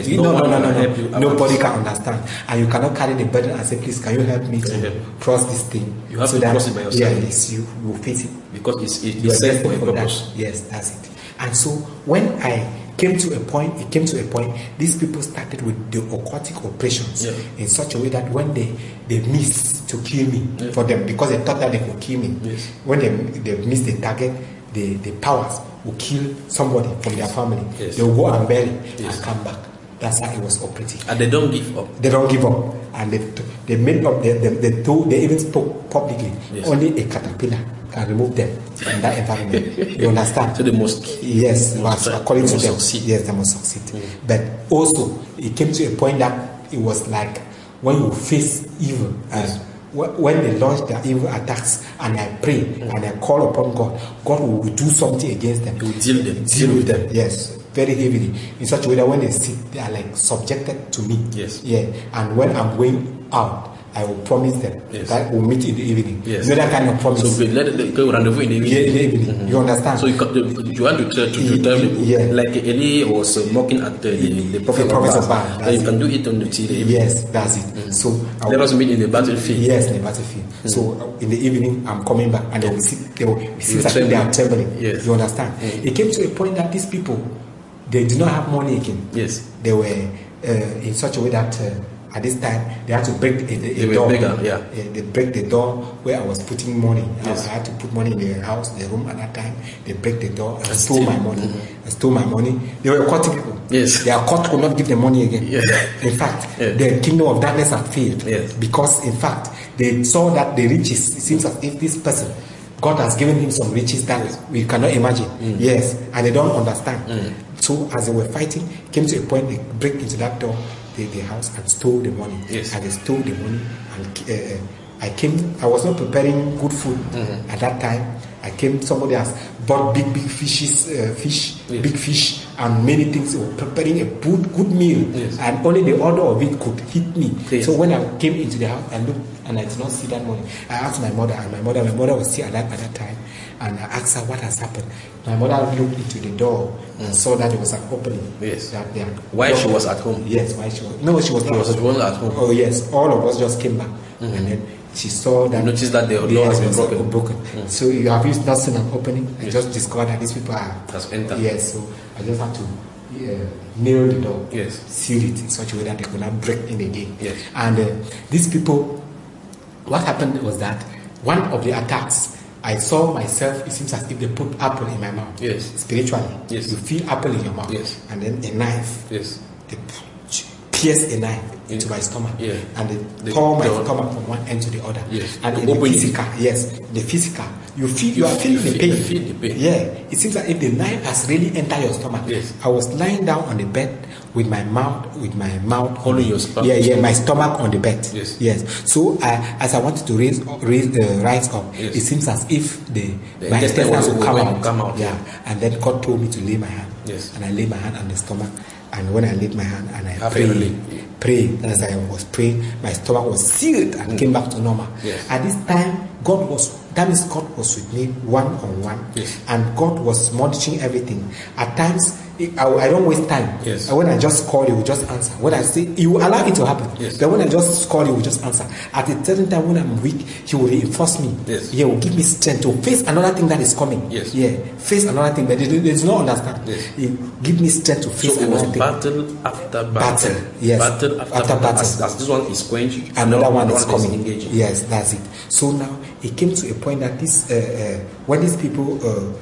No. Nobody can understand. And you cannot carry the burden and say, please, can you help me to cross this thing? You have to cross it by yourself. Yes, you will face it. Because it's set for a purpose. Yes, that's it. And so when it came to a point, these people started with the occultic operations in such a way that when they missed to kill me for them, because they thought that they could kill me, when they missed the target, the powers will kill somebody from their family. They will go and bury and come back. That's how it was operating. And they don't give up. They don't give up. And they made up, they even spoke publicly. Only a caterpillar can remove them from that environment. You understand? So they must. Yes, according to them. Succeed. Yes, they must succeed. But also, it came to a point that it was like when you face evil, when they launch their evil attacks, and I pray and I call upon God, God will do something against them. He will deal with them. Yes, very heavily, in such a way that when they sit, they are like subjected to me. And when I'm going out, I will promise them that we'll meet in the evening. You know that kind of promise. So let go rendezvous in the evening. You understand? So you want to tell them, like Eli was mocking at the prophet of Baal. You can do it on the TV. Yes, that's it. So let us meet in the battlefield. Yes, in the battlefield. So in the evening, I'm coming back, and they will see that they are trembling. You understand? It came to a point that these people, they did not have money again. They were in such a way that at this time they had to break the door. They break the door where I was putting money. I had to put money in the house, the room at that time. They break the door and stole my money. I stole my money. They were cutting people. Their court could not give them money again. In fact, the kingdom of darkness had failed because, in fact, they saw that the riches. It seems as if this person, God has given him some riches that we cannot imagine. And they don't understand. So as they were fighting, came to a point they break into that door, the house, and stole the money. And they stole the money I was not preparing good food at that time. I came, somebody has bought big fishes, big fish, and many things. They were preparing a good meal, and only the order of it could hit me. Yes. So when I came into the house, I looked, and I did not see that money. I asked my mother, and my mother was still alive at that time, and I asked her what has happened. My mother looked into the door and saw that there was an opening. Yes. While she was at home. Yes, while she was. No, she was not. She was at home. Oh yes, all of us just came back, and then she saw that. Noticed that the door has been broken. So you have not seen an opening. I just discovered that these people has entered. Yes, so I just had to nail the door. Yes. Seal it in such a way that they could not break in again. Yes. And these people, what happened was that one of the attacks, I saw myself, it seems as if they put apple in my mouth. Yes. Spiritually. Yes. You feel apple in your mouth. Yes. And then a knife. Yes. They pierce a knife into my stomach. Yeah. And they tore my stomach from one end to the other. Yes. And in the physical, the physical, you are feeling the pain. You feel the pain. Yeah. It seems as if the knife has really entered your stomach. Yes. I was lying down on the bed with my mouth holding your stomach. My stomach on the bed. Yes. Yes. So as I wanted to rise up, yes, it seems as if my intestines will come out. Yeah. And then God told me to lay my hand. Yes. And I laid my hand on the stomach. And when I laid my hand and I prayed, as I was praying, my stomach was sealed and came back to normal. Yes. At this time, God was with me one-on-one. Yes. And God was monitoring everything. At times, I don't waste time. Yes. And when I just call, He will just answer. When I say, He will allow it to happen. Yes. Then when I just call, He will just answer. At a certain time when I'm weak, He will reinforce me. Yes. He will give me strength to face another thing that is coming. Yes. Yeah, face another thing, but they do not understand. Yes. He give me strength to face another thing. Battle after battle. Yes. Battle after battle. As this one is quenched, another one is coming. Engaging. Yes, that's it. So now it came to a point that this, when these people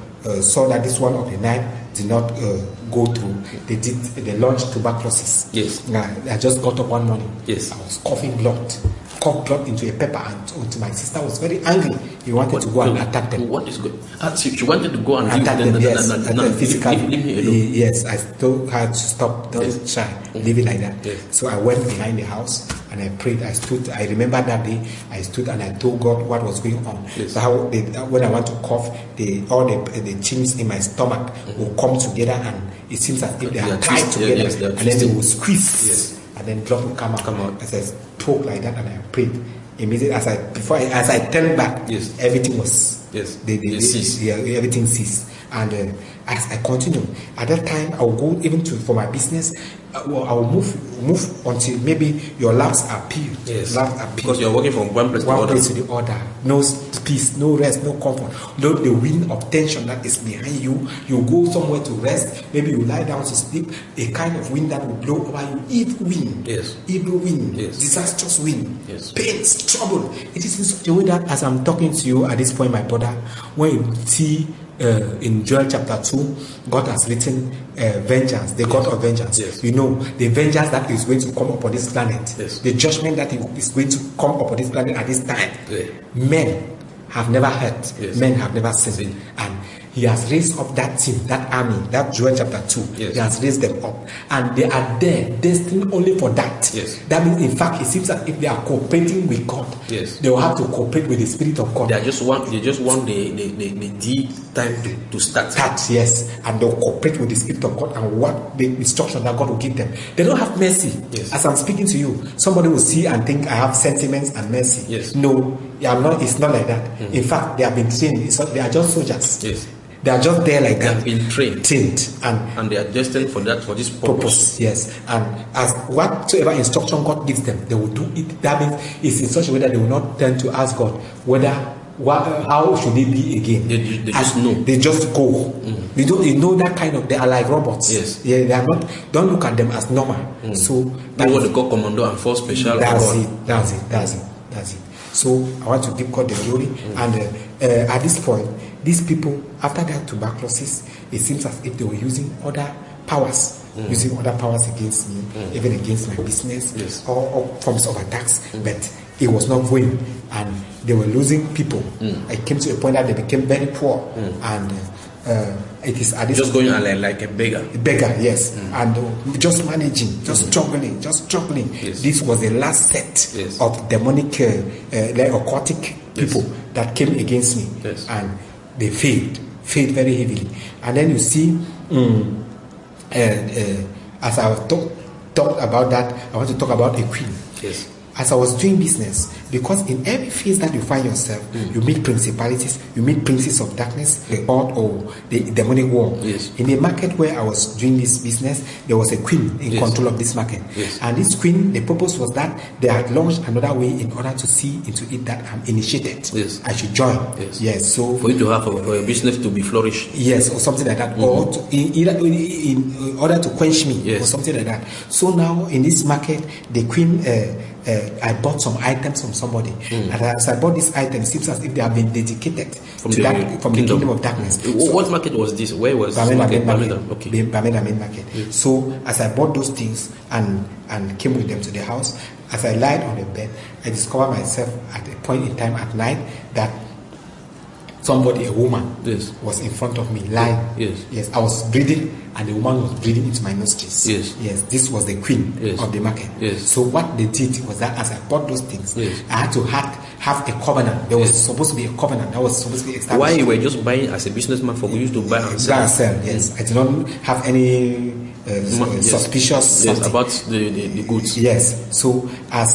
saw that this one of the knife did not go through, they launched tuberculosis. Yes. I just got up one morning. Yes. I was coughing blood into a paper, and my sister was very angry. He wanted to go and attack them. What is good? She wanted to go and attack them. Yes, physically. Leave me alone. Yes, I told her to stop. Don't try. Leave it like that. Yes. So I went behind the house and I prayed. I remember that day. I stood and I told God what was going on. Yes. So when I want to cough, all the chins in my stomach will come together, and it seems as if they are tied together, and then they will squeeze. Yes. And then blood will come out. As I spoke like that and I prayed, immediately as I turned back, yes, everything was ceased. Yeah, everything ceased. And as I continue, at that time I will go even for my business. I will move until maybe your labs are peeled. Yes. Because you are working from one place to the other. No peace, no rest, no comfort. No, the wind of tension that is behind you. You go somewhere to rest. Maybe you lie down to sleep. A kind of wind that will blow over you. Evil wind. Yes. Evil wind. Yes. Disastrous wind. Yes. Pains, trouble. It is in such a way that as I'm talking to you at this point, my brother, when you see in Joel chapter 2, God has written vengeance, the God of vengeance. Yes. You know, the vengeance that is going to come upon this planet, yes, the judgment that is going to come upon this planet at this time. Yeah. Men have never heard, yes, men have never seen. And He has raised up that team, that army, that Joel chapter 2. Yes. He has raised them up. And they are there, destined only for that. Yes. That means, in fact, it seems that if they are cooperating with God, yes, they will have to cooperate with the Spirit of God. They just want the time to start. Yes. And they'll cooperate with the Spirit of God and what the instruction that God will give them. They don't have mercy. Yes. As I'm speaking to you, somebody will see and think I have sentiments and mercy. Yes. No, it's not like that. Mm-hmm. In fact, they have been trained. They are just soldiers. Yes. They are just there like that. They have been trained. And they are destined for this purpose. Yes. And as whatsoever instruction God gives them, they will do it. That means it's in such a way that they will not tend to ask God how should they be again. They just know. They just go. Mm. You know that kind of, they are like robots. Yes. Yeah, they are not. Don't look at them as normal. Mm. So that's what they call commando and force special. That's it. So I want to give God the glory. And at this point, these people, after that tuberculosis, it seems as if they were using other powers, against me, even against my business, yes, or forms of attacks. But it was not going, and they were losing people. I came to a point that they became very poor, and it is at this just going like a beggar. Beggar, yes, and just managing, just struggling. Yes. This was the last set of demonic, like occultic people that came against me, and they failed very heavily. And then you see, as I talked about that, I want to talk about a queen. Yes. As I was doing business, because in every phase that you find yourself, you meet principalities, you meet princes of darkness, the odd or the demonic world. Yes. In the market where I was doing this business, there was a queen in control of this market. Yes. And this queen, the purpose was that they had launched another way in order to see into it that I'm initiated. Yes. I should join. Yes. So for you to have for your business to be flourished. Yes, or something like that, or to, in order to quench me, or something like that. So now in this market, the queen. I bought some items from somebody, and as I bought these items, it seems as if they have been dedicated from the kingdom of darkness. So, what market was this? Where was Bamenda market? Okay. Bamenda main market. Yes. So as I bought those things and came with them to the house, as I lied on the bed, I discovered myself at a point in time at night that somebody, a woman, was in front of me lying. Yes, I was breathing, and the woman was breathing into my nostrils. Yes, this was the queen of the market. So what they did was that as I bought those things, I had to have a covenant. There was supposed to be a covenant that was supposed to be established. Why you were just buying as a businessman for you to buy and sell? Yes, I did not have any suspicious about the goods. Yes, so as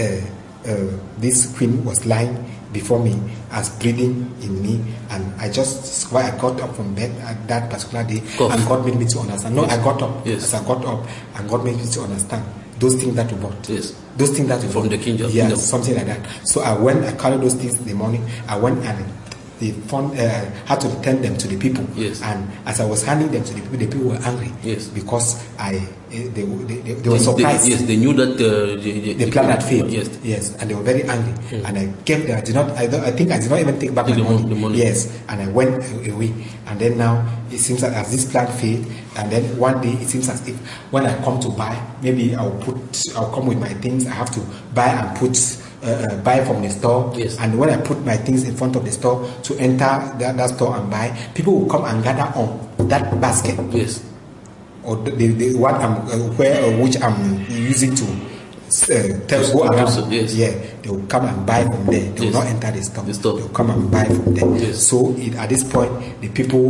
this queen was lying before me, as breathing in me, and I got up from bed at that particular day, and God made me to understand. I got up. As I got up, and God made me to understand those things that we bought. Those things that we from bought. The kingdom. Something like that. So I carried those things in the morning. I went and had to return them to the people. And as I was handing them to the people were angry. Because they were surprised. They knew that the plan had failed. And they were very angry. And I gave them. I think I did not even take back the money. And I went away. And then now it seems that as this plan failed, and then one day it seems as if when I come to buy, maybe I'll come with my things. I have to buy and buy from the store, and when I put my things in front of the store to enter that store and buy, people will come and gather on that basket, or the what which I'm using to go around. They will come and buy from there. They will not enter the store. They will come and buy from there. So at this point, these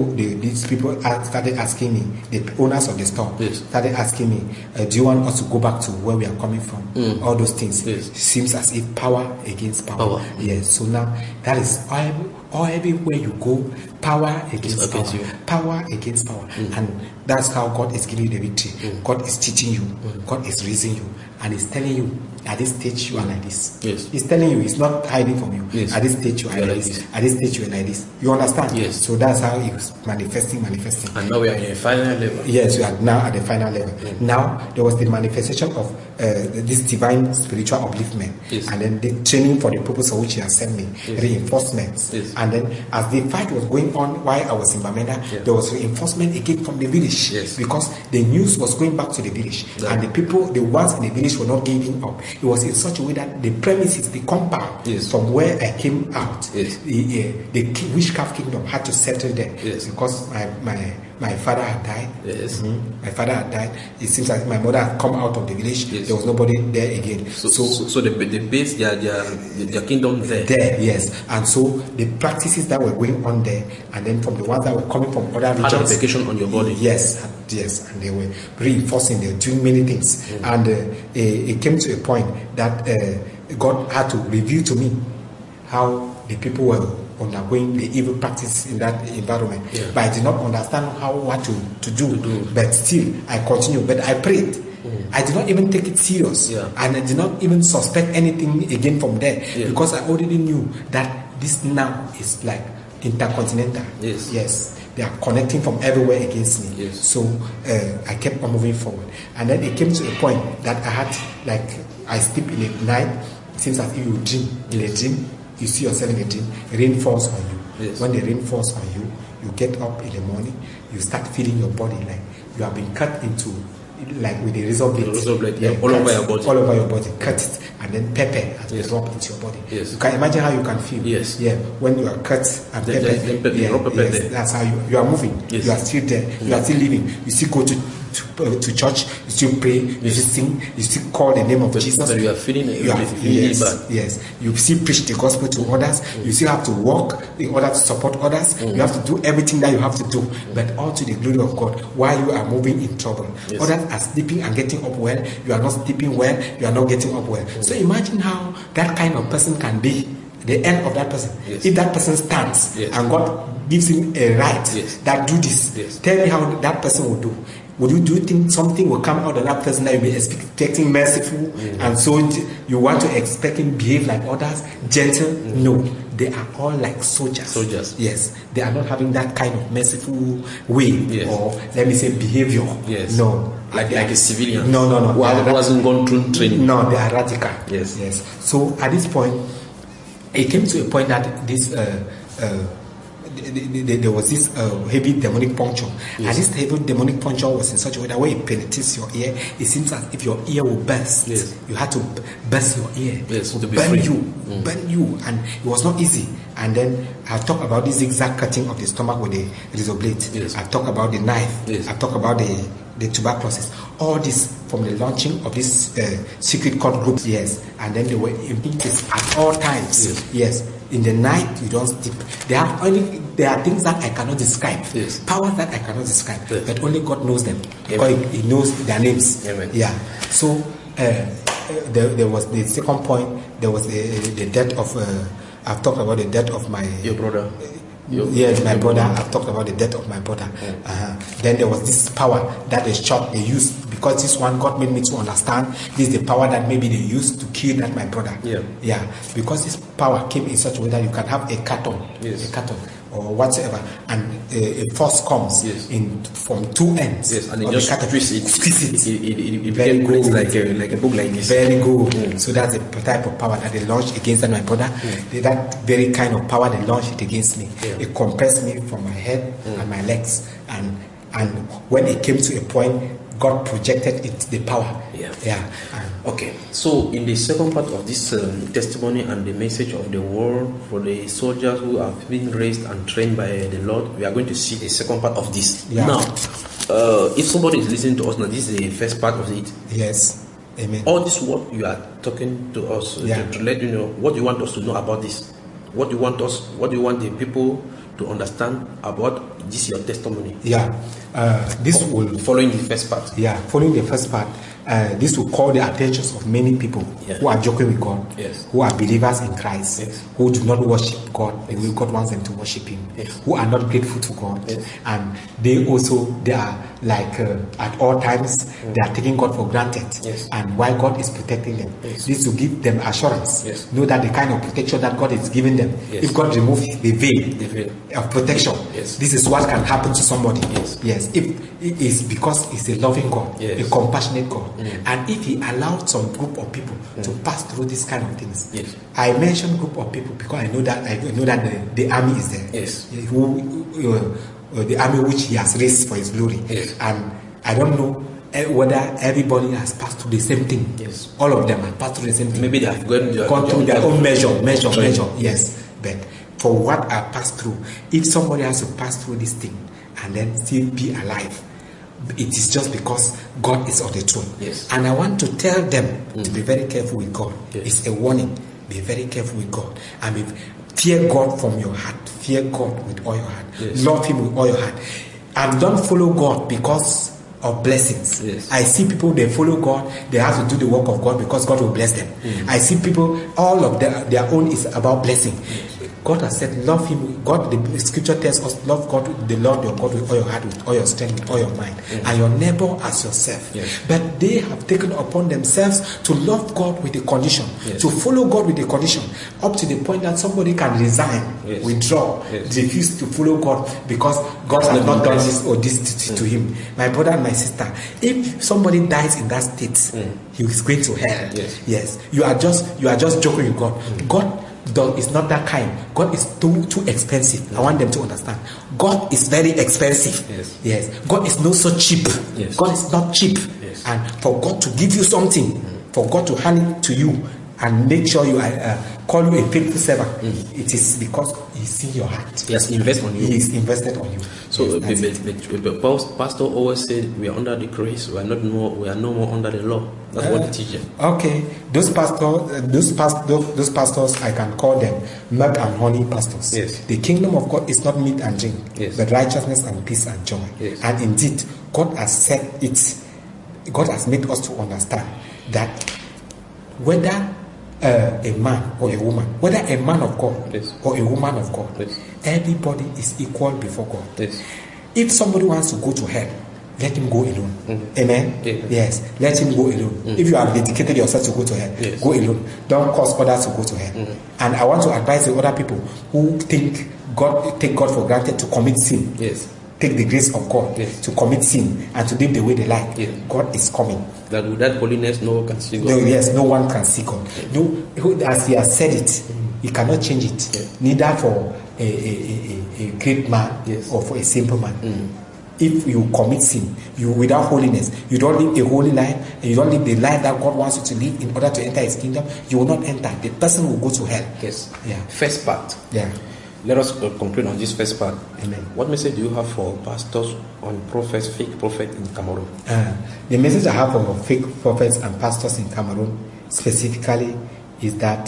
people started asking me, the owners of the store started asking me, do you want us to go back to where we are coming from? All those things. Seems as if power against power. So now that is everywhere you go, power against power. Power against power. And that's how God is giving you the victory. God is teaching you. God is raising you. And He's telling you, at this stage you are like this. He's telling you, He's not hiding from you. At this stage you are like this. At this stage you are like this. You understand? So that's how He's manifesting. And now we are in a final level. Yes, we are now at the final level. Now there was the manifestation of this divine spiritual upliftment, and then the training for the purpose of which He has sent me, reinforcements. And then as the fight was going on while I was in Bamenda, there was reinforcement again from the village, because the news was going back to the village, and the people, the ones in the village were not giving up. It was in such a way that the premises, the compound from where I came out, the witchcraft kingdom had to settle there, because my father had died. My father had died. It seems like my mother had come out of the village. There was nobody there again. So the base their kingdom there. And so the practices that were going on there, and then from the ones that were coming from other regions, had application on your body. Yes, and they were reinforcing. They were doing many things, and it came to a point that God had to reveal to me how the people were undergoing the evil practice in that environment. But I did not understand what to do. But still, I continued. But I prayed. I did not even take it serious, and I did not even suspect anything again from there, because I already knew that this now is like intercontinental. They are connecting from everywhere against me. So I kept on moving forward, and then it came to a point that I had, like, I sleep in the night. It seems as if you dream in a dream. You see yourself in a dream. Rain falls on you. When the rain falls on you, you get up in the morning. You start feeling your body like you have been cut into, like with a razor blade. All over your body. All over your body. Cut it, and then pepper has been rubbed into your body. Yes. You can imagine how you can feel. Yes. Yeah. When you are cut and pepper, yes, that's how you are moving. Yes. You are still there. You are still living. You still go to church. You still pray. You still sing. You still call the name of Jesus. But you are feeling really bad. Yes. You still preach the gospel to others. You still have to walk in order to support others. You have to do everything that you have to do, but all to the glory of God. While you are moving in trouble, others are sleeping and getting up well. You are not sleeping well. You are not getting up well. So imagine how that kind of person can be. The end of that person. Yes. If that person stands and God gives him a right that do this, tell me how that person will do. Do you think something will come out of that person that you'll be expecting merciful, and so you want to expect him behave like others, gentle? No, they are all like soldiers. Yes, they are not having that kind of merciful way, or let me say behavior. Yes. No, like a civilian. No. Who hasn't gone through training. No, they are radical. Yes. So at this point, it came to a point that this. There was this heavy demonic puncture, and this heavy demonic puncture was in such a way that when it penetrates your ear, it seems as if your ear will burst. You had to burst your ear, to be burn free. Burn you, and it was not easy. And then I talk about the zigzag cutting of the stomach with the razor blade. I talk about the knife. I talk about the tuberculosis. All this from the launching of this secret cult group. And then they were in this at all times. In the night, you don't sleep. There are things that I cannot describe. Powers that I cannot describe. But only God knows them. Because He knows their names. Amen. So there was the second point. There was the death of. I've talked about the death of your brother. My brother. I've talked about the death of my brother. Then there was this power that they used, because this one God made me to understand. This is the power that maybe they used to kill that my brother. Because this power came in such a way that you can have a cattle, or whatsoever, and a force comes in from two ends. And it just squeeze it. It very good, like a book like this. Very good. So that's the type of power that they launched against my brother. That very kind of power they launched it against me. It compressed me from my head and my legs, and when it came to a point, God projected it, the power. Okay. So in the second part of this testimony and the message of the word for the soldiers who have been raised and trained by the Lord, we are going to see the second part of this. Now, if somebody is listening to us now, this is the first part of it. Yes. Amen. All this what you are talking to us to let you know what you want us to know about this. What do you want the people to understand about this your testimony? This will following the first part. Following the first part, this will call the attention of many people who are joking with God, who are believers in Christ, who do not worship God the way God wants them to worship Him, who are not grateful to God, and they are like at all times they are taking God for granted, and why God is protecting them. This will give them assurance, know that the kind of protection that God is giving them, if God removes the veil of protection, this is what can happen to somebody. If it is because He's a loving God, a compassionate God, and if He allowed some group of people to pass through this kind of things. I mention group of people because I know that the army is there, the army which He has raised for His glory, and I don't know whether everybody has passed through the same thing. All of them have passed through the same thing. Maybe they have gone through their own measure. But for what I passed through, if somebody has to pass through this thing and then still be alive, it is just because God is on the throne. And I want to tell them to be very careful with God. It's a warning. Be very careful with God. Fear God from your heart. Fear God with all your heart. Love Him with all your heart. And don't follow God because of blessings. I see people, they follow God, they have to do the work of God because God will bless them. I see people, all of their own is about blessing. God has said, love Him. God, the scripture tells us, love God, the Lord your God with all your heart, with all your strength, with all your mind, and your neighbor as yourself. But they have taken upon themselves to love God with a condition, to follow God with a condition, up to the point that somebody can resign, withdraw, refuse to follow God because God has not done this or this to him. My brother and my sister, if somebody dies in that state, he is going to hell. You are just joking with God. God is not that kind. God is too expensive. I want them to understand. God is very expensive. God is not so cheap. God is not cheap. And for God to give you something, for God to hand it to you, and make sure you call you a faithful servant, it is because He sees your heart. He has invested on you. He is invested on you. So, the pastor always said, we are under the grace. We are no more under the law. That's what they teach. Okay, those pastors, I can call them milk and honey pastors. Yes. The kingdom of God is not meat and drink, yes, but righteousness and peace and joy. Yes. And indeed, God has said it. God has made us to understand that whether a man or a woman, whether a man of God, yes, or a woman of God, yes, everybody is equal before God. Yes. If somebody wants to go to hell, let him go alone. Mm-hmm. Amen? Yeah. Yes, let him go alone. Mm-hmm. If you have dedicated yourself to go to hell, yes, go alone. Don't cause others to go to hell. Mm-hmm. And I want to advise the other people who take God for granted to commit sin. Yes. Take the grace of God, yes, to commit sin and to live the way they like. Yes. God is coming. That without holiness, no one can see God. No, yes, no one can see God. Yes. No, as He has said it, He cannot change it. Yes. Neither for a great man, yes, or for a simple man. If you commit sin, you without holiness, you don't live a holy life, and you don't live the life that God wants you to live in order to enter His kingdom, you will not enter. The person will go to hell. Yes. Yeah. First part. Yeah. Let us conclude on this first part. Amen. What message do you have for pastors on prophets, fake prophets in Cameroon? The message I have for fake prophets and pastors in Cameroon specifically is that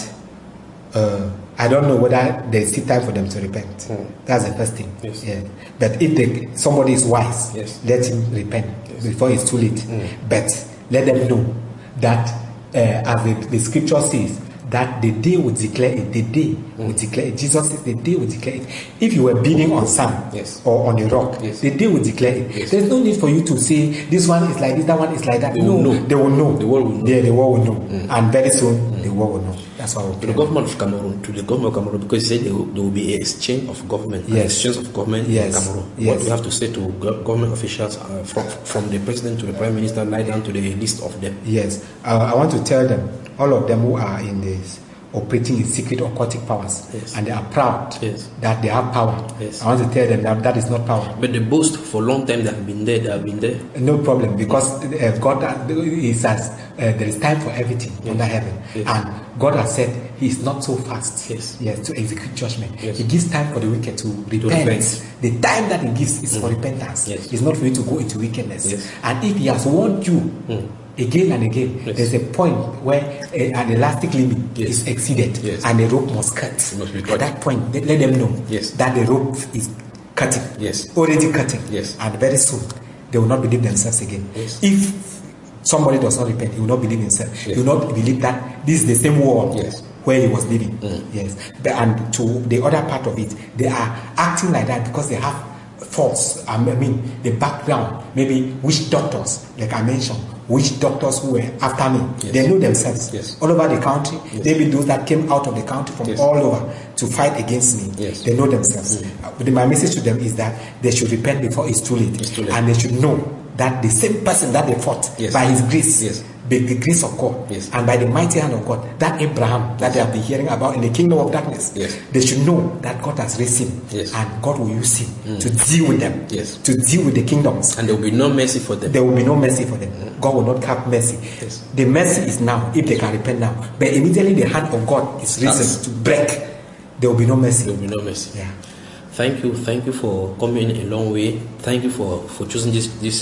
I don't know whether there's still time for them to repent. That's the first thing. Yes. Yeah. But if somebody is wise, yes, let him repent, yes, before it's too late. But let them know that, as the scripture says, that the day will declare it. The day will declare it. Jesus says the day will declare it. If you were building on sand, yes, or on a rock, yes, the day will declare it. Yes. There's no need for you to say this one is like this, that one is like that. They will know. The world will know. Yeah, the world will know. And very soon the world will know. That's why to the government of Cameroon, because he said there will be an exchange of government, yes, exchange of government, yes, in Cameroon. Yes. What do you have to say to government officials from the president to the prime minister, right down to the list of them? Yes, I want to tell them, all of them who are in this operating in secret occultic powers, yes, and they are proud, yes, that they have power. Yes. I want to tell them that is not power. But they boast for a long time they have been there. No problem, because God says there is time for everything, yes, under heaven, yes, and God has said He is not so fast, yes, yes, to execute judgment. Yes. He gives time for the wicked to repent. The time that He gives is for repentance. Yes. It's not for you to go into wickedness. Yes. And if He has warned you again and again, yes, there's a point where an elastic limit, yes, is exceeded, yes, and the rope must cut. At that point, let them know, yes, that the rope is cutting, yes, already cutting, yes, and very soon they will not believe themselves again. Yes. If somebody does not repent, he will not believe himself. Yes. He will not believe that this is the same world, yes, where he was living. Yes, and to the other part of it, they are acting like that because they have false, the background, maybe witch doctors, like I mentioned, witch doctors who were after me. Yes. They know themselves, yes, all over the country. Yes. Maybe those that came out of the country from, yes, all over to fight against me. Yes. They know themselves. But my message to them is that they should repent before it's too late. And they should know that the same person that they fought, yes, by His grace, yes, by the grace of God, yes, and by the mighty hand of God, that Abraham, yes, that they have been hearing about in the kingdom of darkness, yes, they should know that God has raised him, yes, and God will use him to deal with them, yes, to deal with the kingdoms, and there will be no mercy for them. There will be no mercy for them. God will not have mercy. Yes. The mercy is now, if they can repent now, but immediately the hand of God is risen to break, there will be no mercy. There will be no mercy. Yeah. Thank you for coming a long way. Thank you for choosing this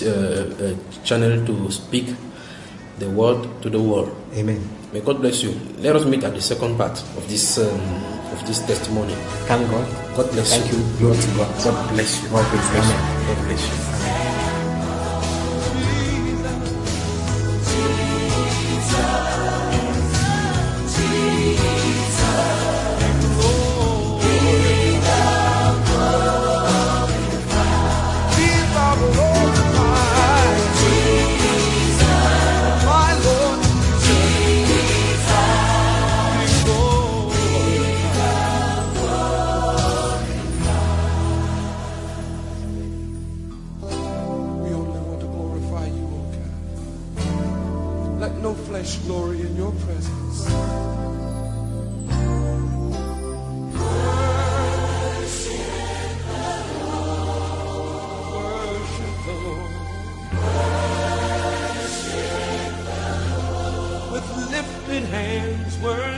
channel to speak the word to the world. Amen. May God bless you. Let us meet at the second part of this testimony. Thank God. God bless you. Thank you. Glory to God. God bless you. God bless you. God bless you. Glory in your presence. Worship the Lord. Worship the Lord. With lifted hands, worship.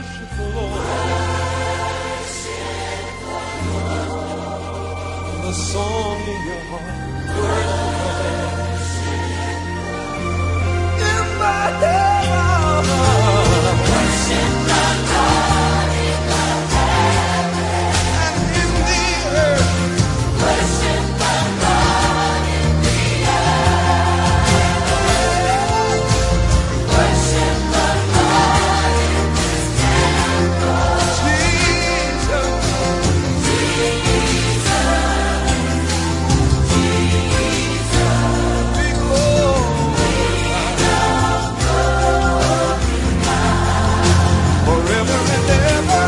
a song in your heart. In my head, worship the Lord in the heavens and in the earth. Worship the Lord in the earth. Worship the Lord in His temple. Jesus, be glorified forever and ever.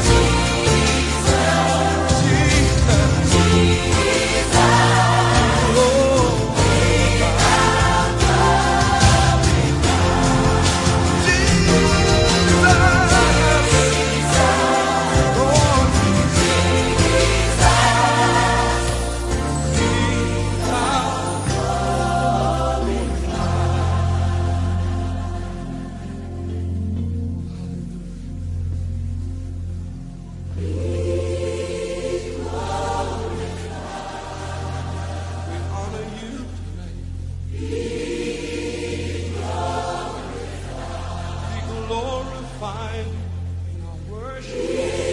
Glorified in our worship.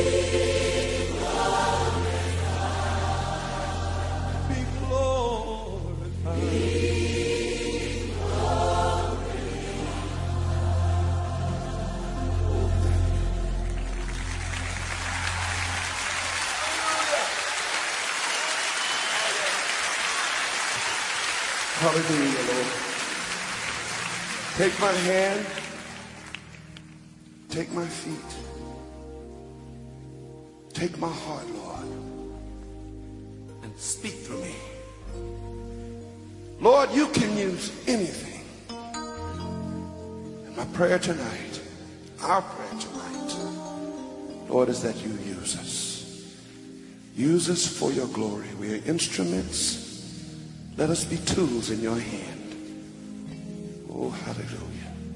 Be Hallelujah, Lord. Take my hand. Take my feet. Take my heart, Lord, and speak through me. Lord, you can use anything. And my prayer tonight, our prayer tonight, Lord, is that you use us. Use us for your glory. We are instruments. Let us be tools in your hand. Oh, hallelujah.